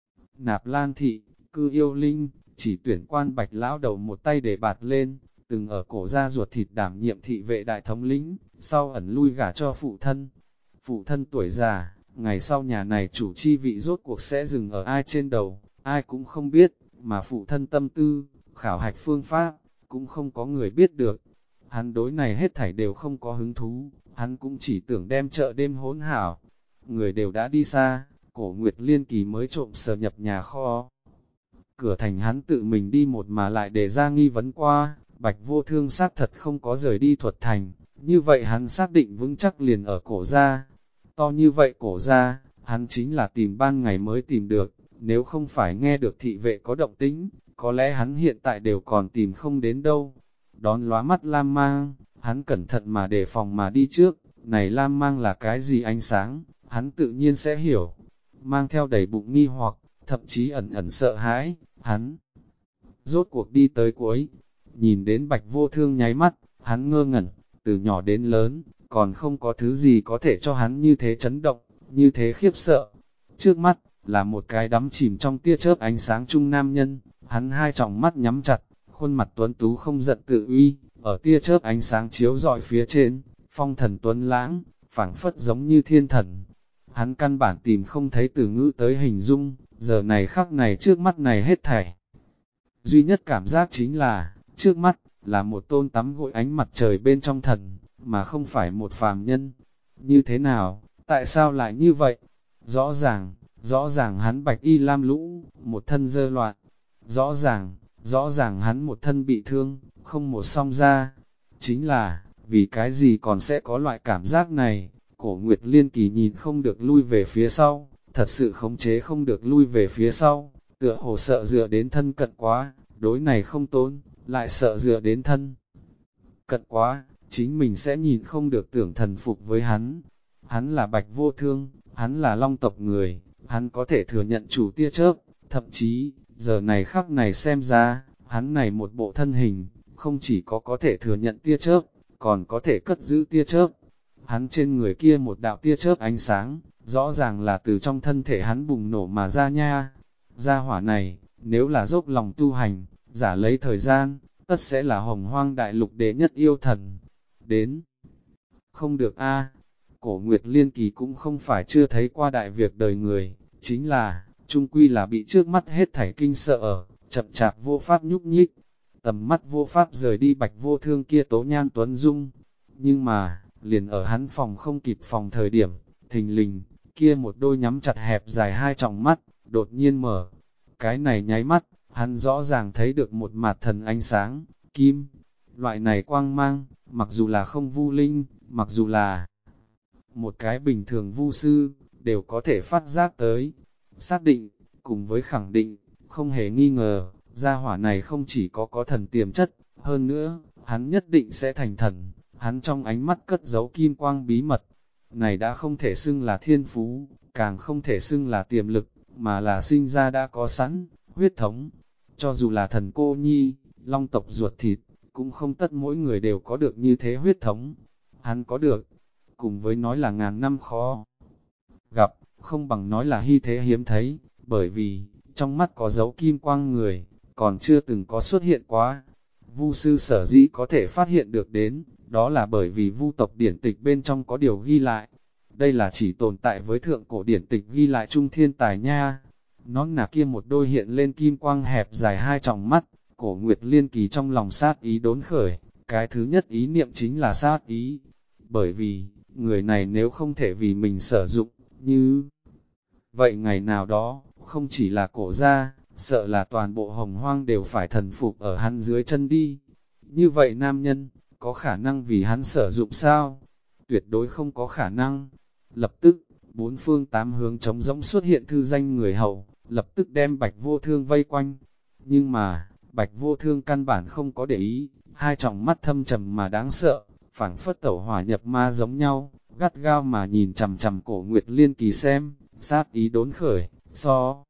Nạp Lan Thị, cư yêu linh, chỉ tuyển quan Bạch lão đầu một tay để bạt lên, từng ở cổ ra ruột thịt đảm nhiệm thị vệ đại thống lĩnh, sau ẩn lui gả cho phụ thân. Phụ thân tuổi già, ngày sau nhà này chủ chi vị rốt cuộc sẽ dừng ở ai trên đầu, ai cũng không biết, mà phụ thân tâm tư, khảo hạch phương pháp, cũng không có người biết được. Hắn đối này hết thảy đều không có hứng thú, hắn cũng chỉ tưởng đem chợ đêm hỗn hảo. Người đều đã đi xa, Cổ Nguyệt Liên Kỳ mới trộm sờ nhập nhà kho. Cửa thành hắn tự mình đi một mà lại để ra nghi vấn qua, Bạch Vô Thương xác thật không có rời đi Thuật Thành, như vậy hắn xác định vững chắc liền ở cổ gia. To như vậy cổ gia, hắn chính là tìm ban ngày mới tìm được, nếu không phải nghe được thị vệ có động tĩnh, có lẽ hắn hiện tại đều còn tìm không đến đâu. Đón lóa mắt lam mang, hắn cẩn thận mà đề phòng mà đi trước, này lam mang là cái gì ánh sáng, hắn tự nhiên sẽ hiểu. Mang theo đầy bụng nghi hoặc, thậm chí ẩn ẩn sợ hãi, hắn rốt cuộc đi tới cuối, nhìn đến Bạch Vô Thương nháy mắt, hắn ngơ ngẩn, từ nhỏ đến lớn, còn không có thứ gì có thể cho hắn như thế chấn động, như thế khiếp sợ. Trước mắt, là một cái đắm chìm trong tia chớp ánh sáng trung nam nhân, hắn 2 tròng mắt nhắm chặt, khuôn mặt tuấn tú không giận tự uy, ở tia chớp ánh sáng chiếu rọi phía trên, phong thần tuấn lãng, phảng phất giống như thiên thần. Hắn căn bản tìm không thấy từ ngữ tới hình dung, giờ này khắc này trước mắt này hết thảy. Duy nhất cảm giác chính là, trước mắt, là một tôn tắm gội ánh mặt trời bên trong thần, mà không phải một phàm nhân. Như thế nào, tại sao lại như vậy? Rõ ràng hắn bạch y lam lũ, một thân dơ loạn. Rõ ràng hắn một thân bị thương, không một song ra. Chính là, vì cái gì còn sẽ có loại cảm giác này? Cổ Nguyệt Liên Kỳ nhìn không được lui về phía sau, thật sự khống chế không được lui về phía sau, tựa hồ sợ dựa đến thân cận quá, đối này không tốn, lại sợ dựa đến thân cận quá, chính mình sẽ nhìn không được tưởng thần phục với hắn. Hắn là Bạch Vô Thương, hắn là Long tộc người, hắn có thể thừa nhận chủ tia chớp, thậm chí, giờ này khắc này xem ra, hắn này một bộ thân hình, không chỉ có thể thừa nhận tia chớp, còn có thể cất giữ tia chớp. Hắn trên người kia một đạo tia chớp ánh sáng, rõ ràng là từ trong thân thể hắn bùng nổ mà ra nha. Gia hỏa này, nếu là dốc lòng tu hành, giả lấy thời gian, tất sẽ là hồng hoang đại lục đệ nhất yêu thần. Đến, không được a. Cổ Nguyệt Liên Kỳ cũng không phải chưa thấy qua đại việc đời người, chính là, chung quy là bị trước mắt hết thảy kinh sợ ở, chậm chạp vô pháp nhúc nhích. Tầm mắt vô pháp rời đi Bạch Vô Thương kia tố nhan tuấn dung. Nhưng mà, liền ở hắn phòng không kịp phòng thời điểm, thình lình, kia một đôi nhắm chặt hẹp dài 2 tròng mắt, đột nhiên mở. Cái này nháy mắt, hắn rõ ràng thấy được một mặt thần ánh sáng, kim. Loại này quang mang, mặc dù là không vu linh, mặc dù là một cái bình thường vu sư, đều có thể phát giác tới. Xác định, cùng với khẳng định, không hề nghi ngờ, gia hỏa này không chỉ có thần tiềm chất, hơn nữa, hắn nhất định sẽ thành thần. Hắn trong ánh mắt cất giấu kim quang bí mật. Này đã không thể xưng là thiên phú, càng không thể xưng là tiềm lực, mà là sinh ra đã có sẵn, huyết thống. Cho dù là thần cô nhi, long tộc ruột thịt, cũng không tất mỗi người đều có được như thế huyết thống. Hắn có được, cùng với nói là ngàn năm khó gặp, không bằng nói là hy thế hiếm thấy, bởi vì, trong mắt có dấu kim quang người, còn chưa từng có xuất hiện quá. Vu sư sở dĩ có thể phát hiện được đến, đó là bởi vì vu tộc điển tịch bên trong có điều ghi lại. Đây là chỉ tồn tại với thượng cổ điển tịch ghi lại trung thiên tài nha. Nón nà kia một đôi hiện lên kim quang hẹp dài 2 tròng mắt, Cổ Nguyệt Liên Kỳ trong lòng sát ý đốn khởi, cái thứ nhất ý niệm chính là sát ý. Bởi vì, người này nếu không thể vì mình sử dụng, như vậy ngày nào đó, không chỉ là cổ gia, sợ là toàn bộ hồng hoang đều phải thần phục ở hắn dưới chân đi. Như vậy nam nhân, có khả năng vì hắn sử dụng sao? Tuyệt đối không có khả năng. Lập tức, 4 phương 8 hướng trống rỗng xuất hiện thư danh người hậu, lập tức đem Bạch Vô Thương vây quanh. Nhưng mà, Bạch Vô Thương căn bản không có để ý, 2 tròng mắt thâm trầm mà đáng sợ, phảng phất tẩu hỏa nhập ma giống nhau, gắt gao mà nhìn chằm chằm Cổ Nguyệt Liên Kỳ xem, sát ý đốn khởi, so.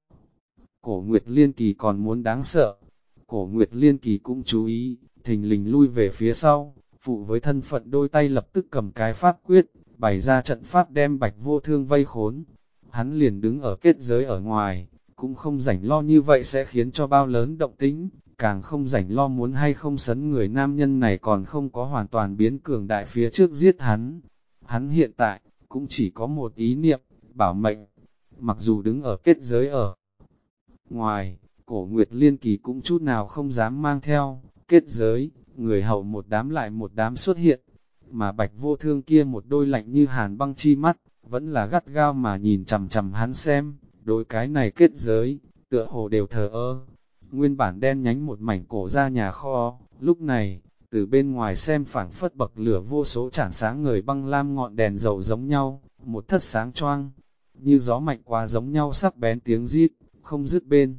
Cổ Nguyệt Liên Kỳ còn muốn đáng sợ. Cổ Nguyệt Liên Kỳ cũng chú ý, thình lình lui về phía sau, phụ với thân phận đôi tay lập tức cầm cái pháp quyết, bày ra trận pháp đem Bạch Vô Thương vây khốn. Hắn liền đứng ở kết giới ở ngoài, cũng không rảnh lo như vậy sẽ khiến cho bao lớn động tĩnh, càng không rảnh lo muốn hay không sấn người nam nhân này còn không có hoàn toàn biến cường đại phía trước giết hắn. Hắn hiện tại, cũng chỉ có một ý niệm, bảo mệnh. Mặc dù đứng ở kết giới ở ngoài, Cổ Nguyệt Liên Kỳ cũng chút nào không dám mang theo, kết giới, người hậu một đám lại một đám xuất hiện, mà Bạch Vô Thương kia một đôi lạnh như hàn băng chi mắt, vẫn là gắt gao mà nhìn chằm chằm hắn xem, đối cái này kết giới, tựa hồ đều thờ ơ. Nguyên bản đen nhánh một mảnh cổ ra nhà kho, lúc này, từ bên ngoài xem phảng phất bậc lửa vô số chản sáng ngời băng lam ngọn đèn dầu giống nhau, một thất sáng choang, như gió mạnh qua giống nhau sắc bén tiếng rít, không dứt bên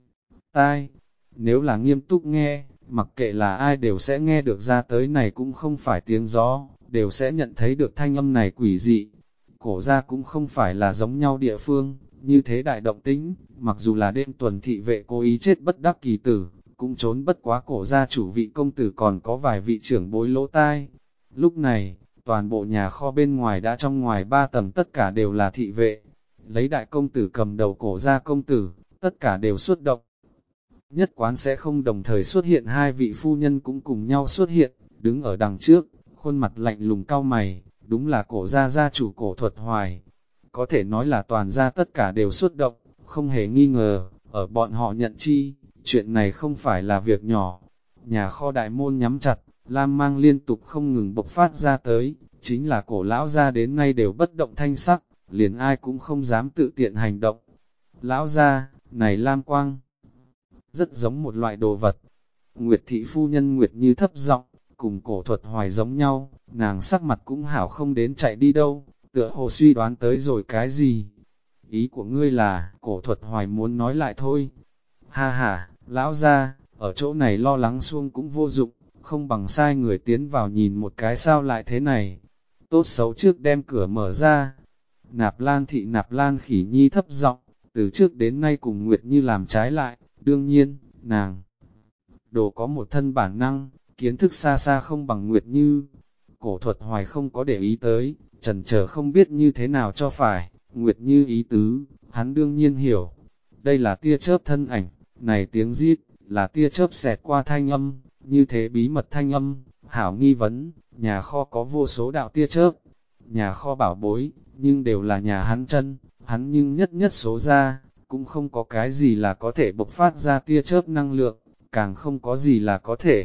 tai. Nếu là nghiêm túc nghe, mặc kệ là ai đều sẽ nghe được ra tới này cũng không phải tiếng gió, đều sẽ nhận thấy được thanh âm này quỷ dị. Cổ ra cũng không phải là giống nhau địa phương, như thế đại động tĩnh, mặc dù là đêm tuần thị vệ cố ý chết bất đắc kỳ tử, cũng trốn bất quá cổ ra chủ vị công tử còn có vài vị trưởng bối lỗ tai. Lúc này, toàn bộ nhà kho bên ngoài đã trong ngoài 3 tầng tất cả đều là thị vệ, lấy đại công tử cầm đầu cổ ra công tử, tất cả đều xuất động. Nhất quán sẽ không đồng thời xuất hiện hai vị phu nhân cũng cùng nhau xuất hiện, đứng ở đằng trước, khuôn mặt lạnh lùng cau mày, đúng là cổ gia gia chủ Cổ Thuật Hoài. Có thể nói là toàn gia tất cả đều xuất động, không hề nghi ngờ, ở bọn họ nhận chi, chuyện này không phải là việc nhỏ. Nhà kho đại môn nhắm chặt, lam mang liên tục không ngừng bộc phát ra tới, chính là cổ lão gia đến nay đều bất động thanh sắc, liền ai cũng không dám tự tiện hành động. Lão gia, này lam quang, rất giống một loại đồ vật. Nguyệt thị phu nhân Nguyệt Như thấp giọng, cùng Cổ Thuật Hoài giống nhau, nàng sắc mặt cũng hảo không đến chạy đi đâu, tựa hồ suy đoán tới rồi cái gì. Ý của ngươi là, Cổ Thuật Hoài muốn nói lại thôi. Ha ha, lão gia, ở chỗ này lo lắng xuông cũng vô dụng, không bằng sai người tiến vào nhìn một cái sao lại thế này. Tốt xấu trước đem cửa mở ra. Nạp Lan thị Nạp Lan Khỉ Nhi thấp giọng, từ trước đến nay cùng Nguyệt Như làm trái lại, đương nhiên, nàng đồ có một thân bản năng, kiến thức xa xa không bằng Nguyệt Như. Cổ Thuật Hoài không có để ý tới, chần chờ không biết như thế nào cho phải, Nguyệt Như ý tứ, hắn đương nhiên hiểu. Đây là tia chớp thân ảnh, này tiếng rít, là tia chớp xẹt qua thanh âm, như thế bí mật thanh âm, hảo nghi vấn, nhà kho có vô số đạo tia chớp, nhà kho bảo bối, nhưng đều là nhà hắn chân, hắn nhưng nhất nhất số ra, cũng không có cái gì là có thể bộc phát ra tia chớp năng lượng, càng không có gì là có thể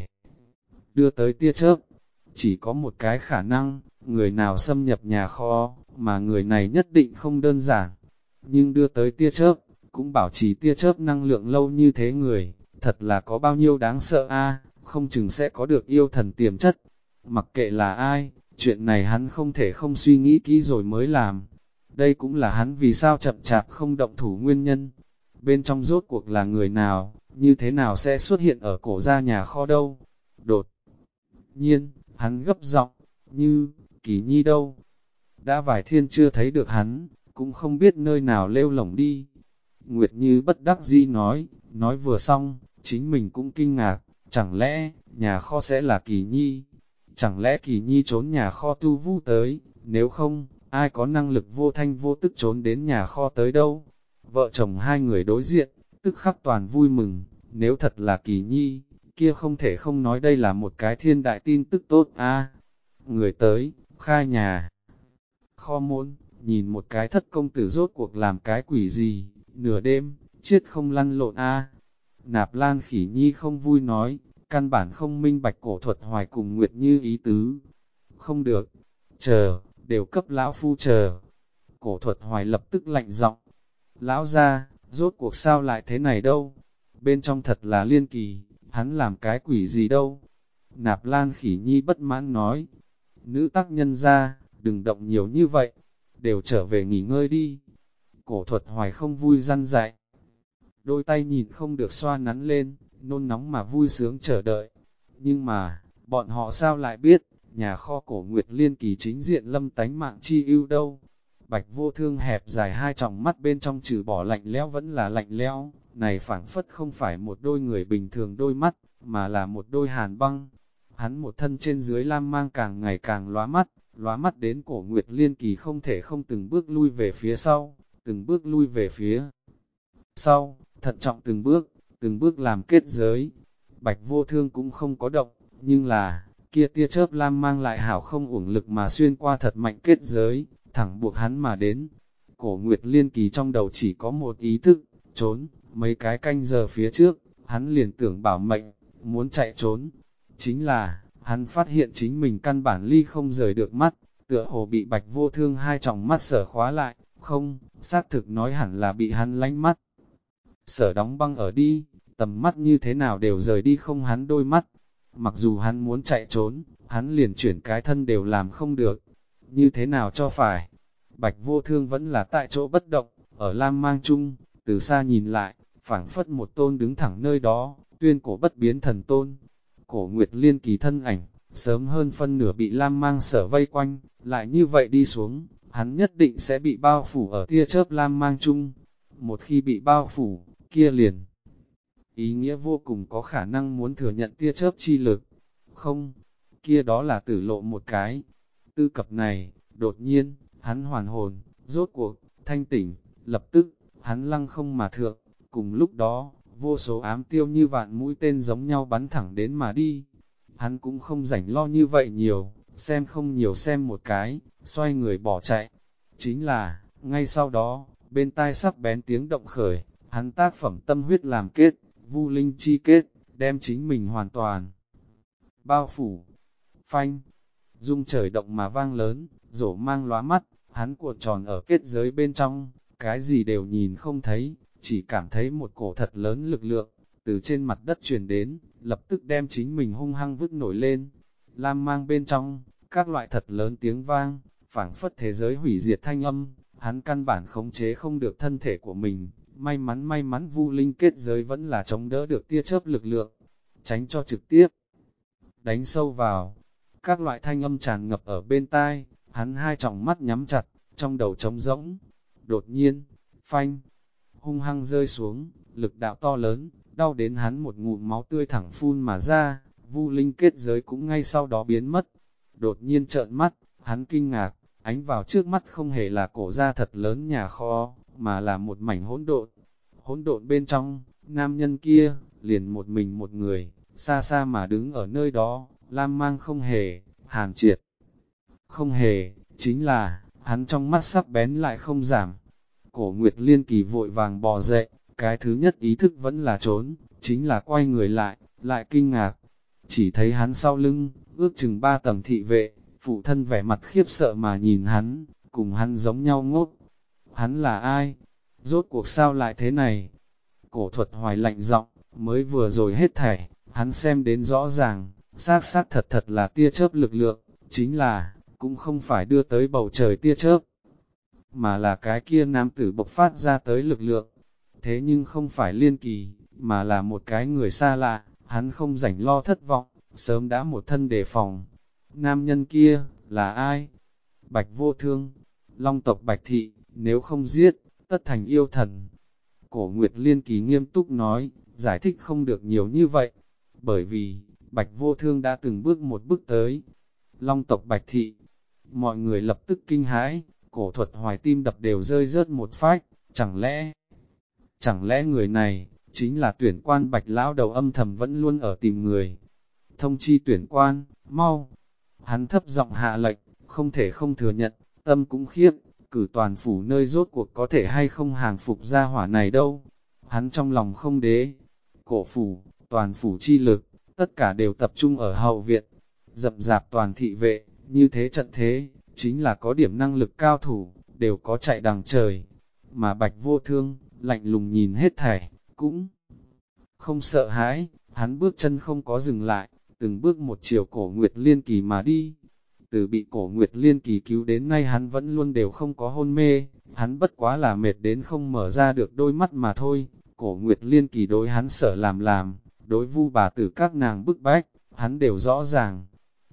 đưa tới tia chớp. Chỉ có một cái khả năng, người nào xâm nhập nhà kho, mà người này nhất định không đơn giản. Nhưng đưa tới tia chớp, cũng bảo trì tia chớp năng lượng lâu như thế người, thật là có bao nhiêu đáng sợ a, không chừng sẽ có được yêu thần tiềm chất. Mặc kệ là ai, chuyện này hắn không thể không suy nghĩ kỹ rồi mới làm. Đây cũng là hắn vì sao chậm chạp không động thủ nguyên nhân. Bên trong rốt cuộc là người nào, như thế nào sẽ xuất hiện ở cổ gia nhà kho đâu. Đột nhiên, hắn gấp giọng, Như, Kỳ Nhi đâu? Đã vài thiên chưa thấy được hắn, cũng không biết nơi nào lêu lổng đi. Nguyệt Như bất đắc dĩ nói vừa xong, chính mình cũng kinh ngạc, chẳng lẽ, nhà kho sẽ là Kỳ Nhi? Chẳng lẽ Kỳ Nhi trốn nhà kho tu vu tới, nếu không, ai có năng lực vô thanh vô tức trốn đến nhà kho tới đâu? Vợ chồng hai người đối diện, tức khắc toàn vui mừng, nếu thật là Kỳ Nhi, kia không thể không nói đây là một cái thiên đại tin tức tốt a. Người tới, khai nhà kho môn, nhìn một cái thất công tử rốt cuộc làm cái quỷ gì, nửa đêm, chết không lăn lộn a. Nạp Lan Khỉ Nhi không vui nói, căn bản không minh bạch Cổ Thuật Hoài cùng Nguyệt Như ý tứ. Không được, chờ, đều cấp lão phu chờ. Cổ Thuật Hoài lập tức lạnh giọng, lão ra, rốt cuộc sao lại thế này đâu? Bên trong thật là Liên Kỳ, hắn làm cái quỷ gì đâu? Nạp Lan Khỉ Nhi bất mãn nói, nữ tác nhân ra, đừng động nhiều như vậy, đều trở về nghỉ ngơi đi. Cổ Thuật Hoài không vui răn dạy, đôi tay nhìn không được xoa nắn lên, nôn nóng mà vui sướng chờ đợi. Nhưng mà, bọn họ sao lại biết, nhà kho Cổ Nguyệt Liên Kỳ chính diện lâm tánh mạng chi ưu đâu. Bạch Vô Thương hẹp dài hai tròng mắt bên trong trừ bỏ lạnh lẽo vẫn là lạnh lẽo, này phảng phất không phải một đôi người bình thường đôi mắt, mà là một đôi hàn băng. Hắn một thân trên dưới lam mang càng ngày càng lóa mắt đến Cổ Nguyệt Liên Kỳ không thể không từng bước lui về phía sau, từng bước lui về phía sau, thận trọng từng bước làm kết giới. Bạch Vô Thương cũng không có động, nhưng là, kia tia chớp lam mang lại hảo không uổng lực mà xuyên qua thật mạnh kết giới, thẳng buộc hắn mà đến. Cổ Nguyệt Liên Kỳ trong đầu chỉ có một ý thức, trốn, mấy cái canh giờ phía trước, hắn liền tưởng bảo mệnh, muốn chạy trốn. Chính là, hắn phát hiện chính mình căn bản ly không rời được mắt, tựa hồ bị Bạch Vô Thương hai tròng mắt sở khóa lại, không, xác thực nói hẳn là bị hắn lánh mắt. Sở đóng băng ở đi, tầm mắt như thế nào đều rời đi không hắn đôi mắt. Mặc dù hắn muốn chạy trốn, hắn liền chuyển cái thân đều làm không được. Như thế nào cho phải? Bạch Vô Thương vẫn là tại chỗ bất động, ở lam mang chung, từ xa nhìn lại, phảng phất một tôn đứng thẳng nơi đó, tuyên cổ bất biến thần tôn. Cổ Nguyệt Liên Kỳ thân ảnh, sớm hơn phân nửa bị lam mang sở vây quanh, lại như vậy đi xuống, hắn nhất định sẽ bị bao phủ ở tia chớp lam mang chung. Một khi bị bao phủ, kia liền ý nghĩa vô cùng có khả năng muốn thừa nhận tia chớp chi lực. Không, kia đó là tử lộ một cái. Tư cập này, đột nhiên, hắn hoàn hồn, rốt cuộc, thanh tỉnh, lập tức, hắn lăng không mà thượng. Cùng lúc đó, vô số ám tiêu như vạn mũi tên giống nhau bắn thẳng đến mà đi. Hắn cũng không rảnh lo như vậy nhiều, xem không nhiều xem một cái, xoay người bỏ chạy. Chính là, ngay sau đó, bên tai sắc bén tiếng động khởi, hắn tác phẩm tâm huyết làm kết, vu linh chi kết, đem chính mình hoàn toàn bao phủ. Phanh, rung trời động mà vang lớn, rổ mang lóa mắt, hắn cuộn tròn ở kết giới bên trong, cái gì đều nhìn không thấy, chỉ cảm thấy một cổ thật lớn lực lượng, từ trên mặt đất truyền đến, lập tức đem chính mình hung hăng vứt nổi lên. Lam mang bên trong, các loại thật lớn tiếng vang, phảng phất thế giới hủy diệt thanh âm, hắn căn bản khống chế không được thân thể của mình. May mắn vu linh kết giới vẫn là chống đỡ được tia chớp lực lượng, tránh cho trực tiếp đánh sâu vào. Các loại thanh âm tràn ngập ở bên tai, hắn hai tròng mắt nhắm chặt, trong đầu trống rỗng. Đột nhiên, phanh, hung hăng rơi xuống, lực đạo to lớn, đau đến hắn một ngụm máu tươi thẳng phun mà ra, vu linh kết giới cũng ngay sau đó biến mất. Đột nhiên trợn mắt, hắn kinh ngạc, ánh vào trước mắt không hề là cổ ra thật lớn nhà kho, mà là một mảnh hỗn độn. Hỗn độn bên trong, nam nhân kia, liền một mình một người, xa xa mà đứng ở nơi đó, lam mang không hề, hàn triệt. Không hề, chính là, hắn trong mắt sắc bén lại không giảm. Cổ Nguyệt Liên Kỳ vội vàng bò dậy, cái thứ nhất ý thức vẫn là trốn, chính là quay người lại kinh ngạc. Chỉ thấy hắn sau lưng, ước chừng 3 tầng thị vệ, phụ thân vẻ mặt khiếp sợ mà nhìn hắn, cùng hắn giống nhau ngốc. Hắn là ai? Rốt cuộc sao lại thế này? Cổ Thuật Hoài lạnh giọng, mới vừa rồi hết thảy, hắn xem đến rõ ràng, xác thật là tia chớp lực lượng, chính là, cũng không phải đưa tới bầu trời tia chớp, mà là cái kia nam tử bộc phát ra tới lực lượng. Thế nhưng không phải Liên Kỳ, mà là một cái người xa lạ, hắn không rảnh lo thất vọng, sớm đã một thân đề phòng. Nam nhân kia, là ai? Bạch Vô Thương, Long tộc Bạch Thị, nếu không giết, tất thành yêu thần. Cổ Nguyệt Liên Kỳ nghiêm túc nói, giải thích không được nhiều như vậy, bởi vì, Bạch Vô Thương đã từng bước một bước tới. Long tộc Bạch Thị, mọi người lập tức kinh hãi, Cổ Thuật Hoài tim đập đều rơi rớt một phách, chẳng lẽ người này, chính là tuyển quan Bạch Lão đầu âm thầm vẫn luôn ở tìm người. Thông chi tuyển quan, mau. Hắn thấp giọng hạ lệnh, không thể không thừa nhận, tâm cũng khiếp, cử toàn phủ nơi rốt cuộc có thể hay không hàng phục gia hỏa này đâu. Hắn trong lòng không đế, cổ phủ, toàn phủ chi lực, tất cả đều tập trung ở hậu viện, dập dạp toàn thị vệ, như thế trận thế, chính là có điểm năng lực cao thủ, đều có chạy đằng trời. Mà Bạch Vô Thương, lạnh lùng nhìn hết thảy, cũng không sợ hãi, hắn bước chân không có dừng lại, từng bước một chiều Cổ Nguyệt Liên Kỳ mà đi. Từ bị Cổ Nguyệt Liên Kỳ cứu đến nay hắn vẫn luôn đều không có hôn mê, hắn bất quá là mệt đến không mở ra được đôi mắt mà thôi. Cổ Nguyệt Liên Kỳ đối hắn sợ làm, đối Vu bà tử các nàng bức bách, hắn đều rõ ràng.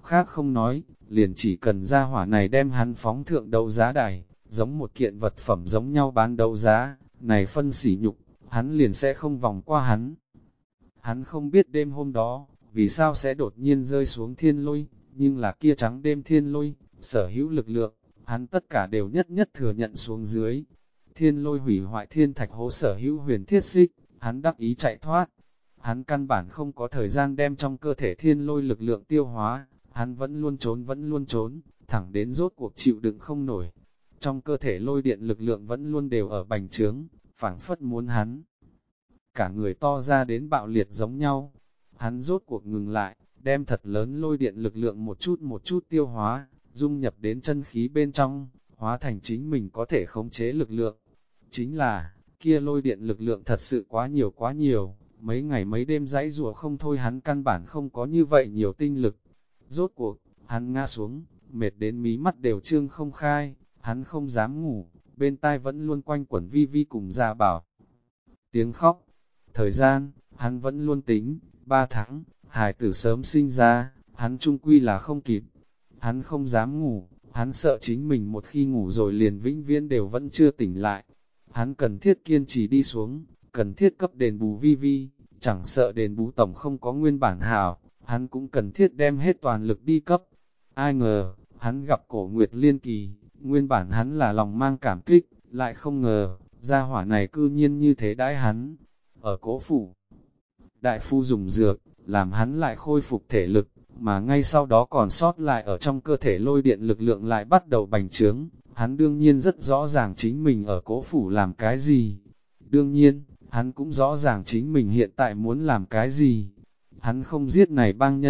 Khác không nói, liền chỉ cần ra hỏa này đem hắn phóng thượng đấu giá đài, giống một kiện vật phẩm giống nhau bán đấu giá, này phân sỉ nhục, hắn liền sẽ không vòng qua hắn. Hắn không biết đêm hôm đó, vì sao sẽ đột nhiên rơi xuống thiên lôi, nhưng là kia trắng đêm thiên lôi, sở hữu lực lượng, hắn tất cả đều nhất nhất thừa nhận xuống dưới. Thiên lôi hủy hoại thiên thạch hố sở hữu huyền thiết xích, hắn đắc ý chạy thoát. Hắn căn bản không có thời gian đem trong cơ thể thiên lôi lực lượng tiêu hóa, hắn vẫn luôn trốn, thẳng đến rốt cuộc chịu đựng không nổi. Trong cơ thể lôi điện lực lượng vẫn luôn đều ở bành trướng, phảng phất muốn hắn. Cả người to ra đến bạo liệt giống nhau. Hắn rốt cuộc ngừng lại, đem thật lớn lôi điện lực lượng một chút tiêu hóa, dung nhập đến chân khí bên trong, hóa thành chính mình có thể khống chế lực lượng. Chính là, kia lôi điện lực lượng thật sự quá nhiều, mấy ngày mấy đêm dãy rùa không thôi, hắn căn bản không có như vậy nhiều tinh lực. Rốt cuộc, hắn ngã xuống, mệt đến mí mắt đều trương không khai, hắn không dám ngủ, bên tai vẫn luôn quanh quẩn vi vi cùng Gia Bảo. Tiếng khóc, thời gian, hắn vẫn luôn tính, 3 tháng, hài tử sớm sinh ra, hắn chung quy là không kịp. Hắn không dám ngủ, hắn sợ chính mình một khi ngủ rồi liền vĩnh viễn đều vẫn chưa tỉnh lại. Hắn cần thiết kiên trì đi xuống, cần thiết cấp đền bù vi vi, chẳng sợ đền bù tổng không có nguyên bản hảo, hắn cũng cần thiết đem hết toàn lực đi cấp. Ai ngờ, hắn gặp Cổ Nguyệt Liên Kỳ, nguyên bản hắn là lòng mang cảm kích, lại không ngờ, gia hỏa này cư nhiên như thế đãi hắn. Ở Cố phủ, đại phu dùng dược, làm hắn lại khôi phục thể lực, mà ngay sau đó còn sót lại ở trong cơ thể lôi điện lực lượng lại bắt đầu bành trướng. Hắn đương nhiên rất rõ ràng chính mình ở Cố phủ làm cái gì. Đương nhiên, hắn cũng rõ ràng chính mình hiện tại muốn làm cái gì. Hắn không giết này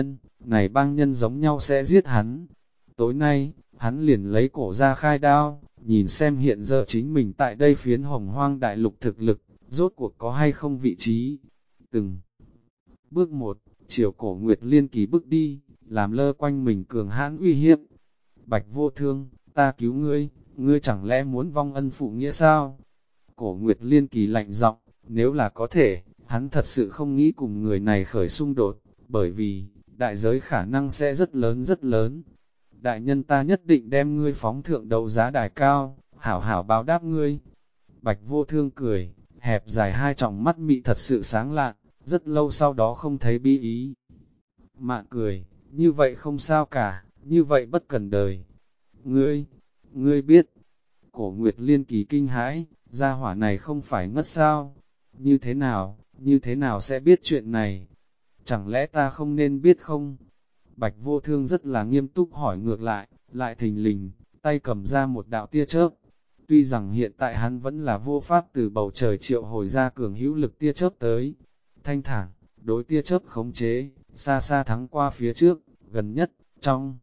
bang nhân giống nhau sẽ giết hắn. Tối nay, hắn liền lấy cổ ra khai đao, nhìn xem hiện giờ chính mình tại đây phiến hồng hoang đại lục thực lực, rốt cuộc có hay không vị trí. Từng bước một, chiều Cổ Nguyệt Liên Kỳ bước đi, làm lơ quanh mình cường hãn uy hiếp. Bạch Vô Thương, ta cứu ngươi, ngươi chẳng lẽ muốn vong ân phụ nghĩa sao? Cổ Nguyệt Liên Kỳ lạnh giọng, nếu là có thể, hắn thật sự không nghĩ cùng người này khởi xung đột, bởi vì, đại giới khả năng sẽ rất lớn. Đại nhân, ta nhất định đem ngươi phóng thượng đấu giá đài cao, hảo hảo báo đáp ngươi. Bạch Vô Thương cười, hẹp dài hai tròng mắt mị thật sự sáng lạn, rất lâu sau đó không thấy bi ý. Mạn cười, như vậy không sao cả, như vậy bất cần đời. Ngươi biết, Cổ Nguyệt Liên Kỳ kinh hãi, gia hỏa này không phải ngất sao? Như thế nào sẽ biết chuyện này? Chẳng lẽ ta không nên biết không? Bạch Vô Thương rất là nghiêm túc hỏi ngược lại thình lình, tay cầm ra một đạo tia chớp. Tuy rằng hiện tại hắn vẫn là vô pháp từ bầu trời triệu hồi ra cường hữu lực tia chớp tới. Thanh thản, đối tia chớp khống chế, xa xa thắng qua phía trước, gần nhất, trong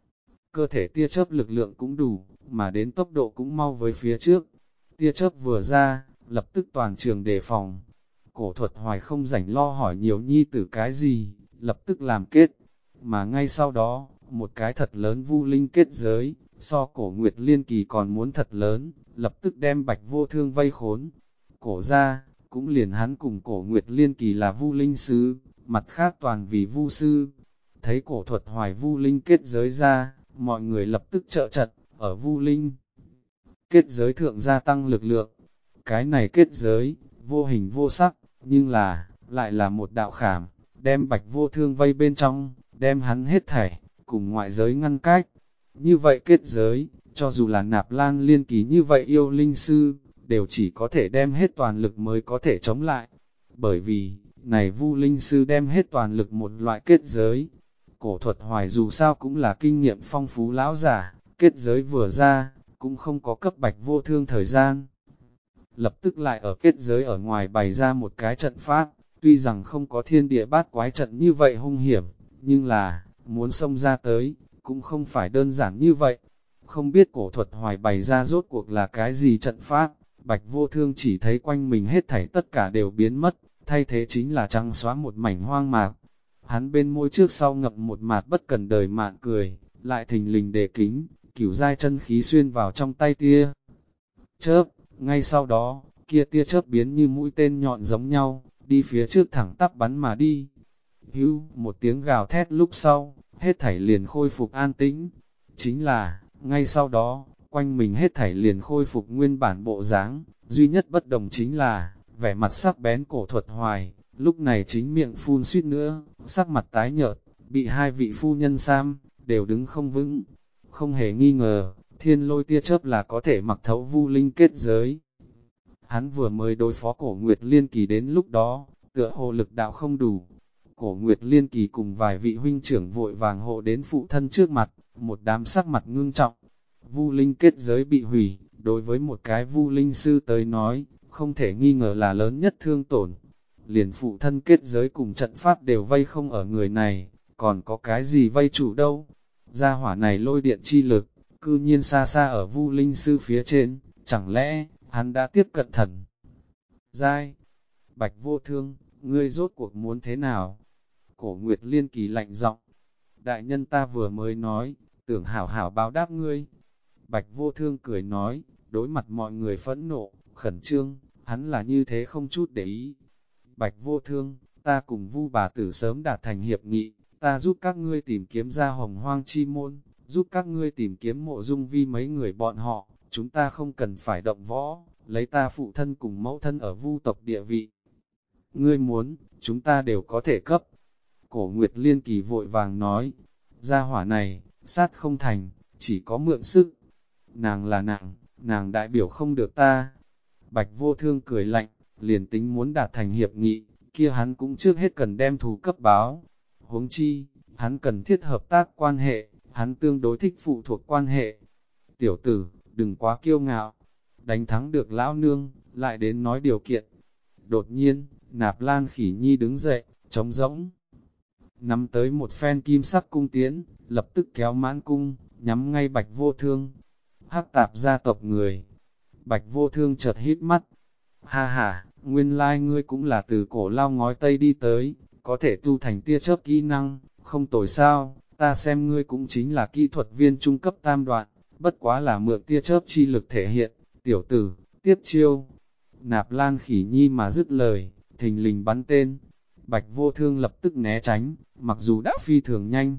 cơ thể tia chớp lực lượng cũng đủ, mà đến tốc độ cũng mau với phía trước. Tia chớp vừa ra, lập tức toàn trường đề phòng. Cổ Thuật Hoài không rảnh lo hỏi nhiều nhi tử cái gì, lập tức làm kết. Mà ngay sau đó, một cái thật lớn vu linh kết giới, so Cổ Nguyệt Liên Kỳ còn muốn thật lớn, lập tức đem Bạch Vô Thương vây khốn. Cổ ra, cũng liền hắn cùng Cổ Nguyệt Liên Kỳ là vu linh sứ, mặt khác toàn vì vu sư. Thấy Cổ Thuật Hoài vu linh kết giới ra, mọi người lập tức trợ trận, ở vu linh kết giới thượng gia tăng lực lượng. Cái này kết giới, vô hình vô sắc, nhưng lại là một đạo khảm, đem Bạch Vô Thương vây bên trong, đem hắn hết thảy, cùng ngoại giới ngăn cách. Như vậy kết giới, cho dù là Nạp Lan Liên Kỳ như vậy yêu linh sư, đều chỉ có thể đem hết toàn lực mới có thể chống lại. Bởi vì, này vu linh sư đem hết toàn lực một loại kết giới. Cổ Thuật Hoài dù sao cũng là kinh nghiệm phong phú lão giả, kết giới vừa ra, cũng không có cấp Bạch Vô Thương thời gian. Lập tức lại ở kết giới ở ngoài bày ra một cái trận pháp, tuy rằng không có thiên địa bát quái trận như vậy hung hiểm, nhưng là, muốn xông ra tới, cũng không phải đơn giản như vậy. Không biết Cổ Thuật Hoài bày ra rốt cuộc là cái gì trận pháp, Bạch Vô Thương chỉ thấy quanh mình hết thảy tất cả đều biến mất, thay thế chính là trắng xóa một mảnh hoang mạc. Hắn bên môi trước sau ngậm một mạt bất cần đời mạn cười, lại thình lình đề kính, cửu giai chân khí xuyên vào trong tay tia chớp. Ngay sau đó, kia tia chớp biến như mũi tên nhọn giống nhau, đi phía trước thẳng tắp bắn mà đi. Hưu, một tiếng gào thét lúc sau, hết thảy liền khôi phục an tĩnh. Chính là, ngay sau đó, quanh mình hết thảy liền khôi phục nguyên bản bộ dáng, duy nhất bất đồng chính là, vẻ mặt sắc bén Cổ Thuật Hoài, lúc này chính miệng phun suýt nữa, sắc mặt tái nhợt, bị hai vị phu nhân Sam, đều đứng không vững. Không hề nghi ngờ, thiên lôi tia chớp là có thể mặc thấu vu linh kết giới. Hắn vừa mới đối phó Cổ Nguyệt Liên Kỳ đến lúc đó, tựa hồ lực đạo không đủ. Cổ Nguyệt Liên Kỳ cùng vài vị huynh trưởng vội vàng hộ đến phụ thân trước mặt, một đám sắc mặt ngưng trọng. Vu linh kết giới bị hủy, đối với một cái vu linh sư tới nói, không thể nghi ngờ là lớn nhất thương tổn. Liền phụ thân kết giới cùng trận pháp đều vây không ở người này, còn có cái gì vây chủ đâu. Gia hỏa này lôi điện chi lực, cư nhiên xa xa ở vu linh sư phía trên, chẳng lẽ, hắn đã tiếp cận thần giai? Bạch Vô Thương, ngươi rốt cuộc muốn thế nào? Cổ Nguyệt Liên Kỳ lạnh giọng. Đại nhân ta vừa mới nói, tưởng hảo hảo báo đáp ngươi. Bạch Vô Thương cười nói, đối mặt mọi người phẫn nộ, khẩn trương, hắn là như thế không chút để ý. Bạch Vô Thương, ta cùng Vu bà tử sớm đạt thành hiệp nghị, ta giúp các ngươi tìm kiếm ra Hồng Hoang chi môn, giúp các ngươi tìm kiếm Mộ Dung Vi mấy người bọn họ, chúng ta không cần phải động võ, lấy ta phụ thân cùng mẫu thân ở Vu tộc địa vị. Ngươi muốn, chúng ta đều có thể cấp. Cổ Nguyệt Liên Kỳ vội vàng nói, gia hỏa này, sát không thành, chỉ có mượn sức. Nàng là nàng đại biểu không được ta. Bạch Vô Thương cười lạnh, liền tính muốn đạt thành hiệp nghị, kia hắn cũng trước hết cần đem thù cấp báo. Huống chi, hắn cần thiết hợp tác quan hệ, hắn tương đối thích phụ thuộc quan hệ. Tiểu tử, đừng quá kiêu ngạo, đánh thắng được lão nương, lại đến nói điều kiện. Đột nhiên, Nạp Lan Khỉ Nhi đứng dậy, trống rỗng, nắm tới một phen kim sắc cung tiễn, lập tức kéo mãn cung, nhắm ngay Bạch Vô Thương. Hắc Tạp gia tộc người. Bạch Vô Thương chợt hít mắt. Ha ha, nguyên lai ngươi cũng là từ Cổ Lao ngói Tây đi tới, có thể tu thành tia chớp kỹ năng, không tồi sao, ta xem ngươi cũng chính là kỹ thuật viên trung cấp tam đoạn, bất quá là mượn tia chớp chi lực thể hiện, tiểu tử, tiếp chiêu. Nạp Lan Khỉ Nhi mà dứt lời, thình lình bắn tên. Bạch Vô Thương lập tức né tránh, mặc dù đã phi thường nhanh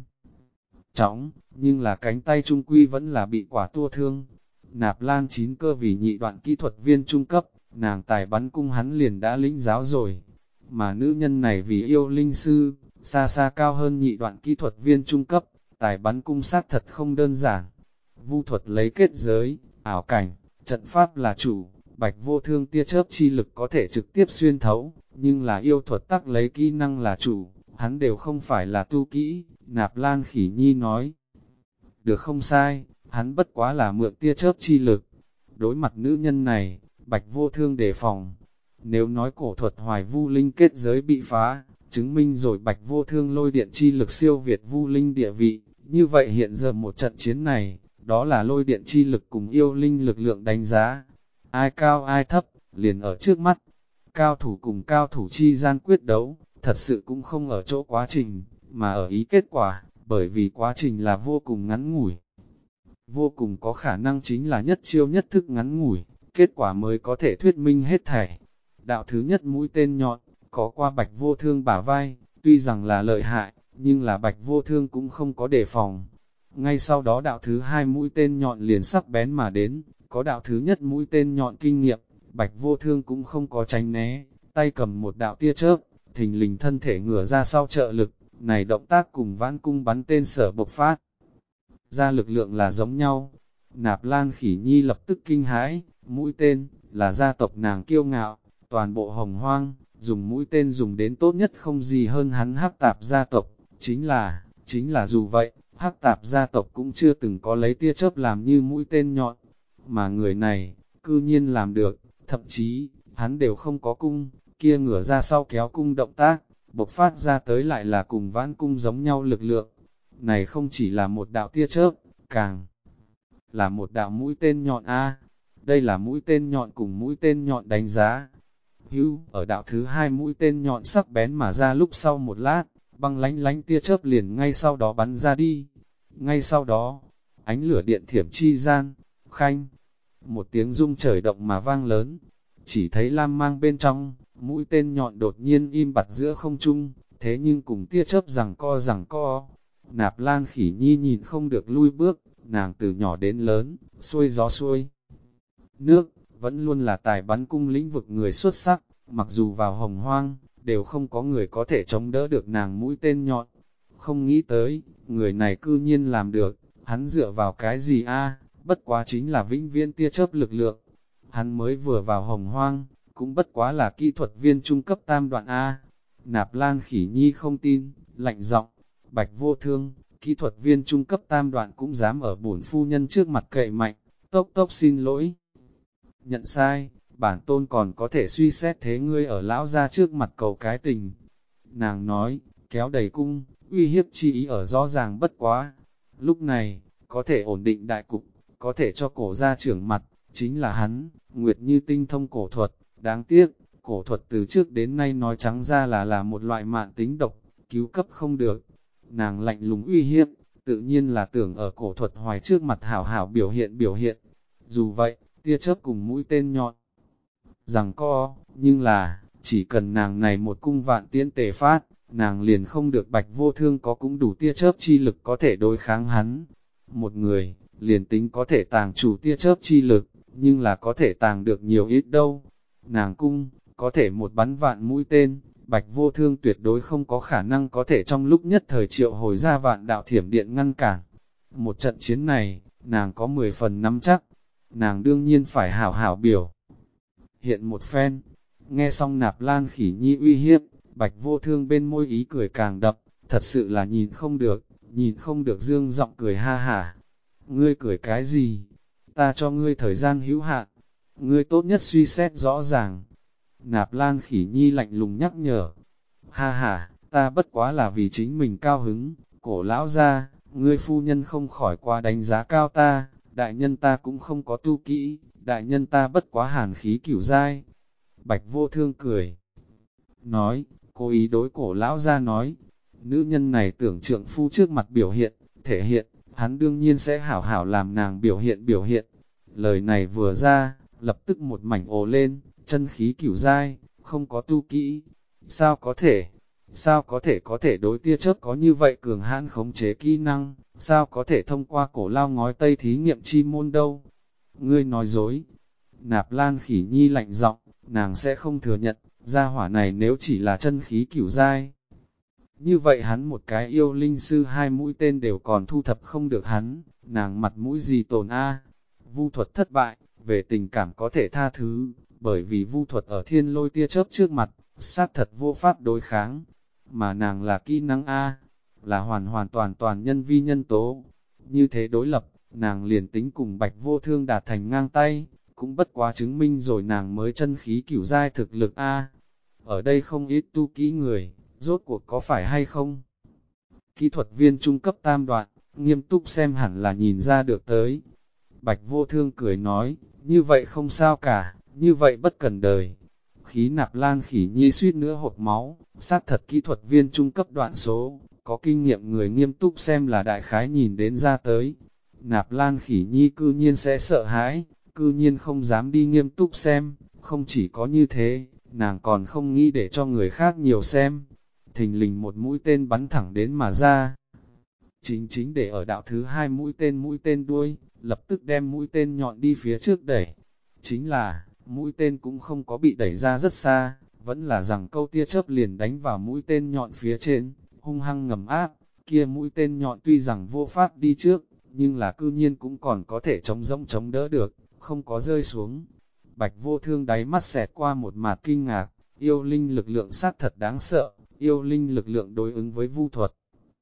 chóng, nhưng là cánh tay trung quy vẫn là bị quả tua thương. Nạp Lan Chín Cơ vì nhị đoạn kỹ thuật viên trung cấp, nàng tài bắn cung hắn liền đã lĩnh giáo rồi. Mà nữ nhân này vì yêu linh sư, xa xa cao hơn nhị đoạn kỹ thuật viên trung cấp, tài bắn cung sát thật không đơn giản. Vu thuật lấy kết giới, ảo cảnh, trận pháp là chủ, Bạch Vô Thương tia chớp chi lực có thể trực tiếp xuyên thấu, nhưng là yêu thuật tắc lấy kỹ năng là chủ, hắn đều không phải là tu kỹ. Nạp Lan Khỉ Nhi nói, được không sai, hắn bất quá là mượn tia chớp chi lực. Đối mặt nữ nhân này, Bạch Vô Thương đề phòng. Nếu nói Cổ Thuật Hoài vu linh kết giới bị phá, chứng minh rồi Bạch Vô Thương lôi điện chi lực siêu việt vu linh địa vị, như vậy hiện giờ một trận chiến này, đó là lôi điện chi lực cùng yêu linh lực lượng đánh giá. Ai cao ai thấp, liền ở trước mắt. Cao thủ cùng cao thủ chi gian quyết đấu, thật sự cũng không ở chỗ quá trình, mà ở ý kết quả, bởi vì quá trình là vô cùng ngắn ngủi. Vô cùng có khả năng chính là nhất chiêu nhất thức ngắn ngủi, kết quả mới có thể thuyết minh hết thảy. Đạo thứ nhất mũi tên nhọn, có qua Bạch Vô Thương bả vai, tuy rằng là lợi hại, nhưng là Bạch Vô Thương cũng không có đề phòng. Ngay sau đó đạo thứ hai mũi tên nhọn liền sắc bén mà đến, có đạo thứ nhất mũi tên nhọn kinh nghiệm, Bạch Vô Thương cũng không có tránh né, tay cầm một đạo tia chớp, thình lình thân thể ngửa ra sau trợ lực, này động tác cùng vãn cung bắn tên sở bộc phát ra lực lượng là giống nhau. Nạp Lan Khỉ Nhi lập tức kinh hãi, mũi tên, là gia tộc nàng kiêu ngạo, toàn bộ Hồng Hoang, dùng mũi tên dùng đến tốt nhất không gì hơn hắn Hắc Tạp gia tộc, chính là dù vậy, Hắc Tạp gia tộc cũng chưa từng có lấy tia chớp làm như mũi tên nhọn, mà người này, cư nhiên làm được, thậm chí, hắn đều không có cung, kia ngửa ra sau kéo cung động tác, bộc phát ra tới lại là cùng vãn cung giống nhau lực lượng. Này không chỉ là một đạo tia chớp, càng là một đạo mũi tên nhọn A. Đây là mũi tên nhọn cùng mũi tên nhọn đánh giá. Ở đạo thứ hai mũi tên nhọn sắc bén mà ra lúc sau một lát, băng lánh lánh tia chớp liền ngay sau đó bắn ra đi. Ngay sau đó, ánh lửa điện thiểm chi gian, khanh, một tiếng rung trời động mà vang lớn. Chỉ thấy lam mang bên trong, mũi tên nhọn đột nhiên im bặt giữa không trung, thế nhưng cùng tia chớp rằng co, Nạp Lan Khỉ Nhi nhìn không được lui bước, nàng từ nhỏ đến lớn, xuôi gió xuôi nước, vẫn luôn là tài bắn cung lĩnh vực người xuất sắc, mặc dù vào hồng hoang, đều không có người có thể chống đỡ được nàng mũi tên nhọn. Không nghĩ tới, người này cư nhiên làm được, hắn dựa vào cái gì a? Bất quá chính là vĩnh viễn tia chớp lực lượng. Hắn mới vừa vào hồng hoang, cũng bất quá là kỹ thuật viên trung cấp tam đoạn A. Nạp Lan Khỉ Nhi không tin, lạnh giọng, Bạch Vô Thương, kỹ thuật viên trung cấp tam đoạn cũng dám ở bổn phu nhân trước mặt cậy mạnh, tốc tốc xin lỗi. Nhận sai, bản tôn còn có thể suy xét thế ngươi ở lão ra trước mặt cầu cái tình. Nàng nói, kéo đầy cung, uy hiếp chi ý ở rõ ràng bất quá. Lúc này, có thể ổn định đại cục, có thể cho cổ gia trưởng mặt, chính là hắn, Nguyệt Như tinh thông cổ thuật. Đáng tiếc, cổ thuật từ trước đến nay nói trắng ra là một loại mạn tính độc, cứu cấp không được. Nàng lạnh lùng uy hiếp, tự nhiên là tưởng ở cổ thuật hoài trước mặt hảo hảo biểu hiện. Dù vậy, tia chớp cùng mũi tên nhọn. Rằng co, nhưng là, chỉ cần nàng này một cung vạn tiễn tề phát, nàng liền không được Bạch Vô Thương có cũng đủ tia chớp chi lực có thể đối kháng hắn. Một người, liền tính có thể tàng chủ tia chớp chi lực, nhưng là có thể tàng được nhiều ít đâu. Nàng cung, có thể một bắn vạn mũi tên, Bạch Vô Thương tuyệt đối không có khả năng có thể trong lúc nhất thời triệu hồi ra vạn đạo thiểm điện ngăn cản. Một trận chiến này, nàng có 10 phần nắm chắc, nàng đương nhiên phải hảo hảo biểu. Hiện một phen, nghe xong Nạp Lan Khỉ Nhi uy hiếp, Bạch Vô Thương bên môi ý cười càng đậm, thật sự là nhìn không được dương giọng cười ha hả. Ngươi cười cái gì? Ta cho ngươi thời gian hữu hạn, ngươi tốt nhất suy xét rõ ràng. Nạp Lan Khỉ Nhi lạnh lùng nhắc nhở. Ha ha, ta bất quá là vì chính mình cao hứng, cổ lão ra, ngươi phu nhân không khỏi qua đánh giá cao ta, đại nhân ta cũng không có tu kỹ, đại nhân ta bất quá hàn khí cửu giai. Bạch Vô Thương cười, nói, cố ý đối cổ lão ra nói, nữ nhân này tưởng trượng phu trước mặt biểu hiện, thể hiện, hắn đương nhiên sẽ hảo hảo làm nàng biểu hiện. Lời này vừa ra, lập tức một mảnh ồ lên, chân khí cửu giai, không có tu kỹ, sao có thể đối tia chớp có như vậy cường hãn khống chế kỹ năng, sao có thể thông qua cổ lao ngói tây thí nghiệm chi môn đâu. Ngươi nói dối. Nạp Lan Khỉ Nhi lạnh giọng, nàng sẽ không thừa nhận, gia hỏa này nếu chỉ là chân khí cửu giai. Như vậy hắn một cái yêu linh sư hai mũi tên đều còn thu thập không được hắn, nàng mặt mũi gì tồn a? Vu thuật thất bại, về tình cảm có thể tha thứ, bởi vì vu thuật ở thiên lôi tia chớp trước mặt, sát thật vô pháp đối kháng, mà nàng là kỹ năng A, là hoàn toàn nhân vi nhân tố. Như thế đối lập, nàng liền tính cùng Bạch Vô Thương đạt thành ngang tay, cũng bất quá chứng minh rồi nàng mới chân khí cửu giai thực lực A. Ở đây không ít tu kỹ người, rốt cuộc có phải hay không? Kỹ thuật viên trung cấp tam đoạn, nghiêm túc xem hẳn là nhìn ra được tới. Bạch Vô Thương cười nói, như vậy không sao cả, như vậy bất cần đời. Khí Nạp Lan Khỉ Nhi suýt nữa hột máu, xác thật kỹ thuật viên trung cấp đoạn số, có kinh nghiệm người nghiêm túc xem là đại khái nhìn đến ra tới. Nạp Lan Khỉ Nhi cư nhiên sẽ sợ hãi, cư nhiên không dám đi nghiêm túc xem, không chỉ có như thế, nàng còn không nghĩ để cho người khác nhiều xem. Thình lình một mũi tên bắn thẳng đến mà ra. Chính để ở đạo thứ hai mũi tên đuôi, lập tức đem mũi tên nhọn đi phía trước đẩy. Chính là, mũi tên cũng không có bị đẩy ra rất xa, vẫn là rằng câu tia chớp liền đánh vào mũi tên nhọn phía trên, hung hăng ngầm áp, kia mũi tên nhọn tuy rằng vô pháp đi trước, nhưng là cư nhiên cũng còn có thể chống đỡ được, không có rơi xuống. Bạch Vô Thương đáy mắt xẹt qua một mạt kinh ngạc, yêu linh lực lượng sát thật đáng sợ, yêu linh lực lượng đối ứng với vu thuật.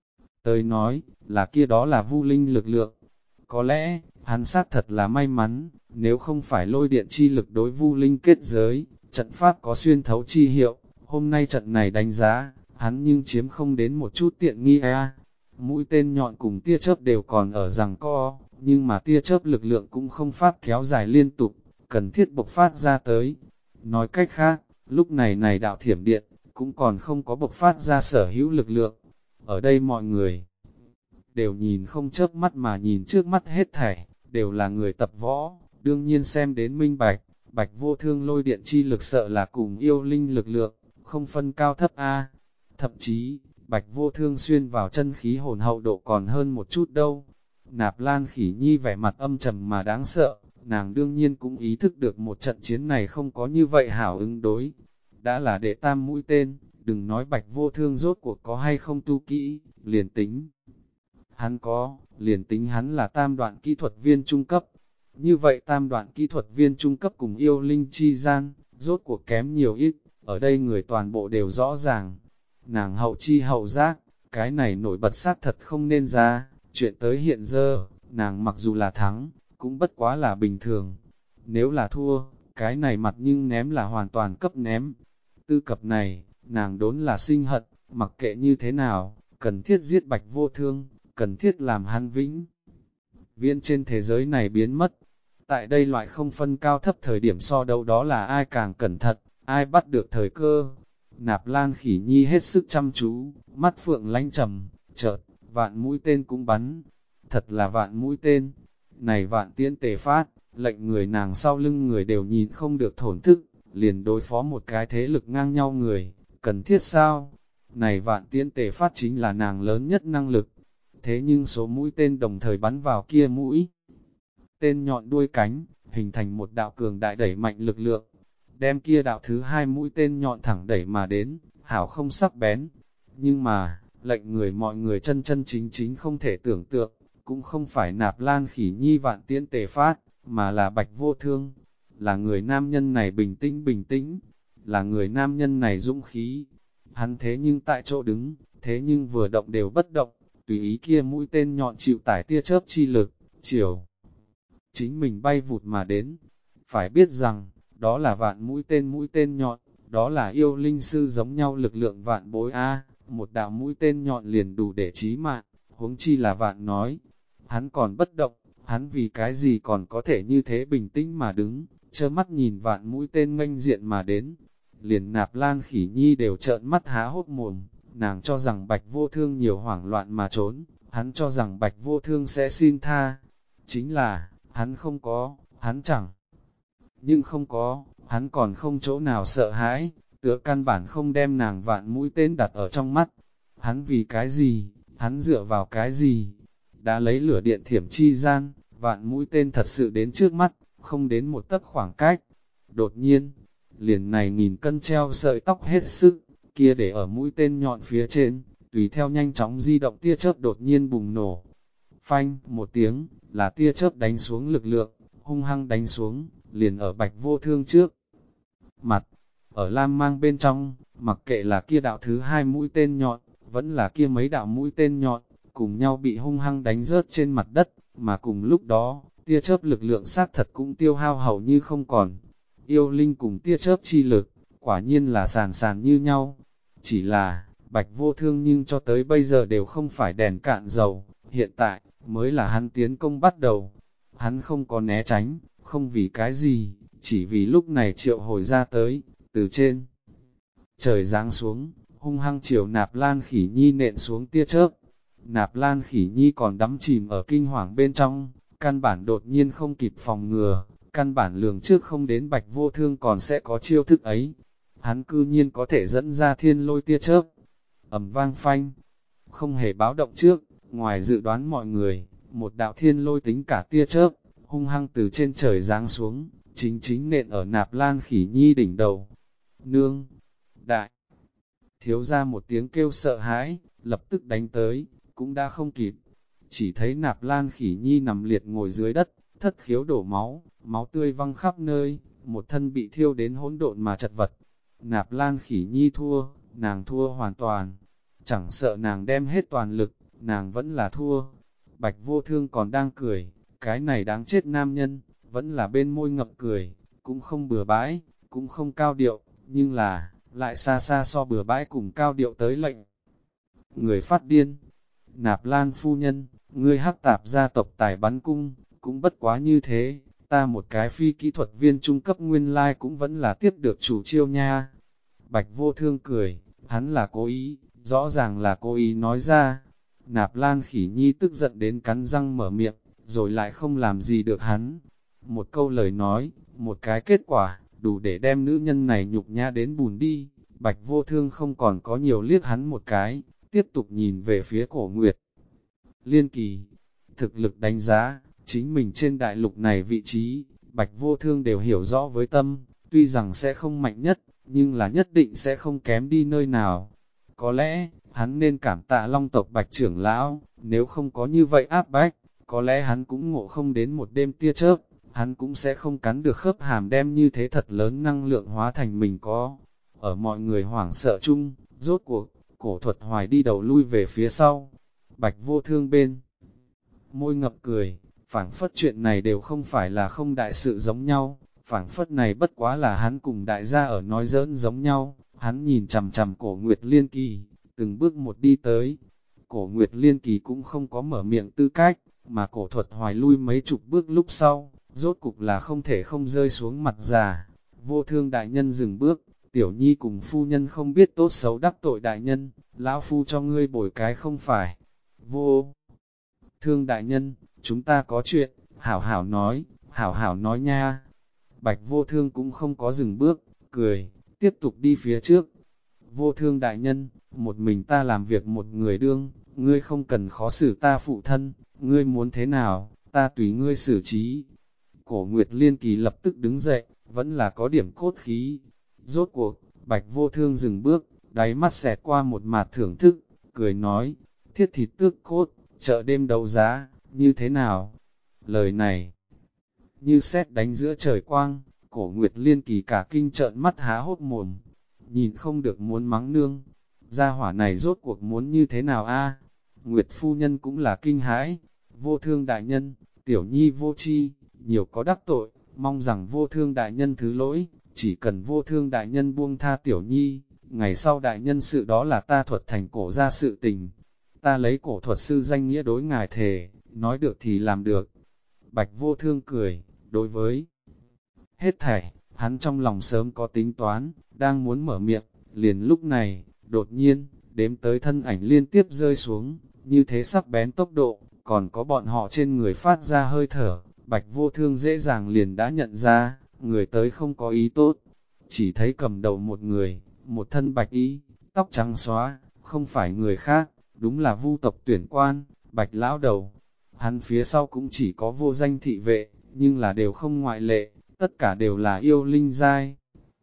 Tới nói, là kia đó là vu linh lực lượng. Có lẽ, hắn sát thật là may mắn, nếu không phải lôi điện chi lực đối vu linh kết giới, trận pháp có xuyên thấu chi hiệu, hôm nay trận này đánh giá, hắn nhưng chiếm không đến một chút tiện nghi a. Mũi tên nhọn cùng tia chớp đều còn ở giằng co, nhưng mà tia chớp lực lượng cũng không pháp kéo dài liên tục, cần thiết bộc phát ra tới. Nói cách khác, lúc này đạo thiểm điện, cũng còn không có bộc phát ra sở hữu lực lượng. Ở đây mọi người đều nhìn không chớp mắt mà nhìn trước mắt hết thảy, đều là người tập võ, đương nhiên xem đến minh bạch, Bạch Vô Thương lôi điện chi lực sợ là cùng yêu linh lực lượng, không phân cao thấp a. Thậm chí, Bạch Vô Thương xuyên vào chân khí hồn hậu độ còn hơn một chút đâu. Nạp Lan Khỉ Nhi vẻ mặt âm trầm mà đáng sợ, nàng đương nhiên cũng ý thức được một trận chiến này không có như vậy hảo ứng đối. Đã là đệ tam mũi tên, đừng nói Bạch Vô Thương rốt cuộc có hay không tu kỹ, liền tính. Liền tính hắn là tam đoạn kỹ thuật viên trung cấp. Như vậy tam đoạn kỹ thuật viên trung cấp cùng yêu linh chi gian, rốt cuộc kém nhiều ít, ở đây người toàn bộ đều rõ ràng. Nàng hậu chi hậu giác, cái này nổi bật sát thật không nên ra, chuyện tới hiện giờ, nàng mặc dù là thắng, cũng bất quá là bình thường. Nếu là thua, cái này mặt nhưng ném là hoàn toàn cấp ném. Tư cập này, nàng đốn là sinh hận, mặc kệ như thế nào, cần thiết giết Bạch Vô Thương, cần thiết làm hắn vĩnh viễn trên thế giới này biến mất. Tại đây loại không phân cao thấp thời điểm so đấu đó là ai càng cẩn thận, ai bắt được thời cơ. Nạp Lan Khỉ Nhi hết sức chăm chú, mắt phượng lánh trầm, chợt, vạn mũi tên cũng bắn. Thật là vạn mũi tên. Này vạn tiễn tề phát, lệnh người nàng sau lưng người đều nhìn không được thổn thức, liền đối phó một cái thế lực ngang nhau người, cần thiết sao? Này vạn tiễn tề phát chính là nàng lớn nhất năng lực. Thế nhưng số mũi tên đồng thời bắn vào kia mũi tên nhọn đuôi cánh, hình thành một đạo cường đại đẩy mạnh lực lượng, đem kia đạo thứ hai mũi tên nhọn thẳng đẩy mà đến, hảo không sắc bén. Nhưng mà, lệnh mọi người chân chính không thể tưởng tượng, cũng không phải Nạp Lan Khỉ Nhi vạn tiễn tề phát, mà là Bạch Vô Thương. Là người nam nhân này bình tĩnh, là người nam nhân này dũng khí. Hắn thế nhưng tại chỗ đứng, thế nhưng vừa động đều bất động, tùy ý kia mũi tên nhọn chịu tải tia chớp chi lực, chiều chính mình bay vụt mà đến. Phải biết rằng, đó là vạn mũi tên nhọn, đó là yêu linh sư giống nhau lực lượng vạn bối A, một đạo mũi tên nhọn liền đủ để chí mạng, huống chi là vạn nói. Hắn còn bất động, hắn vì cái gì còn có thể như thế bình tĩnh mà đứng, trơ mắt nhìn vạn mũi tên nghênh diện mà đến. Liền Nạp Lan Khỉ Nhi đều trợn mắt há hốc mồm, nàng cho rằng Bạch Vô Thương nhiều hoảng loạn mà trốn, hắn cho rằng Bạch Vô Thương sẽ xin tha. Chính là, hắn không có, hắn chẳng. Nhưng không có, hắn còn không chỗ nào sợ hãi, tựa căn bản không đem nàng vạn mũi tên đặt ở trong mắt. Hắn vì cái gì, hắn dựa vào cái gì, đã lấy lửa điện thiểm chi gian, vạn mũi tên thật sự đến trước mắt, không đến một tấc khoảng cách. Đột nhiên, liền này nghìn cân treo sợi tóc hết sức, kia để ở mũi tên nhọn phía trên, tùy theo nhanh chóng di động tia chớp đột nhiên bùng nổ. Phanh, một tiếng, là tia chớp đánh xuống lực lượng, hung hăng đánh xuống, liền ở Bạch Vô Thương trước mặt. Ở lam mang bên trong, mặc kệ là kia đạo thứ hai mũi tên nhọn, vẫn là kia mấy đạo mũi tên nhọn, cùng nhau bị hung hăng đánh rớt trên mặt đất, mà cùng lúc đó, tia chớp lực lượng xác thật cũng tiêu hao hầu như không còn. Yêu linh cùng tia chớp chi lực, quả nhiên là sàn như nhau. Chỉ là, Bạch Vô Thương nhưng cho tới bây giờ đều không phải đèn cạn dầu, hiện tại, mới là hắn tiến công bắt đầu. Hắn không có né tránh, không vì cái gì, chỉ vì lúc này triệu hồi ra tới, từ trên trời giáng xuống, hung hăng chiều Nạp Lan Khỉ Nhi nện xuống tia chớp. Nạp Lan Khỉ Nhi còn đắm chìm ở kinh hoàng bên trong, căn bản đột nhiên không kịp phòng ngừa, căn bản lường trước không đến Bạch Vô Thương còn sẽ có chiêu thức ấy. Hắn cư nhiên có thể dẫn ra thiên lôi tia chớp, ầm vang phanh, không hề báo động trước, ngoài dự đoán mọi người, một đạo thiên lôi tính cả tia chớp, hung hăng từ trên trời giáng xuống, chính nện ở Nạp Lan Khỉ Nhi đỉnh đầu. Nương! Đại! Thiếu ra một tiếng kêu sợ hãi, lập tức đánh tới, cũng đã không kịp. Chỉ thấy Nạp Lan Khỉ Nhi nằm liệt ngồi dưới đất, thất khiếu đổ máu, máu tươi văng khắp nơi, một thân bị thiêu đến hỗn độn mà chật vật. Nạp Lan Khỉ Nhi thua, nàng thua hoàn toàn. Chẳng sợ nàng đem hết toàn lực, nàng vẫn là thua. Bạch Vô Thương còn đang cười, cái này đáng chết nam nhân, vẫn là bên môi ngậm cười, cũng không bừa bãi, cũng không cao điệu, nhưng là, lại xa xa so bừa bãi cùng cao điệu tới lệnh. Người phát điên, Nạp Lan phu nhân, ngươi hắc tạp gia tộc tài bắn cung, cũng bất quá như thế, ta một cái phi kỹ thuật viên trung cấp nguyên lai cũng vẫn là tiếp được chủ chiêu nha. Bạch Vô Thương cười, hắn là cố ý, rõ ràng là cố ý nói ra. Nạp Lan Khỉ Nhi tức giận đến cắn răng mở miệng, rồi lại không làm gì được hắn. Một câu lời nói, một cái kết quả, đủ để đem nữ nhân này nhục nhã đến bùn đi. Bạch Vô Thương không còn có nhiều liếc hắn một cái, tiếp tục nhìn về phía Cổ Nguyệt Liên Kỳ. Thực lực đánh giá, chính mình trên đại lục này vị trí, Bạch Vô Thương đều hiểu rõ với tâm, tuy rằng sẽ không mạnh nhất, nhưng là nhất định sẽ không kém đi nơi nào. Có lẽ, hắn nên cảm tạ Long tộc Bạch trưởng lão, nếu không có như vậy áp bách, có lẽ hắn cũng ngộ không đến một đêm tia chớp, hắn cũng sẽ không cắn được khớp hàm đem như thế thật lớn năng lượng hóa thành mình có. Ở mọi người hoảng sợ chung, rốt cuộc, Cổ Thuật Hoài đi đầu lui về phía sau. Bạch Vô Thương bên môi ngập cười, phảng phất chuyện này đều không phải là không đại sự giống nhau, phảng phất này bất quá là hắn cùng đại gia ở nói giỡn giống nhau. Hắn nhìn chằm chằm Cổ Nguyệt Liên Kỳ, từng bước một đi tới. Cổ Nguyệt Liên Kỳ cũng không có mở miệng tư cách, mà Cổ Thuật Hoài lui mấy chục bước lúc sau, rốt cục là không thể không rơi xuống mặt già. Vô Thương đại nhân dừng bước, Tiểu Nhi cùng phu nhân không biết tốt xấu đắc tội đại nhân, lão phu cho ngươi bồi cái không phải. Vô Thương đại nhân, chúng ta có chuyện, hảo hảo nói nha. Bạch Vô Thương cũng không có dừng bước, cười, tiếp tục đi phía trước. Vô Thương đại nhân, một mình ta làm việc một người đương, ngươi không cần khó xử ta phụ thân, ngươi muốn thế nào, ta tùy ngươi xử trí. Cổ Nguyệt Liên Kỳ lập tức đứng dậy, vẫn là có điểm cốt khí. Rốt cuộc, Bạch Vô Thương dừng bước, đáy mắt xẹt qua một mạt thưởng thức, cười nói, thiết thịt tước cốt, chợ đêm đấu giá, như thế nào? Lời này, như sét đánh giữa trời quang, Cổ Nguyệt Liên Kỳ cả kinh trợn mắt há hốc mồm, nhìn không được muốn mắng nương. Gia hỏa này rốt cuộc muốn như thế nào a? Nguyệt phu nhân cũng là kinh hãi, Vô Thương đại nhân, Tiểu Nhi vô tri, nhiều có đắc tội, mong rằng Vô Thương đại nhân thứ lỗi, chỉ cần Vô Thương đại nhân buông tha Tiểu Nhi, ngày sau đại nhân sự đó là ta thuật thành cổ ra sự tình. Ta lấy cổ thuật sư danh nghĩa đối ngài thề, nói được thì làm được. Bạch Vô Thương cười, đối với hết thảy, hắn trong lòng sớm có tính toán, đang muốn mở miệng, liền lúc này, đột nhiên, đếm tới thân ảnh liên tiếp rơi xuống, như thế sắc bén tốc độ, còn có bọn họ trên người phát ra hơi thở, Bạch Vô Thương dễ dàng liền đã nhận ra, người tới không có ý tốt, chỉ thấy cầm đầu một người, một thân bạch y, tóc trắng xóa, không phải người khác, đúng là Vu tộc Tuyển Quan, Bạch lão đầu. Hắn phía sau cũng chỉ có vô danh thị vệ, nhưng là đều không ngoại lệ, tất cả đều là yêu linh giai.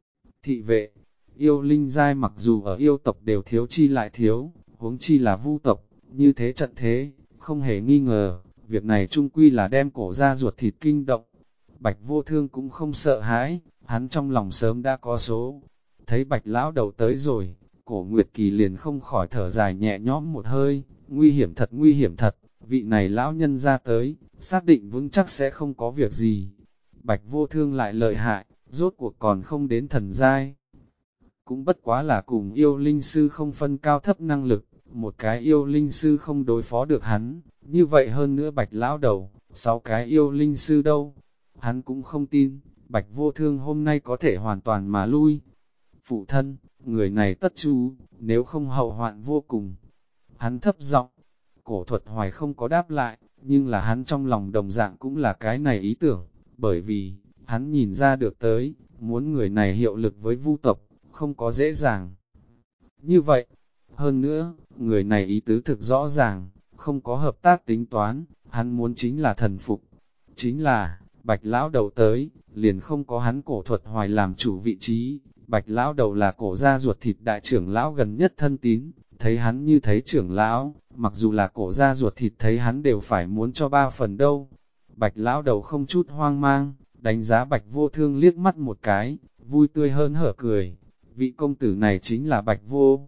Thị vệ, yêu linh giai mặc dù ở yêu tộc đều thiếu chi lại thiếu, huống chi là Vu tộc, như thế trận thế, không hề nghi ngờ, việc này chung quy là đem cổ ra ruột thịt kinh động. Bạch Vô Thương cũng không sợ hãi, hắn trong lòng sớm đã có số. Thấy Bạch lão đầu tới rồi, Cổ Nguyệt Kỳ liền không khỏi thở dài nhẹ nhõm một hơi, nguy hiểm thật, vị này lão nhân ra tới, xác định vững chắc sẽ không có việc gì. Bạch Vô Thương lại lợi hại, rốt cuộc còn không đến thần giai. Cũng bất quá là cùng yêu linh sư không phân cao thấp năng lực, một cái yêu linh sư không đối phó được hắn, như vậy hơn nữa Bạch lão đầu, 6 cái yêu linh sư đâu. Hắn cũng không tin, Bạch Vô Thương hôm nay có thể hoàn toàn mà lui. Phụ thân, người này tất chú, nếu không hậu hoạn vô cùng. Hắn thấp giọng, Cổ Thuật Hoài không có đáp lại, nhưng là hắn trong lòng đồng dạng cũng là cái này ý tưởng, bởi vì, hắn nhìn ra được tới, muốn người này hiệu lực với Vu tộc, không có dễ dàng. Như vậy, hơn nữa, người này ý tứ thực rõ ràng, không có hợp tác tính toán, hắn muốn chính là thần phục. Chính là, Bạch lão đầu tới, liền không có hắn Cổ Thuật Hoài làm chủ vị trí. Bạch lão đầu là cổ gia ruột thịt đại trưởng lão gần nhất thân tín, thấy hắn như thấy trưởng lão, mặc dù là cổ gia ruột thịt thấy hắn đều phải muốn cho 3 phần đâu. Bạch lão đầu không chút hoang mang, đánh giá Bạch Vô Thương liếc mắt một cái, vui tươi hơn hở cười. Vị công tử này chính là Bạch Vô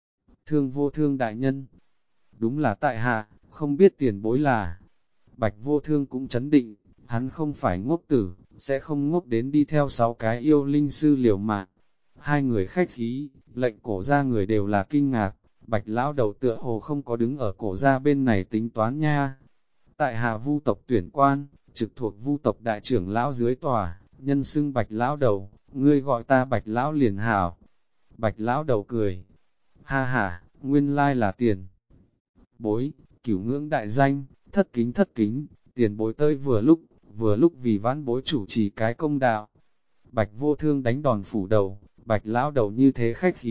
Thương đại nhân. Đúng là tại hạ, không biết tiền bối là. Bạch Vô Thương cũng chấn định, hắn không phải ngốc tử, sẽ không ngốc đến đi theo 6 cái yêu linh sư liều mạng. Hai người khách khí, lệnh cổ ra người đều là kinh ngạc, Bạch lão đầu tựa hồ không có đứng ở cổ ra bên này tính toán nha. Tại hạ Vu tộc Tuyển Quan, trực thuộc Vu tộc đại trưởng lão dưới tòa, nhân xưng Bạch lão đầu, ngươi gọi ta Bạch lão liền hảo. Bạch lão đầu cười, ha ha, nguyên lai là tiền bối, cửu ngưỡng đại danh, thất kính, tiền bối tới vừa lúc vì vãn bối chủ trì cái công đạo. Bạch Vô Thương đánh đòn phủ đầu, Bạch lão đầu như thế khách khí,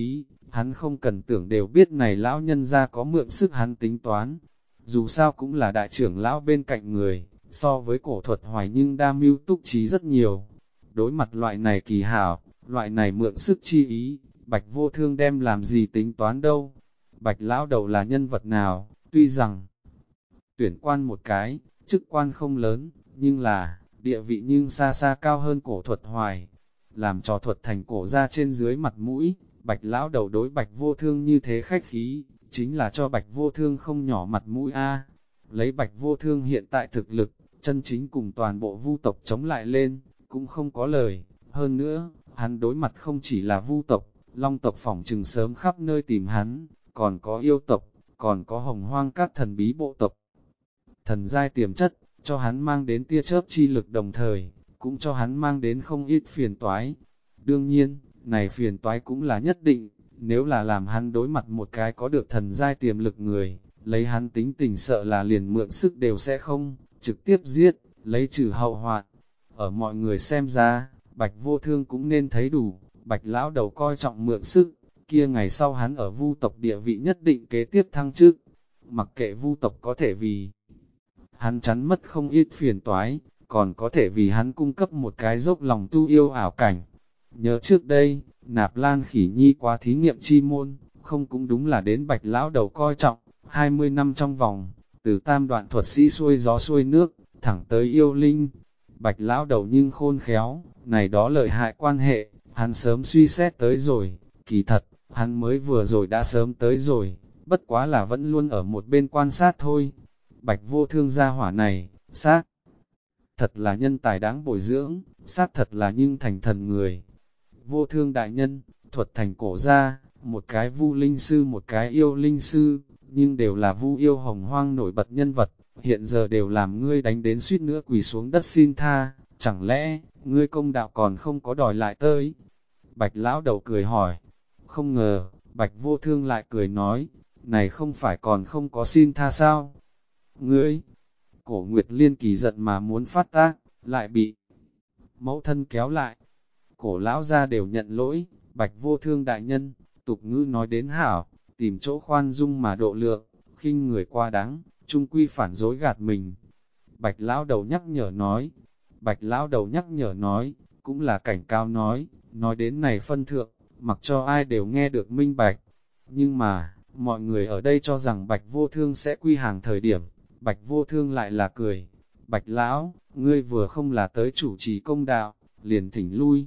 hắn không cần tưởng đều biết này lão nhân ra có mượn sức hắn tính toán. Dù sao cũng là đại trưởng lão bên cạnh người, so với Cổ Thuật Hoài nhưng đa mưu túc trí rất nhiều. Đối mặt loại này kỳ hảo, loại này mượn sức chi ý, Bạch Vô Thương đem làm gì tính toán đâu. Bạch lão đầu là nhân vật nào, tuy rằng tuyển quan một cái, chức quan không lớn, nhưng là, địa vị nhưng xa xa cao hơn Cổ Thuật Hoài. Làm trò Thuật Thành cổ ra trên dưới mặt mũi, Bạch lão đầu đối Bạch Vô Thương như thế khách khí, chính là cho Bạch Vô Thương không nhỏ mặt mũi a. Lấy Bạch Vô Thương hiện tại thực lực, chân chính cùng toàn bộ Vu tộc chống lại lên, cũng không có lời. Hơn nữa, hắn đối mặt không chỉ là Vu tộc, Long tộc phỏng chừng sớm khắp nơi tìm hắn, còn có yêu tộc, còn có hồng hoang các thần bí bộ tộc. Thần giai tiềm chất, cho hắn mang đến tia chớp chi lực đồng thời, cũng cho hắn mang đến không ít phiền toái. Đương nhiên, này phiền toái cũng là nhất định, nếu là làm hắn đối mặt một cái có được thần giai tiềm lực người, lấy hắn tính tình sợ là liền mượn sức đều sẽ không, trực tiếp giết, lấy trừ hậu hoạn. Ở mọi người xem ra, Bạch Vô Thương cũng nên thấy đủ, Bạch lão đầu coi trọng mượn sức, kia ngày sau hắn ở Vu tộc địa vị nhất định kế tiếp thăng chức. Mặc kệ Vu tộc có thể vì hắn chắn mất không ít phiền toái, còn có thể vì hắn cung cấp một cái dốc lòng tu yêu ảo cảnh. Nhớ trước đây, Nạp Lan Khỉ Nhi qua thí nghiệm chi môn, không cũng đúng là đến Bạch lão đầu coi trọng, 20 năm trong vòng, từ tam đoạn thuật sĩ xuôi gió xuôi nước, thẳng tới yêu linh. Bạch lão đầu nhưng khôn khéo, này đó lợi hại quan hệ, hắn sớm suy xét tới rồi, kỳ thật, hắn mới vừa rồi đã sớm tới rồi, bất quá là vẫn luôn ở một bên quan sát thôi. Bạch Vô Thương gia hỏa này, xác thật là nhân tài đáng bồi dưỡng, xác thật là nhưng thành thần người. Vô Thương đại nhân, Thuật Thành cổ ra, một cái Vu linh sư một cái yêu linh sư, nhưng đều là Vu yêu hồng hoang nổi bật nhân vật, hiện giờ đều làm ngươi đánh đến suýt nữa quỳ xuống đất xin tha, chẳng lẽ, ngươi công đạo còn không có đòi lại tới? Bạch lão đầu cười hỏi, không ngờ, Bạch Vô Thương lại cười nói, này không phải còn không có xin tha sao? Ngươi, Cổ Nguyệt Liên kỳ giận mà muốn phát tác, lại bị mẫu thân kéo lại. Cổ lão ra đều nhận lỗi, Bạch Vô Thương đại nhân, tục ngữ nói đến hảo, tìm chỗ khoan dung mà độ lượng, khinh người qua đáng, chung quy phản dối gạt mình. Bạch lão đầu nhắc nhở nói, Bạch lão đầu nhắc nhở nói, cũng là cảnh cao nói đến này phân thượng, mặc cho ai đều nghe được minh bạch. Nhưng mà, mọi người ở đây cho rằng Bạch Vô Thương sẽ quy hàng thời điểm, Bạch Vô Thương lại là cười. Bạch lão, ngươi vừa không là tới chủ trì công đạo, liền thỉnh lui.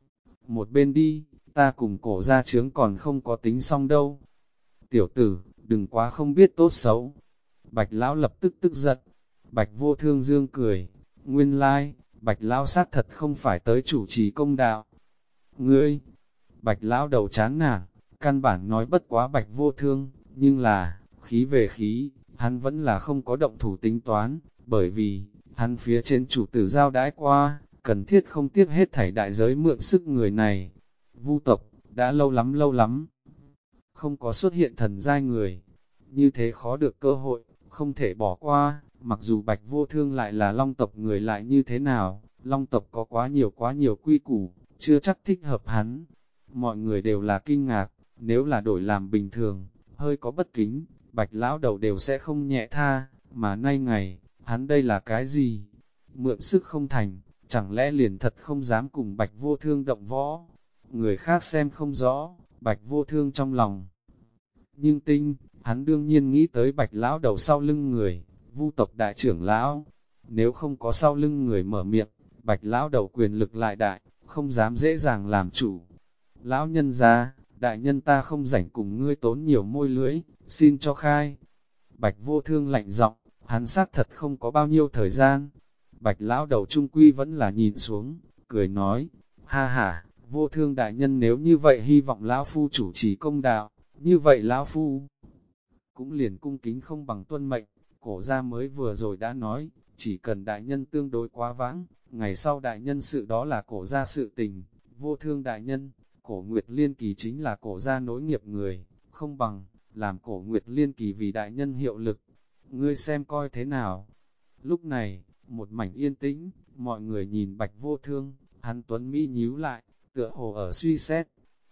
Một bên đi, ta cùng cổ ra chướng còn không có tính xong đâu. Tiểu tử, đừng quá không biết tốt xấu. Bạch lão lập tức tức giận. Bạch Vô Thương dương cười. Nguyên lai, Bạch lão xác thật không phải tới chủ trì công đạo. Ngươi, Bạch lão đầu chán nản, căn bản nói bất quá Bạch Vô Thương, nhưng là, khí về khí, hắn vẫn là không có động thủ tính toán, bởi vì, hắn phía trên chủ tử giao đãi qua, cần thiết không tiếc hết thảy đại giới mượn sức người này. Vu tộc, đã lâu lắm, không có xuất hiện thần giai người, như thế khó được cơ hội, không thể bỏ qua, mặc dù Bạch Vô Thương lại là Long tộc người lại như thế nào, Long tộc có quá nhiều quy củ, chưa chắc thích hợp hắn. Mọi người đều là kinh ngạc, nếu là đổi làm bình thường, hơi có bất kính, Bạch lão đầu đều sẽ không nhẹ tha, mà nay ngày, hắn đây là cái gì? Mượn sức không thành, chẳng lẽ liền thật không dám cùng Bạch Vô Thương động võ? Người khác xem không rõ, Bạch Vô Thương trong lòng. Nhưng tinh, hắn đương nhiên nghĩ tới Bạch lão đầu sau lưng người, Vu tộc đại trưởng lão. Nếu không có sau lưng người mở miệng, Bạch lão đầu quyền lực lại đại, không dám dễ dàng làm chủ. Lão nhân ra, đại nhân ta không rảnh cùng ngươi tốn nhiều môi lưỡi, xin cho khai. Bạch Vô Thương lạnh giọng, hắn xác thật không có bao nhiêu thời gian. Bạch lão đầu trung quy vẫn là nhìn xuống, cười nói, ha ha, Vô Thương đại nhân nếu như vậy hy vọng lão phu chủ trì công đạo, như vậy lão phu cũng liền cung kính không bằng tuân mệnh. Cổ gia mới vừa rồi đã nói, chỉ cần đại nhân tương đối quá vãng, ngày sau đại nhân sự đó là cổ gia sự tình. Vô Thương đại nhân, Cổ Nguyệt Liên Kỳ chính là cổ gia nối nghiệp người, không bằng làm Cổ Nguyệt Liên Kỳ vì đại nhân hiệu lực. Ngươi xem coi thế nào? Lúc này, một mảnh yên tĩnh, mọi người nhìn Bạch Vô Thương, hắn tuấn mỹ nhíu lại, tựa hồ ở suy xét.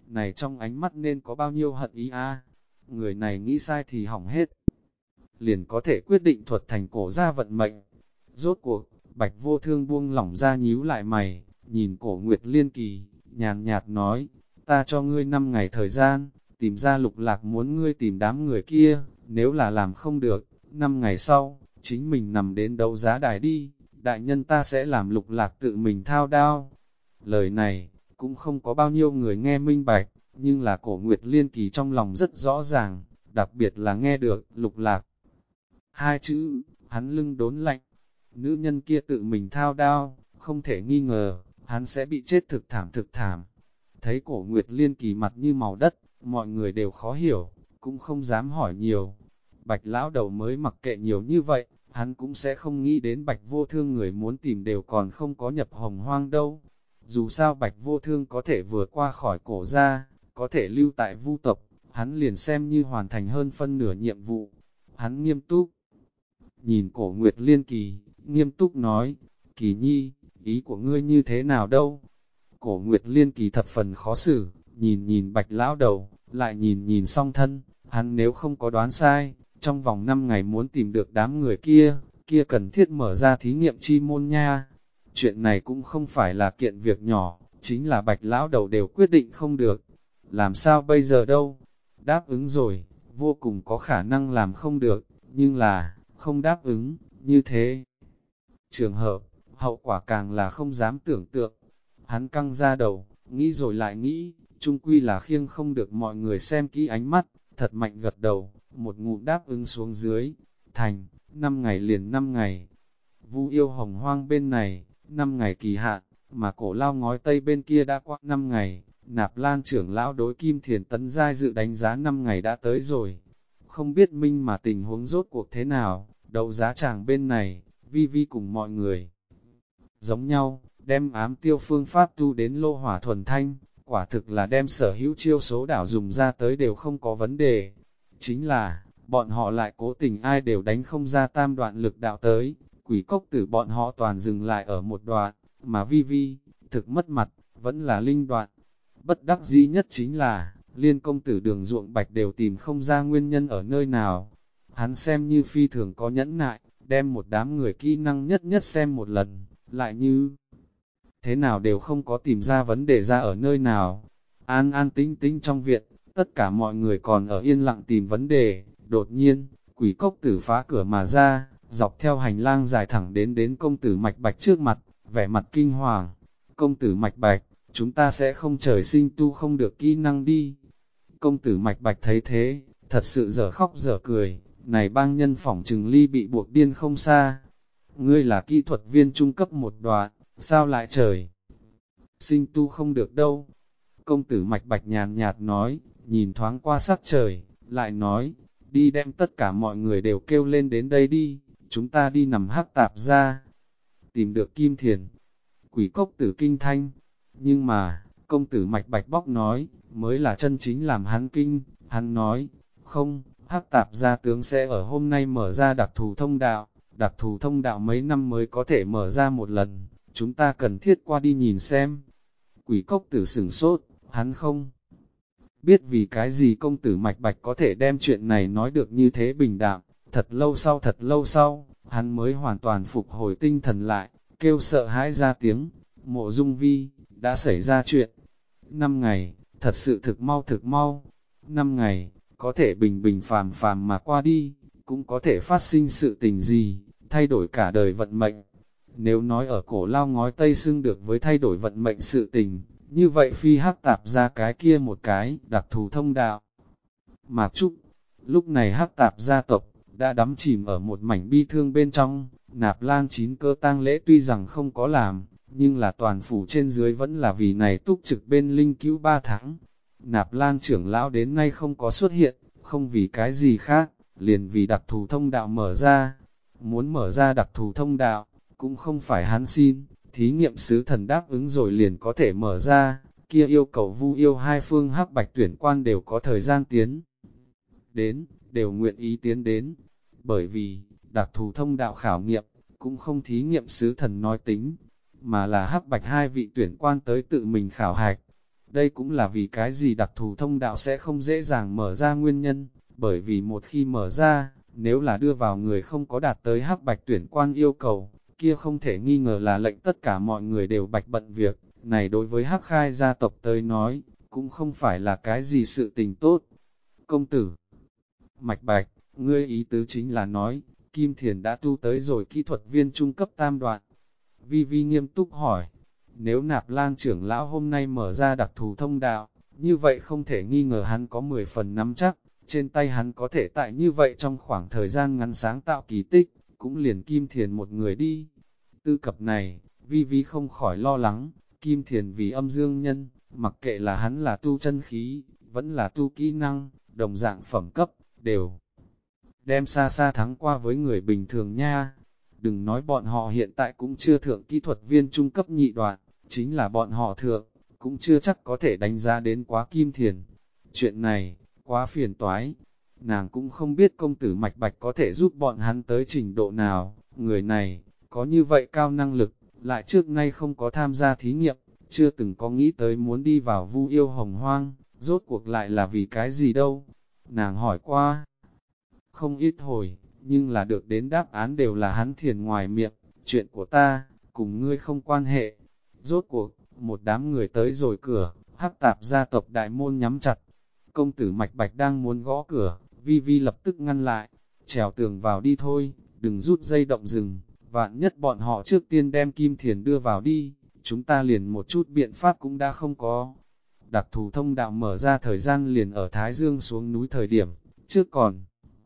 này trong ánh mắt nên có bao nhiêu hận ý a. Người này nghĩ sai thì hỏng hết, liền có thể quyết định thuật thành cổ gia vận mệnh. Rốt cuộc, Bạch Vô Thương buông lỏng ra nhíu lại mày, nhìn Cổ Nguyệt Liên Kỳ, nhàn nhạt nói, ta cho ngươi 5 ngày thời gian, tìm ra Lục Lạc muốn ngươi tìm đám người kia, nếu là làm không được, 5 ngày sau, chính mình nằm đến đấu giá đài đi, đại nhân ta sẽ làm Lục Lạc tự mình thao đao. Lời này, cũng không có bao nhiêu người nghe minh bạch, nhưng là Cổ Nguyệt Liên Kỳ trong lòng rất rõ ràng, đặc biệt là nghe được Lục Lạc. Hai chữ, hắn lưng đốn lạnh, nữ nhân kia tự mình thao đao, không thể nghi ngờ, hắn sẽ bị chết thực thảm thực thảm. Thấy Cổ Nguyệt Liên Kỳ mặt như màu đất, mọi người đều khó hiểu, cũng không dám hỏi nhiều. Bạch lão đầu mới mặc kệ nhiều như vậy, hắn cũng sẽ không nghĩ đến Bạch Vô Thương người muốn tìm đều còn không có nhập Hồng Hoang đâu. Dù sao Bạch Vô Thương có thể vừa qua khỏi cổ ra, có thể lưu tại Vu tộc, hắn liền xem như hoàn thành hơn phân nửa nhiệm vụ. Hắn nghiêm túc nhìn Cổ Nguyệt Liên Kỳ, nghiêm túc nói, Kỳ nhi, ý của ngươi như thế nào đâu? Cổ Nguyệt Liên Kỳ thập phần khó xử, nhìn Bạch lão đầu, lại nhìn song thân, hắn nếu không có đoán sai, trong vòng 5 ngày muốn tìm được đám người kia cần thiết mở ra thí nghiệm chi môn nha. Chuyện này cũng không phải là kiện việc nhỏ, chính là Bạch lão đầu đều quyết định không được. Làm sao bây giờ đâu? Đáp ứng rồi, vô cùng có khả năng làm không được, nhưng là, không đáp ứng, như thế. Trường hợp, hậu quả càng là không dám tưởng tượng. Hắn căng ra đầu, nghĩ rồi lại nghĩ, chung quy là khiêng không được mọi người xem kỹ ánh mắt, thật mạnh gật đầu, một ngụm đáp ứng xuống dưới. Thành, 5 ngày liền 5 ngày. Vu Yêu Hồng Hoang bên này, 5 ngày kỳ hạn, mà Cổ Lao Ngói Tây bên kia đã qua 5 ngày. Nạp Lan trưởng lão đối Kim Thiền Tấn Giai dự đánh giá 5 ngày đã tới rồi. Không biết minh mà tình huống rốt cuộc thế nào, đấu giá tràng bên này, Vi Vi cùng mọi người giống nhau, đem ám tiêu phương pháp tu đến lô hỏa thuần thanh, quả thực là đem sở hữu chiêu số đảo dùng ra tới đều không có vấn đề. Chính là, bọn họ lại cố tình ai đều đánh không ra tam đoạn lực đạo tới, Quỷ Cốc Tử bọn họ toàn dừng lại ở một đoạn, mà Vi Vi, thực mất mặt, vẫn là linh đoạn. Bất đắc dĩ nhất chính là, Liên công tử Đường Ruộng Bạch đều tìm không ra nguyên nhân ở nơi nào. Hắn xem như phi thường có nhẫn nại, đem một đám người kỹ năng nhất nhất xem một lần, lại như thế nào đều không có tìm ra vấn đề ra ở nơi nào. An an tĩnh tĩnh trong viện, tất cả mọi người còn ở yên lặng tìm vấn đề. Đột nhiên, Quỷ Cốc Tử phá cửa mà ra, dọc theo hành lang dài thẳng đến công tử Mạch Bạch trước mặt, vẻ mặt kinh hoàng. Công tử Mạch Bạch, chúng ta sẽ không trời sinh tu không được kỹ năng đi. Công tử Mạch Bạch thấy thế, thật sự dở khóc dở cười, này bang nhân phỏng trừng ly bị buộc điên không xa. Ngươi là kỹ thuật viên trung cấp một đoạn, sao lại trời sinh tu không được đâu. Công tử Mạch Bạch nhàn nhạt nói, nhìn thoáng qua sắc trời, lại nói, đi đem tất cả mọi người đều kêu lên đến đây đi, chúng ta đi nằm hắc tạp ra. Tìm được Kim Thiền, Quỷ Cốc Tử kinh thanh, nhưng mà, công tử Mạch Bạch bóc nói, mới là chân chính làm hắn kinh, hắn nói, không, hắc tạp gia tướng sẽ ở hôm nay mở ra đặc thù thông đạo mấy năm mới có thể mở ra một lần, chúng ta cần thiết qua đi nhìn xem. Quỷ Cốc Tử sửng sốt, hắn không biết vì cái gì công tử Mạch Bạch có thể đem chuyện này nói được như thế bình đạm, thật lâu sau, hắn mới hoàn toàn phục hồi tinh thần lại, kêu sợ hãi ra tiếng, Mộ Dung Vi, đã xảy ra chuyện. 5 ngày, thật sự thực mau. 5 ngày, có thể bình bình phàm phàm mà qua đi, cũng có thể phát sinh sự tình gì, thay đổi cả đời vận mệnh. Nếu nói ở Cổ Lao Ngói Tây xưng được với thay đổi vận mệnh sự tình, như vậy phi hắc tạp ra cái kia một cái đặc thù thông đạo. Mạc Trúc, lúc này hắc tạp gia tộc, đã đắm chìm ở một mảnh bi thương bên trong, Nạp Lan chín cơ tang lễ tuy rằng không có làm, nhưng là toàn phủ trên dưới vẫn là vì này túc trực bên linh cứu 3 tháng. Nạp Lan trưởng lão đến nay không có xuất hiện, không vì cái gì khác, liền vì đặc thù thông đạo mở ra. Muốn mở ra đặc thù thông đạo, cũng không phải hắn xin, thí nghiệm sứ thần đáp ứng rồi liền có thể mở ra, kia yêu cầu Vu Yêu hai phương hắc bạch tuyển quan đều có thời gian tiến đến, đều nguyện ý tiến đến, bởi vì, đặc thù thông đạo khảo nghiệm, cũng không thí nghiệm sứ thần nói tính, mà là hắc bạch hai vị tuyển quan tới tự mình khảo hạch. Đây cũng là vì cái gì đặc thù thông đạo sẽ không dễ dàng mở ra nguyên nhân, bởi vì một khi mở ra, nếu là đưa vào người không có đạt tới hắc bạch tuyển quan yêu cầu, kia không thể nghi ngờ là lệnh tất cả mọi người đều bạch bận việc, này đối với hắc khai gia tộc tới nói, cũng không phải là cái gì sự tình tốt. Công tử Mạch Bạch, ngươi ý tứ chính là nói, Kim Thiền đã tu tới rồi kỹ thuật viên trung cấp tam đoạn. Vi Vi nghiêm túc hỏi, nếu Nạp Lan trưởng lão hôm nay mở ra đặc thù thông đạo, như vậy không thể nghi ngờ hắn có 10 phần nắm chắc, trên tay hắn có thể tại như vậy trong khoảng thời gian ngắn sáng tạo kỳ tích, cũng liền Kim Thiền một người đi. Tư cập này, Vi Vi không khỏi lo lắng, Kim Thiền vì âm dương nhân, mặc kệ là hắn là tu chân khí, vẫn là tu kỹ năng, đồng dạng phẩm cấp, đều đem xa xa thắng qua với người bình thường nha. Đừng nói bọn họ hiện tại cũng chưa thượng kỹ thuật viên trung cấp nhị đoạn, chính là bọn họ thượng, cũng chưa chắc có thể đánh giá đến quá Kim Thiền. Chuyện này, quá phiền toái. Nàng cũng không biết công tử Mạch Bạch có thể giúp bọn hắn tới trình độ nào, người này, có như vậy cao năng lực, lại trước nay không có tham gia thí nghiệm, chưa từng có nghĩ tới muốn đi vào Vu Yêu Hồng Hoang, rốt cuộc lại là vì cái gì đâu. Nàng hỏi qua, không ít hồi, nhưng là được đến đáp án đều là hắn thiền ngoài miệng, chuyện của ta, cùng ngươi không quan hệ. Rốt cuộc, một đám người tới rồi cửa, hắc tạp gia tộc đại môn nhắm chặt. Công tử Mạch Bạch đang muốn gõ cửa, Vi Vi lập tức ngăn lại, trèo tường vào đi thôi, đừng rút dây động rừng, vạn nhất bọn họ trước tiên đem Kim Thiền đưa vào đi, chúng ta liền một chút biện pháp cũng đã không có. Đặc thù thông đạo mở ra thời gian liền ở Thái Dương xuống núi thời điểm, trước còn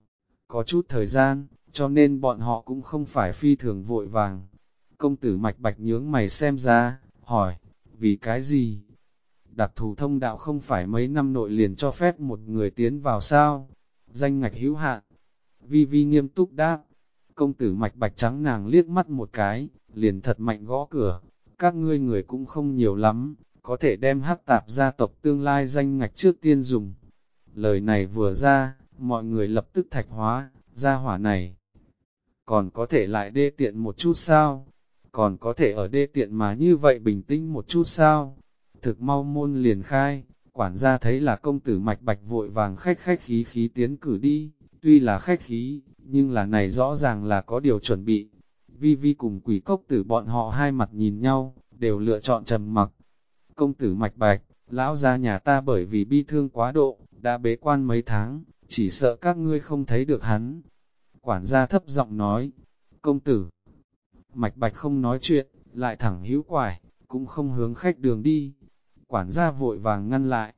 có chút thời gian, cho nên bọn họ cũng không phải phi thường vội vàng. Công tử Mạch Bạch nhướng mày xem ra, hỏi, vì cái gì? Đặc thù thông đạo không phải mấy năm nội liền cho phép một người tiến vào sao? Danh ngạch hữu hạn. Vi Vi nghiêm túc đáp. Công tử Mạch Bạch trắng nàng liếc mắt một cái, liền thật mạnh gõ cửa. Các ngươi người cũng không nhiều lắm, có thể đem hắc tạp gia tộc tương lai danh ngạch trước tiên dùng. Lời này vừa ra, mọi người lập tức thạch hóa, gia hỏa này. Còn có thể lại đê tiện một chút sao? Còn có thể ở đê tiện mà như vậy bình tĩnh một chút sao? Thực mau môn liền khai, quản gia thấy là công tử Mạch Bạch vội vàng khách khí khí tiến cử đi, tuy là khách khí, nhưng là này rõ ràng là có điều chuẩn bị. Vi Vi cùng Quỷ Cốc Tử bọn họ hai mặt nhìn nhau, đều lựa chọn trầm mặc. Công tử Mạch Bạch, lão gia nhà ta bởi vì bi thương quá độ, đã bế quan mấy tháng, chỉ sợ các ngươi không thấy được hắn. Quản gia thấp giọng nói, công tử Mạch Bạch không nói chuyện, lại thẳng hữu quải, cũng không hướng khách đường đi. Quản gia vội vàng ngăn lại,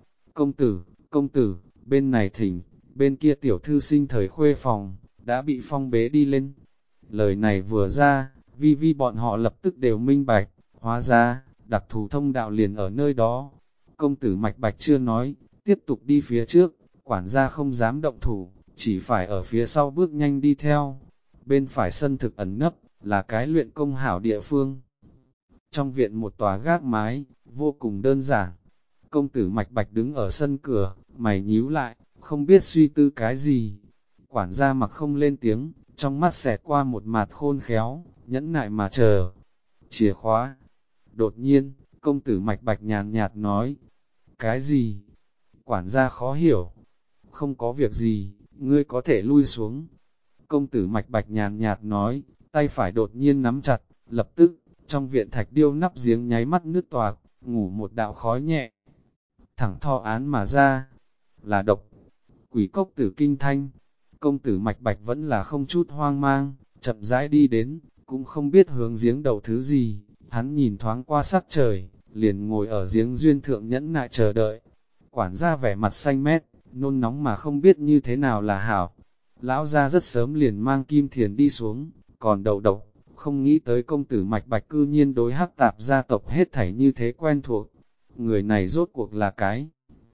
công tử, bên này thỉnh, bên kia tiểu thư sinh thời khuê phòng, đã bị phong bế đi lên. Lời này vừa ra, Vi Vi bọn họ lập tức đều minh bạch, hóa ra, đặc thù thông đạo liền ở nơi đó. Công tử Mạch Bạch chưa nói, tiếp tục đi phía trước, quản gia không dám động thủ, chỉ phải ở phía sau bước nhanh đi theo. Bên phải sân thực ẩn nấp, là cái luyện công hảo địa phương. Trong viện một tòa gác mái, vô cùng đơn giản. Công tử Mạch Bạch đứng ở sân cửa, mày nhíu lại, không biết suy tư cái gì. Quản gia mặc không lên tiếng, trong mắt xẹt qua một mặt khôn khéo, nhẫn nại mà chờ. Chìa khóa. Đột nhiên, công tử Mạch Bạch nhàn nhạt nói. Cái gì? Quản gia khó hiểu. Không có việc gì, ngươi có thể lui xuống. Công tử Mạch Bạch nhàn nhạt nói, tay phải đột nhiên nắm chặt, lập tức, trong viện thạch điêu nắp giếng nháy mắt nứt toạc, ngủ một đạo khói nhẹ. Thẳng thọ án mà ra, là độc. Quỷ Cốc Tử kinh thanh, công tử Mạch Bạch vẫn là không chút hoang mang, chậm rãi đi đến, cũng không biết hướng giếng đầu thứ gì, hắn nhìn thoáng qua sắc trời, liền ngồi ở giếng duyên thượng nhẫn nại chờ đợi. Quản gia vẻ mặt xanh mét, nôn nóng mà không biết như thế nào là hảo. Lão gia rất sớm liền mang Kim Thiền đi xuống, còn đầu độc, không nghĩ tới công tử Mạch Bạch cư nhiên đối hắc tạp gia tộc hết thảy như thế quen thuộc. Người này rốt cuộc là cái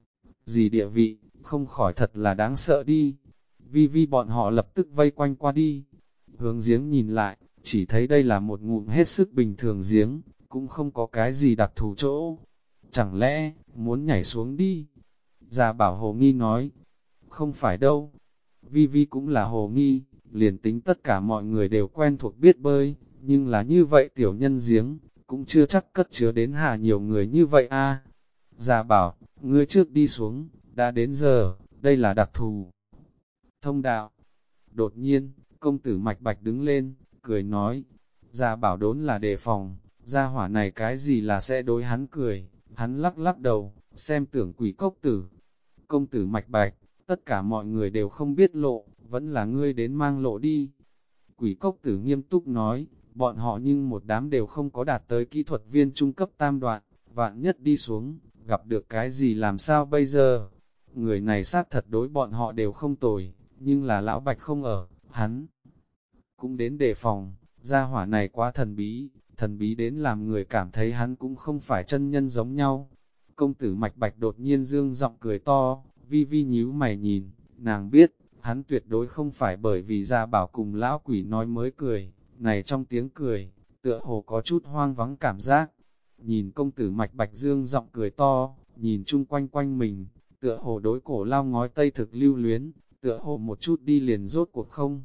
gì địa vị, không khỏi thật là đáng sợ đi. Vi Vi bọn họ lập tức vây quanh qua đi, hướng giếng nhìn lại, chỉ thấy đây là một ngụm hết sức bình thường giếng, cũng không có cái gì đặc thù chỗ. Chẳng lẽ, muốn nhảy xuống đi? Già bảo hồ nghi nói, không phải đâu. Vi Vi cũng là hồ nghi, liền tính tất cả mọi người đều quen thuộc biết bơi, nhưng là như vậy tiểu nhân giếng, cũng chưa chắc cất chứa đến nhiều người như vậy a. Gia Bảo, ngươi trước đi xuống, đã đến giờ, đây là đặc thù. Thông đạo. Đột nhiên, công tử Mạch Bạch đứng lên, cười nói, Gia Bảo đốn là đề phòng, gia hỏa này cái gì là sẽ đối hắn cười, hắn lắc lắc đầu, xem tưởng quỷ cốc tử. Công tử Mạch Bạch, tất cả mọi người đều không biết lộ, vẫn là ngươi đến mang lộ đi. Quỷ cốc tử nghiêm túc nói, bọn họ nhưng một đám đều không có đạt tới kỹ thuật viên trung cấp tam đoạn, vạn nhất đi xuống, gặp được cái gì làm sao bây giờ. Người này xác thật đối bọn họ đều không tồi, nhưng là lão Bạch không ở, hắn cũng đến đề phòng, gia hỏa này quá thần bí đến làm người cảm thấy hắn cũng không phải chân nhân giống nhau. Công tử Mạch Bạch đột nhiên dương giọng cười to, vi vi nhíu mày nhìn, nàng biết, hắn tuyệt đối không phải bởi vì Gia Bảo cùng lão quỷ nói mới cười, này trong tiếng cười, tựa hồ có chút hoang vắng cảm giác. Nhìn công tử Mạch Bạch dương giọng cười to, nhìn chung quanh quanh mình, tựa hồ đối cổ lao ngói tây thực lưu luyến, tựa hồ một chút đi liền rốt cuộc không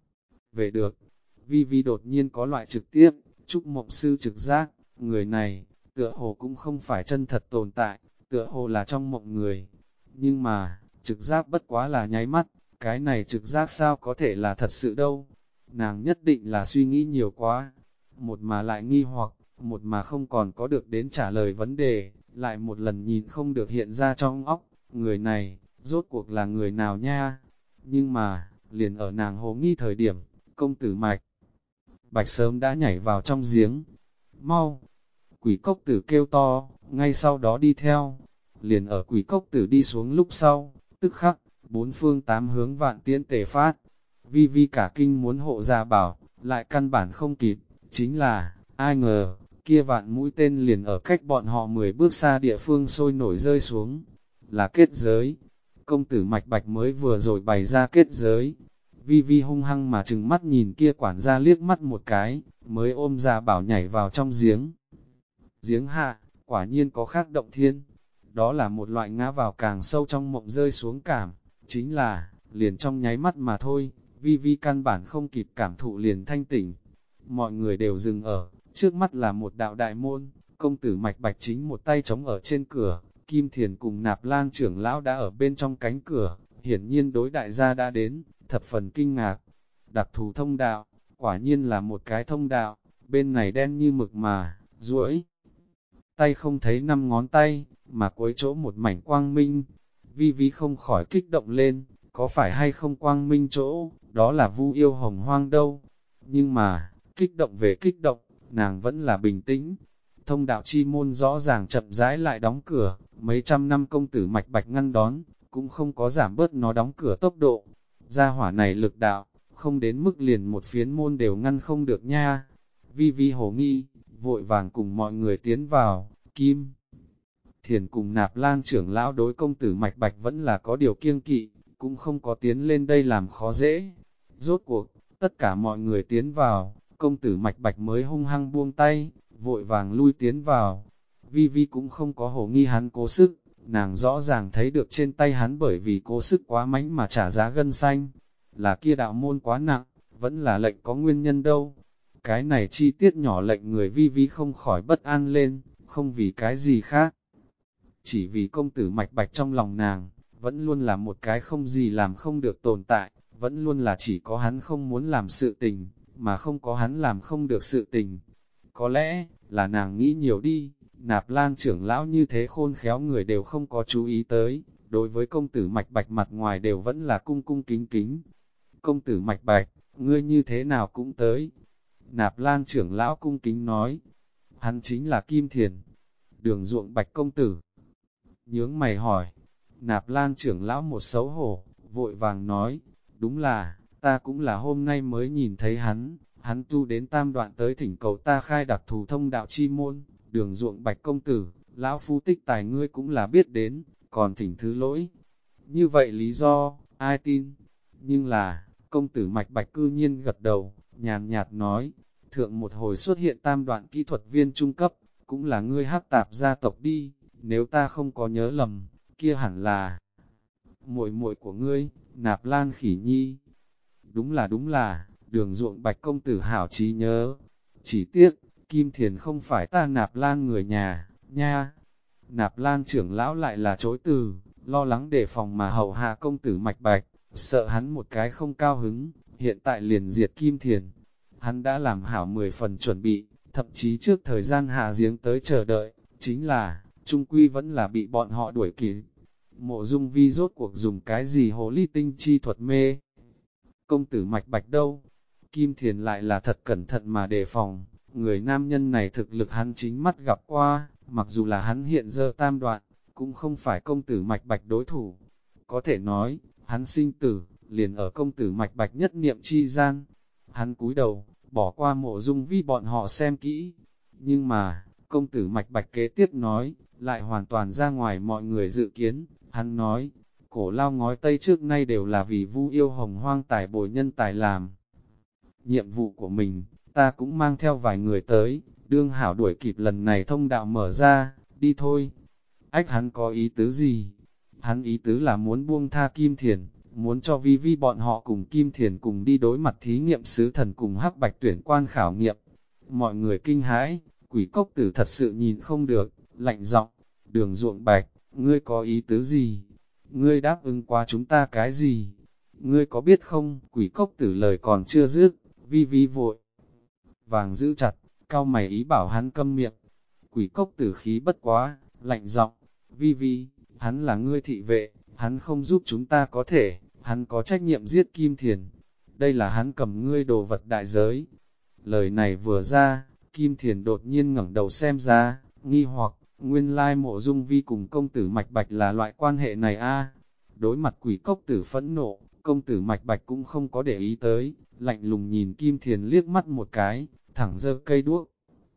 về được. Vi Vi đột nhiên có loại trực tiếp, chúc mộng sư trực giác, người này, tựa hồ cũng không phải chân thật tồn tại, tựa hồ là trong mộng người. Nhưng mà, trực giác bất quá là nháy mắt, cái này trực giác sao có thể là thật sự đâu. Nàng nhất định là suy nghĩ nhiều quá, một mà lại nghi hoặc, một mà không còn có được đến trả lời vấn đề, lại một lần nhìn không được hiện ra trong óc, người này, rốt cuộc là người nào nha. Nhưng mà, liền ở nàng hồ nghi thời điểm, công tử Mạch Bạch sớm đã nhảy vào trong giếng. Mau! Quỷ cốc tử kêu to, ngay sau đó đi theo. Liền ở quỷ cốc tử đi xuống lúc sau, tức khắc, bốn phương tám hướng vạn tiễn tề phát. Vi Vi cả kinh muốn hộ Gia Bảo, lại căn bản không kịp, chính là, ai ngờ, kia vạn mũi tên liền ở cách bọn họ 10 bước xa địa phương sôi nổi rơi xuống. Là kết giới. Công tử Mạch Bạch mới vừa rồi bày ra kết giới. Vi Vi hung hăng mà trừng mắt nhìn kia quản gia liếc mắt một cái, mới ôm Gia Bảo nhảy vào trong giếng. Giếng hạ, quả nhiên có khác động thiên. Đó là một loại ngã vào càng sâu trong mộng rơi xuống cảm, chính là, liền trong nháy mắt mà thôi, Vi Vi căn bản không kịp cảm thụ liền thanh tỉnh. Mọi người đều dừng ở, trước mắt là một đạo đại môn, công tử Mạch Bạch chính một tay chống ở trên cửa, Kim Thiền cùng Nạp Lan trưởng lão đã ở bên trong cánh cửa, hiển nhiên đối đại gia đã đến, thập phần kinh ngạc. Đặc thù thông đạo, quả nhiên là một cái thông đạo, bên này đen như mực mà, duỗi tay không thấy 5 ngón tay, mà cuối chỗ một mảnh quang minh. Vi Vi không khỏi kích động lên, có phải hay không quang minh chỗ, đó là Vu Yêu Hồng Hoang đâu. Nhưng mà, kích động về kích động, nàng vẫn là bình tĩnh. Thông đạo chi môn rõ ràng chậm rãi lại đóng cửa, mấy trăm năm công tử Mạch Bạch ngăn đón, cũng không có giảm bớt nó đóng cửa tốc độ. Gia hỏa này lực đạo, không đến mức liền một phiến môn đều ngăn không được nha. Vi Vi hồ nghi, vội vàng cùng mọi người tiến vào, Kim Thiền cùng Nạp Lan trưởng lão đối công tử Mạch Bạch vẫn là có điều kiêng kỵ, cũng không có tiến lên đây làm khó dễ. Rốt cuộc, tất cả mọi người tiến vào, công tử Mạch Bạch mới hung hăng buông tay, vội vàng lui tiến vào. Vi Vi cũng không có hồ nghi hắn cố sức, nàng rõ ràng thấy được trên tay hắn bởi vì cố sức quá mánh mà trả giá gân xanh. Là kia đạo môn quá nặng, vẫn là lệnh có nguyên nhân đâu. Cái này chi tiết nhỏ lệnh người Vi Vi không khỏi bất an lên, không vì cái gì khác. Chỉ vì công tử Mạch Bạch trong lòng nàng, vẫn luôn là một cái không gì làm không được tồn tại, vẫn luôn là chỉ có hắn không muốn làm sự tình, mà không có hắn làm không được sự tình. Có lẽ, là nàng nghĩ nhiều đi, Nạp Lan trưởng lão như thế khôn khéo người đều không có chú ý tới, đối với công tử Mạch Bạch mặt ngoài đều vẫn là cung cung kính kính. Công tử Mạch Bạch, ngươi như thế nào cũng tới. Nạp Lan trưởng lão cung kính nói, hắn chính là Kim Thiền, Đường Ruộng Bạch công tử. Nhướng mày hỏi, Nạp Lan trưởng lão một xấu hổ, vội vàng nói, đúng là, ta cũng là hôm nay mới nhìn thấy hắn tu đến tam đoạn tới thỉnh cầu ta khai đặc thù thông đạo chi môn, Đường Ruộng Bạch công tử, lão phu tích tài ngươi cũng là biết đến, còn thỉnh thứ lỗi. Như vậy lý do, ai tin? Nhưng là, công tử Mạch Bạch cư nhiên gật đầu, nhàn nhạt nói, thượng một hồi xuất hiện tam đoạn kỹ thuật viên trung cấp, cũng là ngươi hắc tạp gia tộc đi, nếu ta không có nhớ lầm, kia hẳn là muội muội của ngươi, Nạp Lan Khỉ Nhi. Đúng là, Đường Ruộng Bạch công tử hảo trí nhớ. Chỉ tiếc, Kim Thiền không phải ta Nạp Lan người nhà, nha. Nạp Lan trưởng lão lại là chối từ, lo lắng đề phòng mà hầu hạ công tử Mạch Bạch, sợ hắn một cái không cao hứng, hiện tại liền diệt Kim Thiền. Hắn đã làm hảo 10 phần chuẩn bị, thậm chí trước thời gian hạ giếng tới chờ đợi, chính là, trung quy vẫn là bị bọn họ đuổi kịp. Mộ Dung Vi rốt cuộc dùng cái gì hồ ly tinh chi thuật mê? Công tử Mạch Bạch đâu? Kim Thiền lại là thật cẩn thận mà đề phòng, người nam nhân này thực lực hắn chính mắt gặp qua, mặc dù là hắn hiện giờ tam đoạn, cũng không phải công tử Mạch Bạch đối thủ. Có thể nói, hắn sinh tử, liền ở công tử Mạch Bạch nhất niệm chi gian. Hắn cúi đầu, bỏ qua Mộ Dung Vi bọn họ xem kỹ. Nhưng mà, công tử Mạch Bạch kế tiếp nói, lại hoàn toàn ra ngoài mọi người dự kiến. Hắn nói, cổ lao ngói Tây trước nay đều là vì Vu Yêu Hồng Hoang tài bồi nhân tài làm. Nhiệm vụ của mình, ta cũng mang theo vài người tới, đương hảo đuổi kịp lần này thông đạo mở ra, đi thôi. Ách hắn có ý tứ gì? Hắn ý tứ là muốn buông tha Kim Thiền, muốn cho Vi Vi bọn họ cùng Kim Thiền cùng đi đối mặt thí nghiệm sứ thần cùng Hắc Bạch tuyển quan khảo nghiệm. Mọi người kinh hãi, Quỷ Cốc Tử thật sự nhìn không được, lạnh giọng, Đường Ruộng Bạch, ngươi có ý tứ gì? Ngươi đáp ứng qua chúng ta cái gì? Ngươi có biết không? Quỷ Cốc Tử lời còn chưa dứt, Vi Vi vội vàng giữ chặt, cau mày ý bảo hắn câm miệng. Quỷ Cốc Tử khí bất quá, lạnh giọng, Vi Vi, hắn là ngươi thị vệ, hắn không giúp chúng ta có thể, hắn có trách nhiệm giết Kim Thiền. Đây là hắn cầm ngươi đồ vật đại giới. Lời này vừa ra, Kim Thiền đột nhiên ngẩng đầu xem ra, nghi hoặc, nguyên lai Mộ Dung Vi cùng công tử Mạch Bạch là loại quan hệ này a. Đối mặt Quỷ Cốc Tử phẫn nộ, công tử Mạch Bạch cũng không có để ý tới, lạnh lùng nhìn Kim Thiền liếc mắt một cái, thẳng giơ cây đuốc.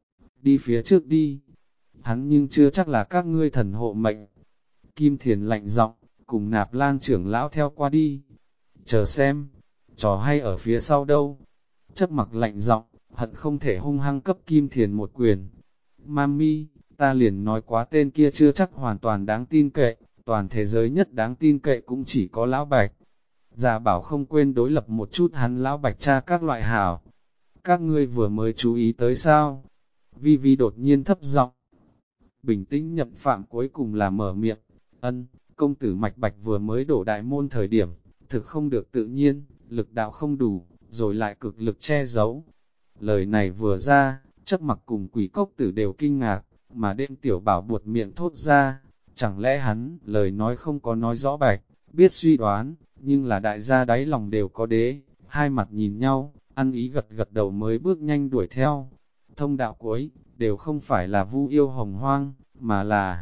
Đi phía trước đi. Hắn nhưng chưa chắc là các ngươi thần hộ mệnh. Kim Thiền lạnh giọng, cùng Nạp Lan trưởng lão theo qua đi. Chờ xem, trò hay ở phía sau đâu. Chấp mặc lạnh giọng, hận không thể hung hăng cấp Kim Thiền một quyền. Mami, ta liền nói quá tên kia chưa chắc hoàn toàn đáng tin cậy, toàn thế giới nhất đáng tin cậy cũng chỉ có Lão Bạch. Già bảo không quên đối lập một chút hắn Lão Bạch cha các loại hảo. Các ngươi vừa mới chú ý tới sao? Vi Vi đột nhiên thấp giọng, bình tĩnh nhậm phạm cuối cùng là mở miệng. Ân, công tử Mạch Bạch vừa mới đổ đại môn thời điểm, thực không được tự nhiên, lực đạo không đủ, rồi lại cực lực che giấu. Lời này vừa ra, Chấp Mặc cùng Quỷ Cốc Tử đều kinh ngạc, mà đêm tiểu bảo buột miệng thốt ra, chẳng lẽ hắn, lời nói không có nói rõ bạch, biết suy đoán, nhưng là đại gia đáy lòng đều có đế, hai mặt nhìn nhau, ăn ý gật gật đầu mới bước nhanh đuổi theo. Thông đạo cuối, đều không phải là Vu Yêu Hồng Hoang, mà là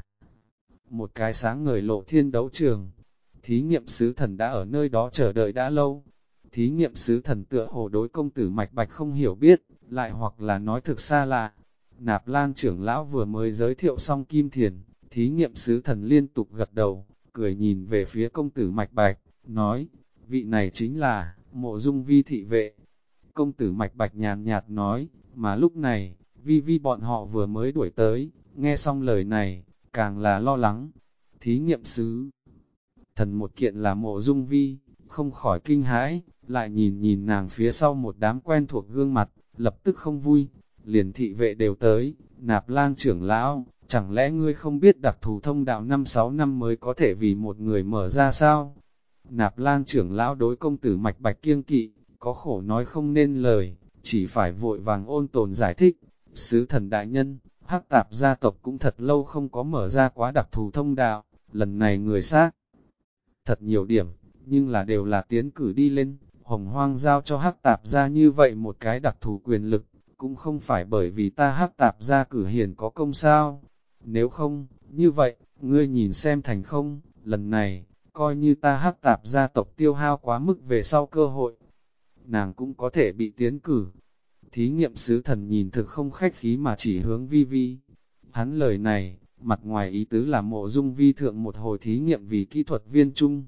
một cái sáng ngời lộ thiên đấu trường. Thí nghiệm sứ thần đã ở nơi đó chờ đợi đã lâu. Thí nghiệm sứ thần tựa hồ đối công tử Mạch Bạch không hiểu biết, lại hoặc là nói thực xa lạ. Nạp Lan trưởng lão vừa mới giới thiệu xong Kim Thiền, thí nghiệm sứ thần liên tục gật đầu, cười nhìn về phía công tử Mạch Bạch, nói, vị này chính là Mộ Dung Vi thị vệ. Công tử Mạch Bạch nhàn nhạt nói, mà lúc này, Vi Vi bọn họ vừa mới đuổi tới, nghe xong lời này, càng là lo lắng. Thí nghiệm sứ thần một kiện là Mộ Dung Vi, không khỏi kinh hãi, lại nhìn nhìn nàng phía sau một đám quen thuộc gương mặt, lập tức không vui. Liền thị vệ đều tới, Nạp Lan trưởng lão, chẳng lẽ ngươi không biết đặc thù thông đạo 5-6 năm mới có thể vì một người mở ra sao? Nạp Lan trưởng lão đối công tử Mạch Bạch kiêng kỵ, có khổ nói không nên lời, chỉ phải vội vàng ôn tồn giải thích. Sứ thần đại nhân, Hắc Tạp gia tộc cũng thật lâu không có mở ra quá đặc thù thông đạo, lần này người xác thật nhiều điểm, nhưng là đều là tiến cử đi lên, Hồng Hoang giao cho Hắc Tạp gia như vậy một cái đặc thù quyền lực, cũng không phải bởi vì ta Hắc Tạp gia cử hiền có công sao. Nếu không, như vậy, ngươi nhìn xem thành không, lần này, coi như ta Hắc Tạp gia tộc tiêu hao quá mức về sau cơ hội, nàng cũng có thể bị tiến cử. Thí nghiệm sứ thần nhìn thực không khách khí mà chỉ hướng Vi Vi. Hắn lời này, mặt ngoài ý tứ là Mộ Dung Vi thượng một hồi thí nghiệm vì kỹ thuật viên trung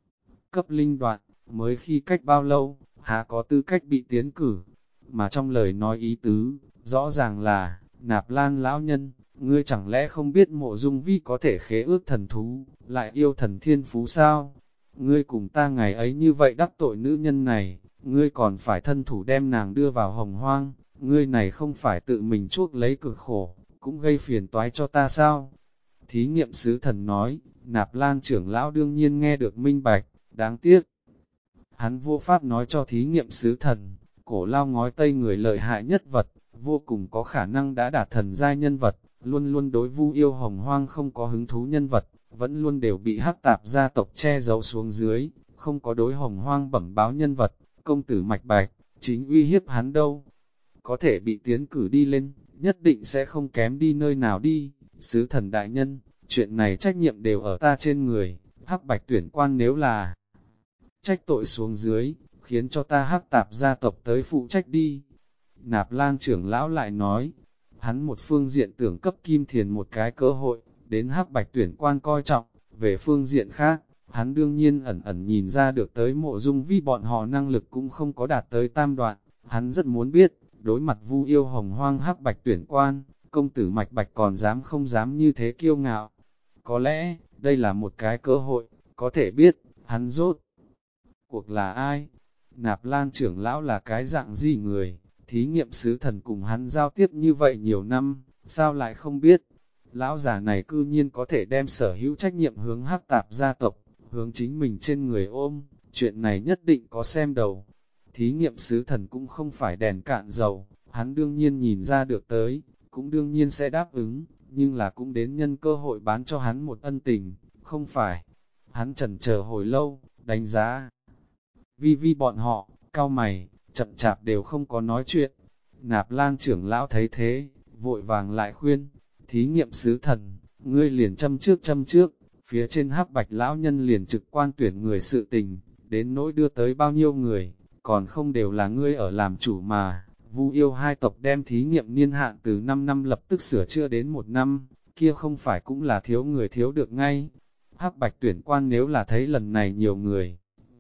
cấp linh đoạn, mới khi cách bao lâu, há có tư cách bị tiến cử. Mà trong lời nói ý tứ, rõ ràng là, Nạp Lan lão nhân, ngươi chẳng lẽ không biết Mộ Dung Vi có thể khế ước thần thú, lại yêu thần thiên phú sao? Ngươi cùng ta ngày ấy như vậy đắc tội nữ nhân này, ngươi còn phải thân thủ đem nàng đưa vào Hồng Hoang, ngươi này không phải tự mình chuốc lấy cực khổ, cũng gây phiền toái cho ta sao? Thí nghiệm sứ thần nói, Nạp Lan trưởng lão đương nhiên nghe được minh bạch, đáng tiếc. Hắn vô pháp nói cho thí nghiệm sứ thần, cổ lao ngói tây người lợi hại nhất vật, vô cùng có khả năng đã đạt thần giai nhân vật, luôn luôn đối Vu Yêu Hồng Hoang không có hứng thú nhân vật, vẫn luôn đều bị hắc tạp gia tộc che giấu xuống dưới, không có đối Hồng Hoang bẩm báo nhân vật, công tử Mạch Bạch, chính uy hiếp hắn đâu. Có thể bị tiến cử đi lên, nhất định sẽ không kém đi nơi nào đi, sứ thần đại nhân, chuyện này trách nhiệm đều ở ta trên người, hắc bạch tuyển quan nếu là trách tội xuống dưới, khiến cho ta hắc tạp gia tộc tới phụ trách đi. Nạp Lan trưởng lão lại nói, hắn một phương diện tưởng cấp Kim Thiền một cái cơ hội, đến hắc bạch tuyển quan coi trọng, về phương diện khác, hắn đương nhiên ẩn ẩn nhìn ra được tới Mộ Dung Vi bọn họ năng lực cũng không có đạt tới tam đoạn, hắn rất muốn biết, đối mặt Vu Yêu Hồng Hoang hắc bạch tuyển quan, công tử Mạch Bạch còn dám không dám như thế kiêu ngạo. Có lẽ, đây là một cái cơ hội, có thể biết, hắn rốt cuộc là ai? Nạp Lan trưởng lão là cái dạng gì người? Thí nghiệm sứ thần cùng hắn giao tiếp như vậy nhiều năm, sao lại không biết? Lão già này cư nhiên có thể đem sở hữu trách nhiệm hướng hắc tạp gia tộc, hướng chính mình trên người ôm, chuyện này nhất định có xem đầu. Thí nghiệm sứ thần cũng không phải đèn cạn dầu, hắn đương nhiên nhìn ra được tới, cũng đương nhiên sẽ đáp ứng, nhưng là cũng đến nhân cơ hội bán cho hắn một ân tình, không phải. Hắn chần chờ hồi lâu, đánh giá. Vi Vi bọn họ, cau mày, chậm chạp đều không có nói chuyện. Nạp Lan trưởng lão thấy thế, vội vàng lại khuyên, thí nghiệm sứ thần, ngươi liền châm trước, phía trên hắc bạch lão nhân liền trực quan tuyển người sự tình, đến nỗi đưa tới bao nhiêu người, còn không đều là ngươi ở làm chủ mà. Vu Yêu hai tộc đem thí nghiệm niên hạn từ 5 năm lập tức sửa chữa đến 1 năm, kia không phải cũng là thiếu người thiếu được ngay. Hắc bạch tuyển quan nếu là thấy lần này nhiều người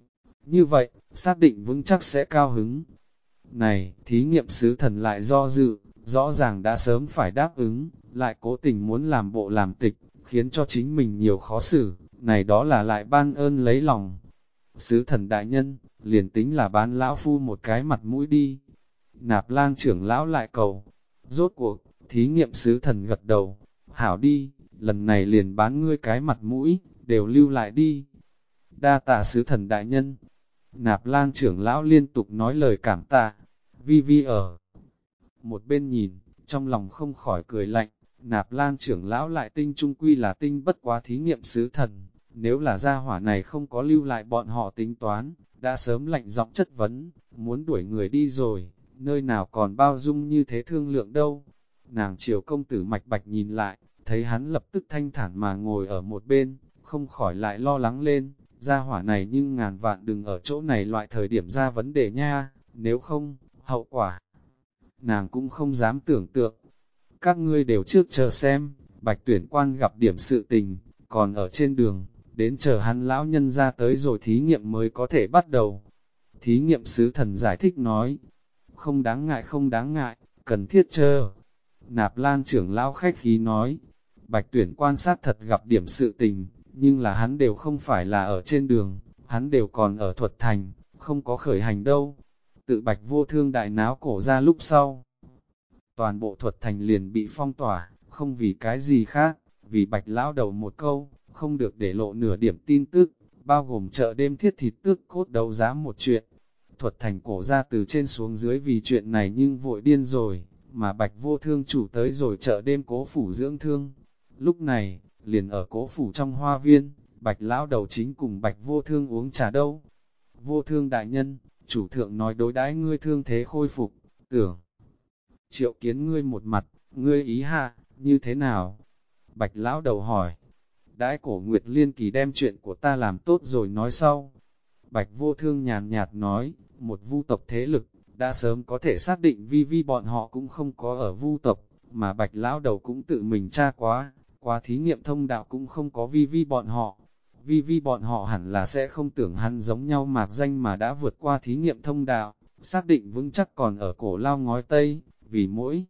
như vậy, xác định vững chắc sẽ cao hứng. Này, thí nghiệm sứ thần lại do dự, rõ ràng đã sớm phải đáp ứng, lại cố tình muốn làm bộ làm tịch, khiến cho chính mình nhiều khó xử, này đó là lại ban ơn lấy lòng. Sứ thần đại nhân, liền tính là bán lão phu một cái mặt mũi đi. Nạp Lan trưởng lão lại cầu, rốt cuộc, thí nghiệm sứ thần gật đầu, hảo đi, lần này liền bán ngươi cái mặt mũi, đều lưu lại đi. Đa tạ sứ thần đại nhân. Nạp Lan trưởng lão liên tục nói lời cảm tạ, Vi Vi ở một bên nhìn, trong lòng không khỏi cười lạnh, Nạp Lan trưởng lão lại tinh trung quy là tinh bất quá thí nghiệm sứ thần, nếu là gia hỏa này không có lưu lại bọn họ tính toán, đã sớm lạnh giọng chất vấn, muốn đuổi người đi rồi, nơi nào còn bao dung như thế thương lượng đâu. Nàng chiều công tử Mạch Bạch nhìn lại, thấy hắn lập tức thanh thản mà ngồi ở một bên, không khỏi lại lo lắng lên, gia hỏa này nhưng ngàn vạn đừng ở chỗ này loại thời điểm ra vấn đề nha, nếu không, hậu quả. Nàng cũng không dám tưởng tượng. Các ngươi đều trước chờ xem, Bạch tuyển quan gặp điểm sự tình, còn ở trên đường, đến chờ hắn lão nhân ra tới rồi thí nghiệm mới có thể bắt đầu. Thí nghiệm sứ thần giải thích nói, không đáng ngại, cần thiết chờ. Nạp Lan trưởng lão khách khí nói, Bạch tuyển quan sát thật gặp điểm sự tình, nhưng là hắn đều không phải là ở trên đường, hắn đều còn ở Thuật Thành, không có khởi hành đâu. Tự Bạch vô thương đại náo cổ ra lúc sau. Toàn bộ Thuật Thành liền bị phong tỏa, không vì cái gì khác, vì Bạch lão đầu một câu, không được để lộ nửa điểm tin tức, bao gồm chợ đêm thiết thịt tước cốt đấu giá một chuyện. Thuật Thành cổ ra từ trên xuống dưới vì chuyện này nhưng vội điên rồi, mà Bạch vô thương chủ tới rồi chợ đêm Cố phủ dưỡng thương. Lúc này, liền ở Cố phủ trong hoa viên, Bạch lão đầu chính cùng Bạch vô thương uống trà đâu. Vô thương đại nhân, chủ thượng nói đối đãi ngươi thương thế khôi phục, tưởng triệu kiến ngươi một mặt, ngươi ý hạ, như thế nào? Bạch lão đầu hỏi, đãi Cổ Nguyệt Liên Kỳ đem chuyện của ta làm tốt rồi nói sau. Bạch vô thương nhàn nhạt nói, một vu tộc thế lực, đã sớm có thể xác định Vi Vi bọn họ cũng không có ở vu tộc, mà Bạch lão đầu cũng tự mình tra qua thí nghiệm thông đạo cũng không có Vi Vi bọn họ. Vi Vi bọn họ hẳn là sẽ không tưởng hắn giống nhau mạc danh mà đã vượt qua thí nghiệm thông đạo, xác định vững chắc còn ở cổ lao ngói Tây, vì mỗi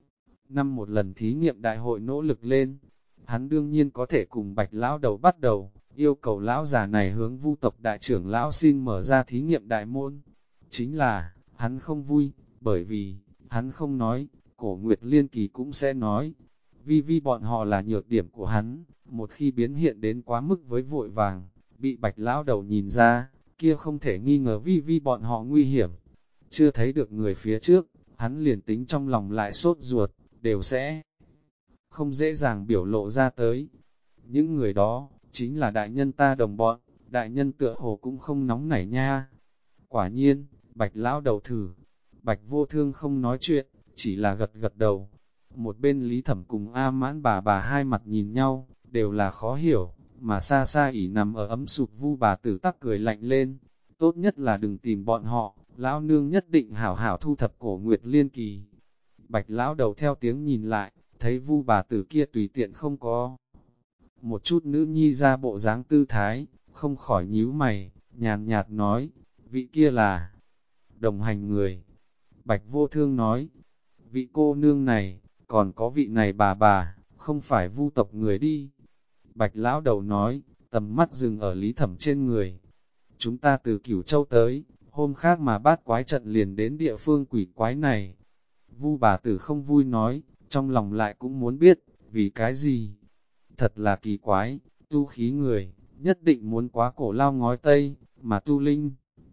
năm một lần thí nghiệm đại hội nỗ lực lên. Hắn đương nhiên có thể cùng Bạch lão đầu bắt đầu, yêu cầu lão già này hướng vu tộc đại trưởng lão xin mở ra thí nghiệm đại môn. Chính là, hắn không vui, bởi vì, hắn không nói, Cổ Nguyệt Liên Kỳ cũng sẽ nói. Vi Vi bọn họ là nhược điểm của hắn, một khi biến hiện đến quá mức với vội vàng, bị Bạch lão đầu nhìn ra, kia không thể nghi ngờ Vi Vi bọn họ nguy hiểm. Chưa thấy được người phía trước, hắn liền tính trong lòng lại sốt ruột, đều sẽ không dễ dàng biểu lộ ra tới. Những người đó, chính là đại nhân ta đồng bọn, đại nhân tựa hồ cũng không nóng nảy nha. Quả nhiên, Bạch lão đầu thử, Bạch vô thương không nói chuyện, chỉ là gật gật đầu. Một bên Lý Thẩm cùng A Mãn bà hai mặt nhìn nhau, đều là khó hiểu, mà xa xa ỉ nằm ở ấm sụp Vu bà tử tắc cười lạnh lên. Tốt nhất là đừng tìm bọn họ, lão nương nhất định hảo hảo thu thập Cổ Nguyệt Liên Kỳ. Bạch lão đầu theo tiếng nhìn lại, thấy Vu bà tử kia tùy tiện không có một chút nữ nhi ra bộ dáng tư thái, không khỏi nhíu mày, nhàn nhạt nói, vị kia là đồng hành người. Bạch vô thương nói, vị cô nương này, còn có vị này bà, không phải Vu tộc người đi. Bạch lão đầu nói, tầm mắt dừng ở Lý Thẩm trên người. Chúng ta từ Cửu Châu tới, hôm khác mà bát quái trận liền đến địa phương quỷ quái này. Vu bà tử không vui nói, trong lòng lại cũng muốn biết, vì cái gì? Thật là kỳ quái, tu khí người, nhất định muốn quá cổ lao ngói tây, mà tu linh.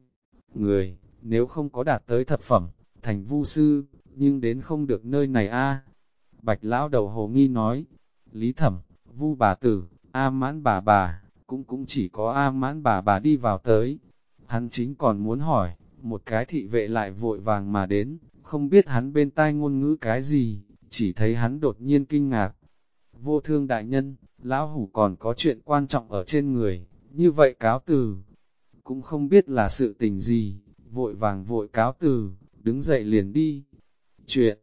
Người, nếu không có đạt tới thập phẩm, thành vu sư, nhưng đến không được nơi này a. Bạch lão đầu hồ nghi nói, Lý Thẩm, Vu bà tử, A Mãn bà, cũng chỉ có A Mãn bà đi vào tới. Hắn chính còn muốn hỏi, một cái thị vệ lại vội vàng mà đến, không biết hắn bên tai ngôn ngữ cái gì, chỉ thấy hắn đột nhiên kinh ngạc. Vô thương đại nhân, lão hủ còn có chuyện quan trọng ở trên người, như vậy cáo từ. Cũng không biết là sự tình gì, vội vàng vội cáo từ, đứng dậy liền đi. Chuyện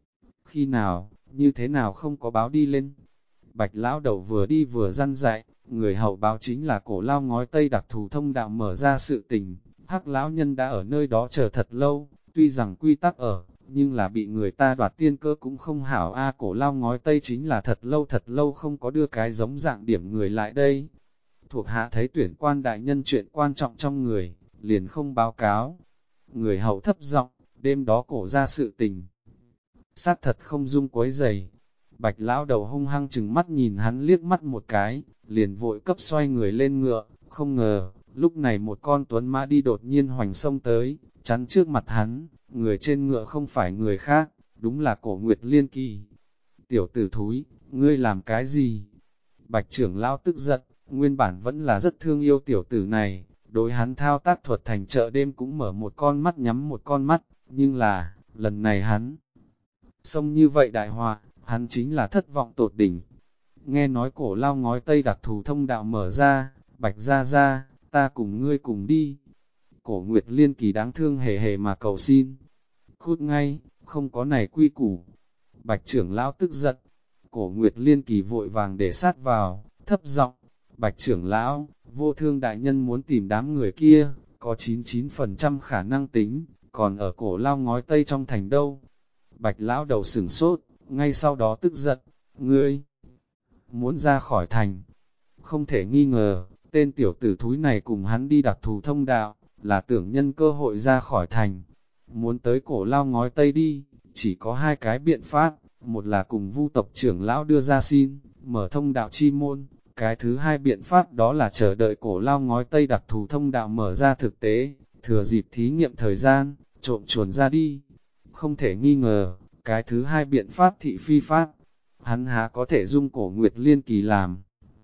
khi nào, như thế nào không có báo đi lên. Bạch lão đầu vừa đi vừa răn dạy, người hậu báo chính là cổ lao ngói tây đặc thù thông đạo mở ra sự tình. Hắc lão nhân đã ở nơi đó chờ thật lâu, tuy rằng quy tắc ở, nhưng là bị người ta đoạt tiên cơ cũng không hảo a. Cổ lao ngói tây chính là thật lâu không có đưa cái giống dạng điểm người lại đây. Thuộc hạ thấy tuyển quan đại nhân chuyện quan trọng trong người, liền không báo cáo. Người hậu thấp giọng, đêm đó cổ ra sự tình. Xác thật không dung quấy giày. Bạch lão đầu hung hăng chừng mắt nhìn hắn liếc mắt một cái, liền vội cấp xoay người lên ngựa, không ngờ, lúc này một con tuấn mã đi đột nhiên hoành sông tới, chắn trước mặt hắn, người trên ngựa không phải người khác, đúng là Cổ Nguyệt Liên Kỳ. Tiểu tử thúi, ngươi làm cái gì? Bạch trưởng lão tức giận, nguyên bản vẫn là rất thương yêu tiểu tử này, đối hắn thao tác thuật thành chợ đêm cũng mở một con mắt nhắm một con mắt, nhưng là, lần này hắn xông như vậy đại họa, hắn chính là thất vọng tột đỉnh. Nghe nói cổ lao ngói tây đặc thù thông đạo mở ra, Bạch ra, ta cùng ngươi cùng đi. Cổ Nguyệt Liên Kỳ đáng thương hề hề mà cầu xin. Cút ngay, không có này quy củ. Bạch trưởng lão tức giận. Cổ Nguyệt Liên Kỳ vội vàng để sát vào, thấp giọng. Bạch trưởng lão, vô thương đại nhân muốn tìm đám người kia, có 99% khả năng tính, còn ở cổ lao ngói tây trong thành đâu. Bạch lão đầu sửng sốt, ngay sau đó tức giận, ngươi muốn ra khỏi thành. Không thể nghi ngờ, tên tiểu tử thúi này cùng hắn đi đặc thù thông đạo, là tưởng nhân cơ hội ra khỏi thành. Muốn tới cổ lao ngói tây đi, chỉ có hai cái biện pháp, một là cùng Vu tộc trưởng lão đưa ra xin, mở thông đạo chi môn, cái thứ hai biện pháp đó là chờ đợi cổ lao ngói tây đặc thù thông đạo mở ra thực tế, thừa dịp thí nghiệm thời gian, trộm chuồn ra đi. Không thể nghi ngờ, cái thứ hai biện pháp thị phi pháp, hắn há có thể dung Cổ Nguyệt Liên Kỳ làm.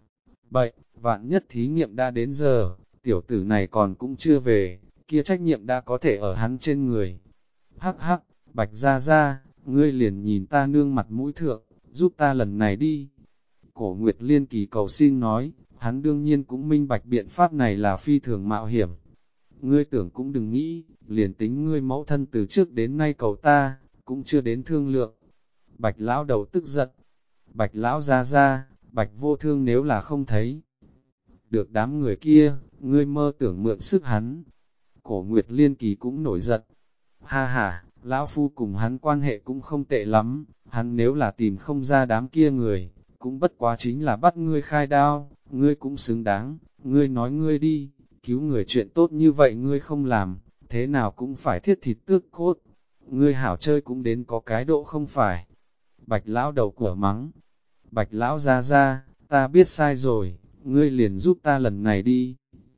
Vậy, vạn nhất thí nghiệm đã đến giờ, tiểu tử này còn cũng chưa về, kia trách nhiệm đã có thể ở hắn trên người. Hắc hắc, Bạch ra, ngươi liền nhìn ta nương mặt mũi thượng, giúp ta lần này đi. Cổ Nguyệt Liên Kỳ cầu xin nói, hắn đương nhiên cũng minh bạch biện pháp này là phi thường mạo hiểm. Ngươi tưởng cũng đừng nghĩ, liền tính ngươi mẫu thân từ trước đến nay cầu ta, cũng chưa đến thương lượng. Bạch lão đầu tức giận. Bạch lão ra, Bạch vô thương nếu là không thấy được đám người kia, ngươi mơ tưởng mượn sức hắn. Cổ Nguyệt Liên Kỳ cũng nổi giận. Ha ha, lão phu cùng hắn quan hệ cũng không tệ lắm, hắn nếu là tìm không ra đám kia người, cũng bất quá chính là bắt ngươi khai đao, ngươi cũng xứng đáng, ngươi nói ngươi đi, cứu người chuyện tốt như vậy ngươi không làm, thế nào cũng phải thiết thịt tước cốt, ngươi hảo chơi cũng đến có cái độ không phải. Bạch lão đầu của mắng, Bạch lão ra, ta biết sai rồi, ngươi liền giúp ta lần này đi.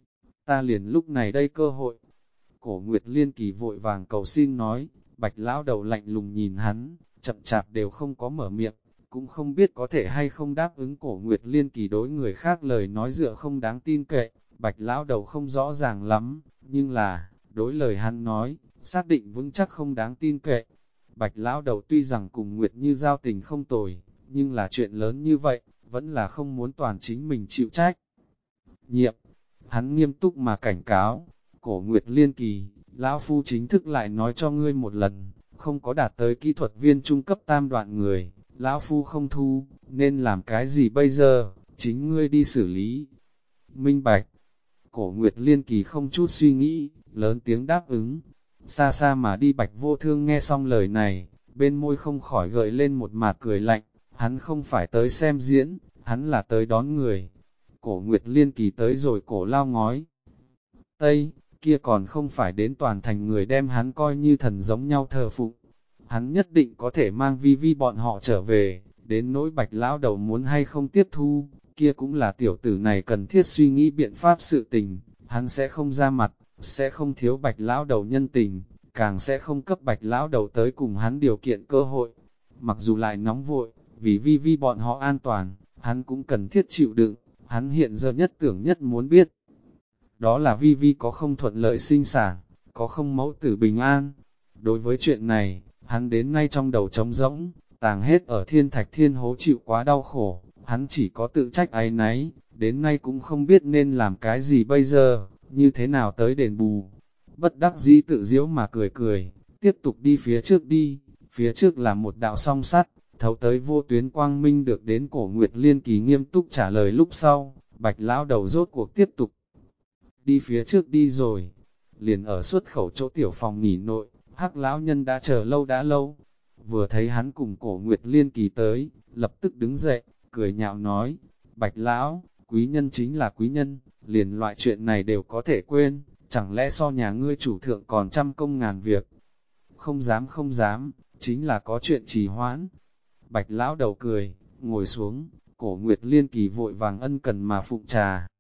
Ta liền lúc này đây cơ hội. Cổ Nguyệt Liên Kỳ vội vàng cầu xin nói, Bạch lão đầu lạnh lùng nhìn hắn, chậm chạp đều không có mở miệng, cũng không biết có thể hay không đáp ứng. Cổ Nguyệt Liên Kỳ đối người khác lời nói dựa không đáng tin cậy, Bạch lão đầu không rõ ràng lắm, nhưng là, đối lời hắn nói, xác định vững chắc không đáng tin cậy. Bạch lão đầu tuy rằng cùng Nguyệt Như giao tình không tồi, nhưng là chuyện lớn như vậy, vẫn là không muốn toàn chính mình chịu trách nhiệm. Hắn nghiêm túc mà cảnh cáo, Cổ Nguyệt Liên Kỳ, lão phu chính thức lại nói cho ngươi một lần, không có đạt tới kỹ thuật viên trung cấp tam đoạn người, lão phu không thu, nên làm cái gì bây giờ, chính ngươi đi xử lý. Minh bạch. Cổ Nguyệt Liên Kỳ không chút suy nghĩ, lớn tiếng đáp ứng. Xa xa mà đi Bạch Vô Thương nghe xong lời này, bên môi không khỏi gợi lên một mạt cười lạnh, hắn không phải tới xem diễn, hắn là tới đón người. Cổ Nguyệt Liên Kỳ tới rồi cổ lao ngói Tây, kia còn không phải đến toàn thành người đem hắn coi như thần giống nhau thờ phụng. Hắn nhất định có thể mang Vi Vi bọn họ trở về, đến nỗi Bạch lão đầu muốn hay không tiếp thu, kia cũng là tiểu tử này cần thiết suy nghĩ biện pháp sự tình, hắn sẽ không ra mặt, sẽ không thiếu Bạch lão đầu nhân tình, càng sẽ không cấp Bạch lão đầu tới cùng hắn điều kiện cơ hội. Mặc dù lại nóng vội, vì Vi Vi bọn họ an toàn, hắn cũng cần thiết chịu đựng, hắn hiện giờ nhất tưởng nhất muốn biết. Đó là Vi Vi có không thuận lợi sinh sản, có không mẫu tử bình an. Đối với chuyện này, hắn đến nay trong đầu trống rỗng, tàng hết ở thiên thạch thiên hố chịu quá đau khổ, hắn chỉ có tự trách áy náy, đến nay cũng không biết nên làm cái gì bây giờ, như thế nào tới đền bù. Bất đắc dĩ tự diễu mà cười cười, tiếp tục đi phía trước đi, phía trước là một đạo song sắt, thấu tới vô tuyến quang minh. Được đến Cổ Nguyệt Liên Kỳ nghiêm túc trả lời lúc sau, Bạch lão đầu rốt cuộc tiếp tục đi phía trước đi rồi. Liền ở xuất khẩu chỗ tiểu phòng nghỉ nội, Hắc lão nhân đã chờ lâu đã lâu. Vừa thấy hắn cùng Cổ Nguyệt Liên Kỳ tới, lập tức đứng dậy, cười nhạo nói, Bạch lão, quý nhân chính là quý nhân, liền loại chuyện này đều có thể quên, chẳng lẽ so nhà ngươi chủ thượng còn trăm công ngàn việc. Không dám, chính là có chuyện trì hoãn. Bạch lão đầu cười, ngồi xuống, Cổ Nguyệt Liên Kỳ vội vàng ân cần mà phụng trà,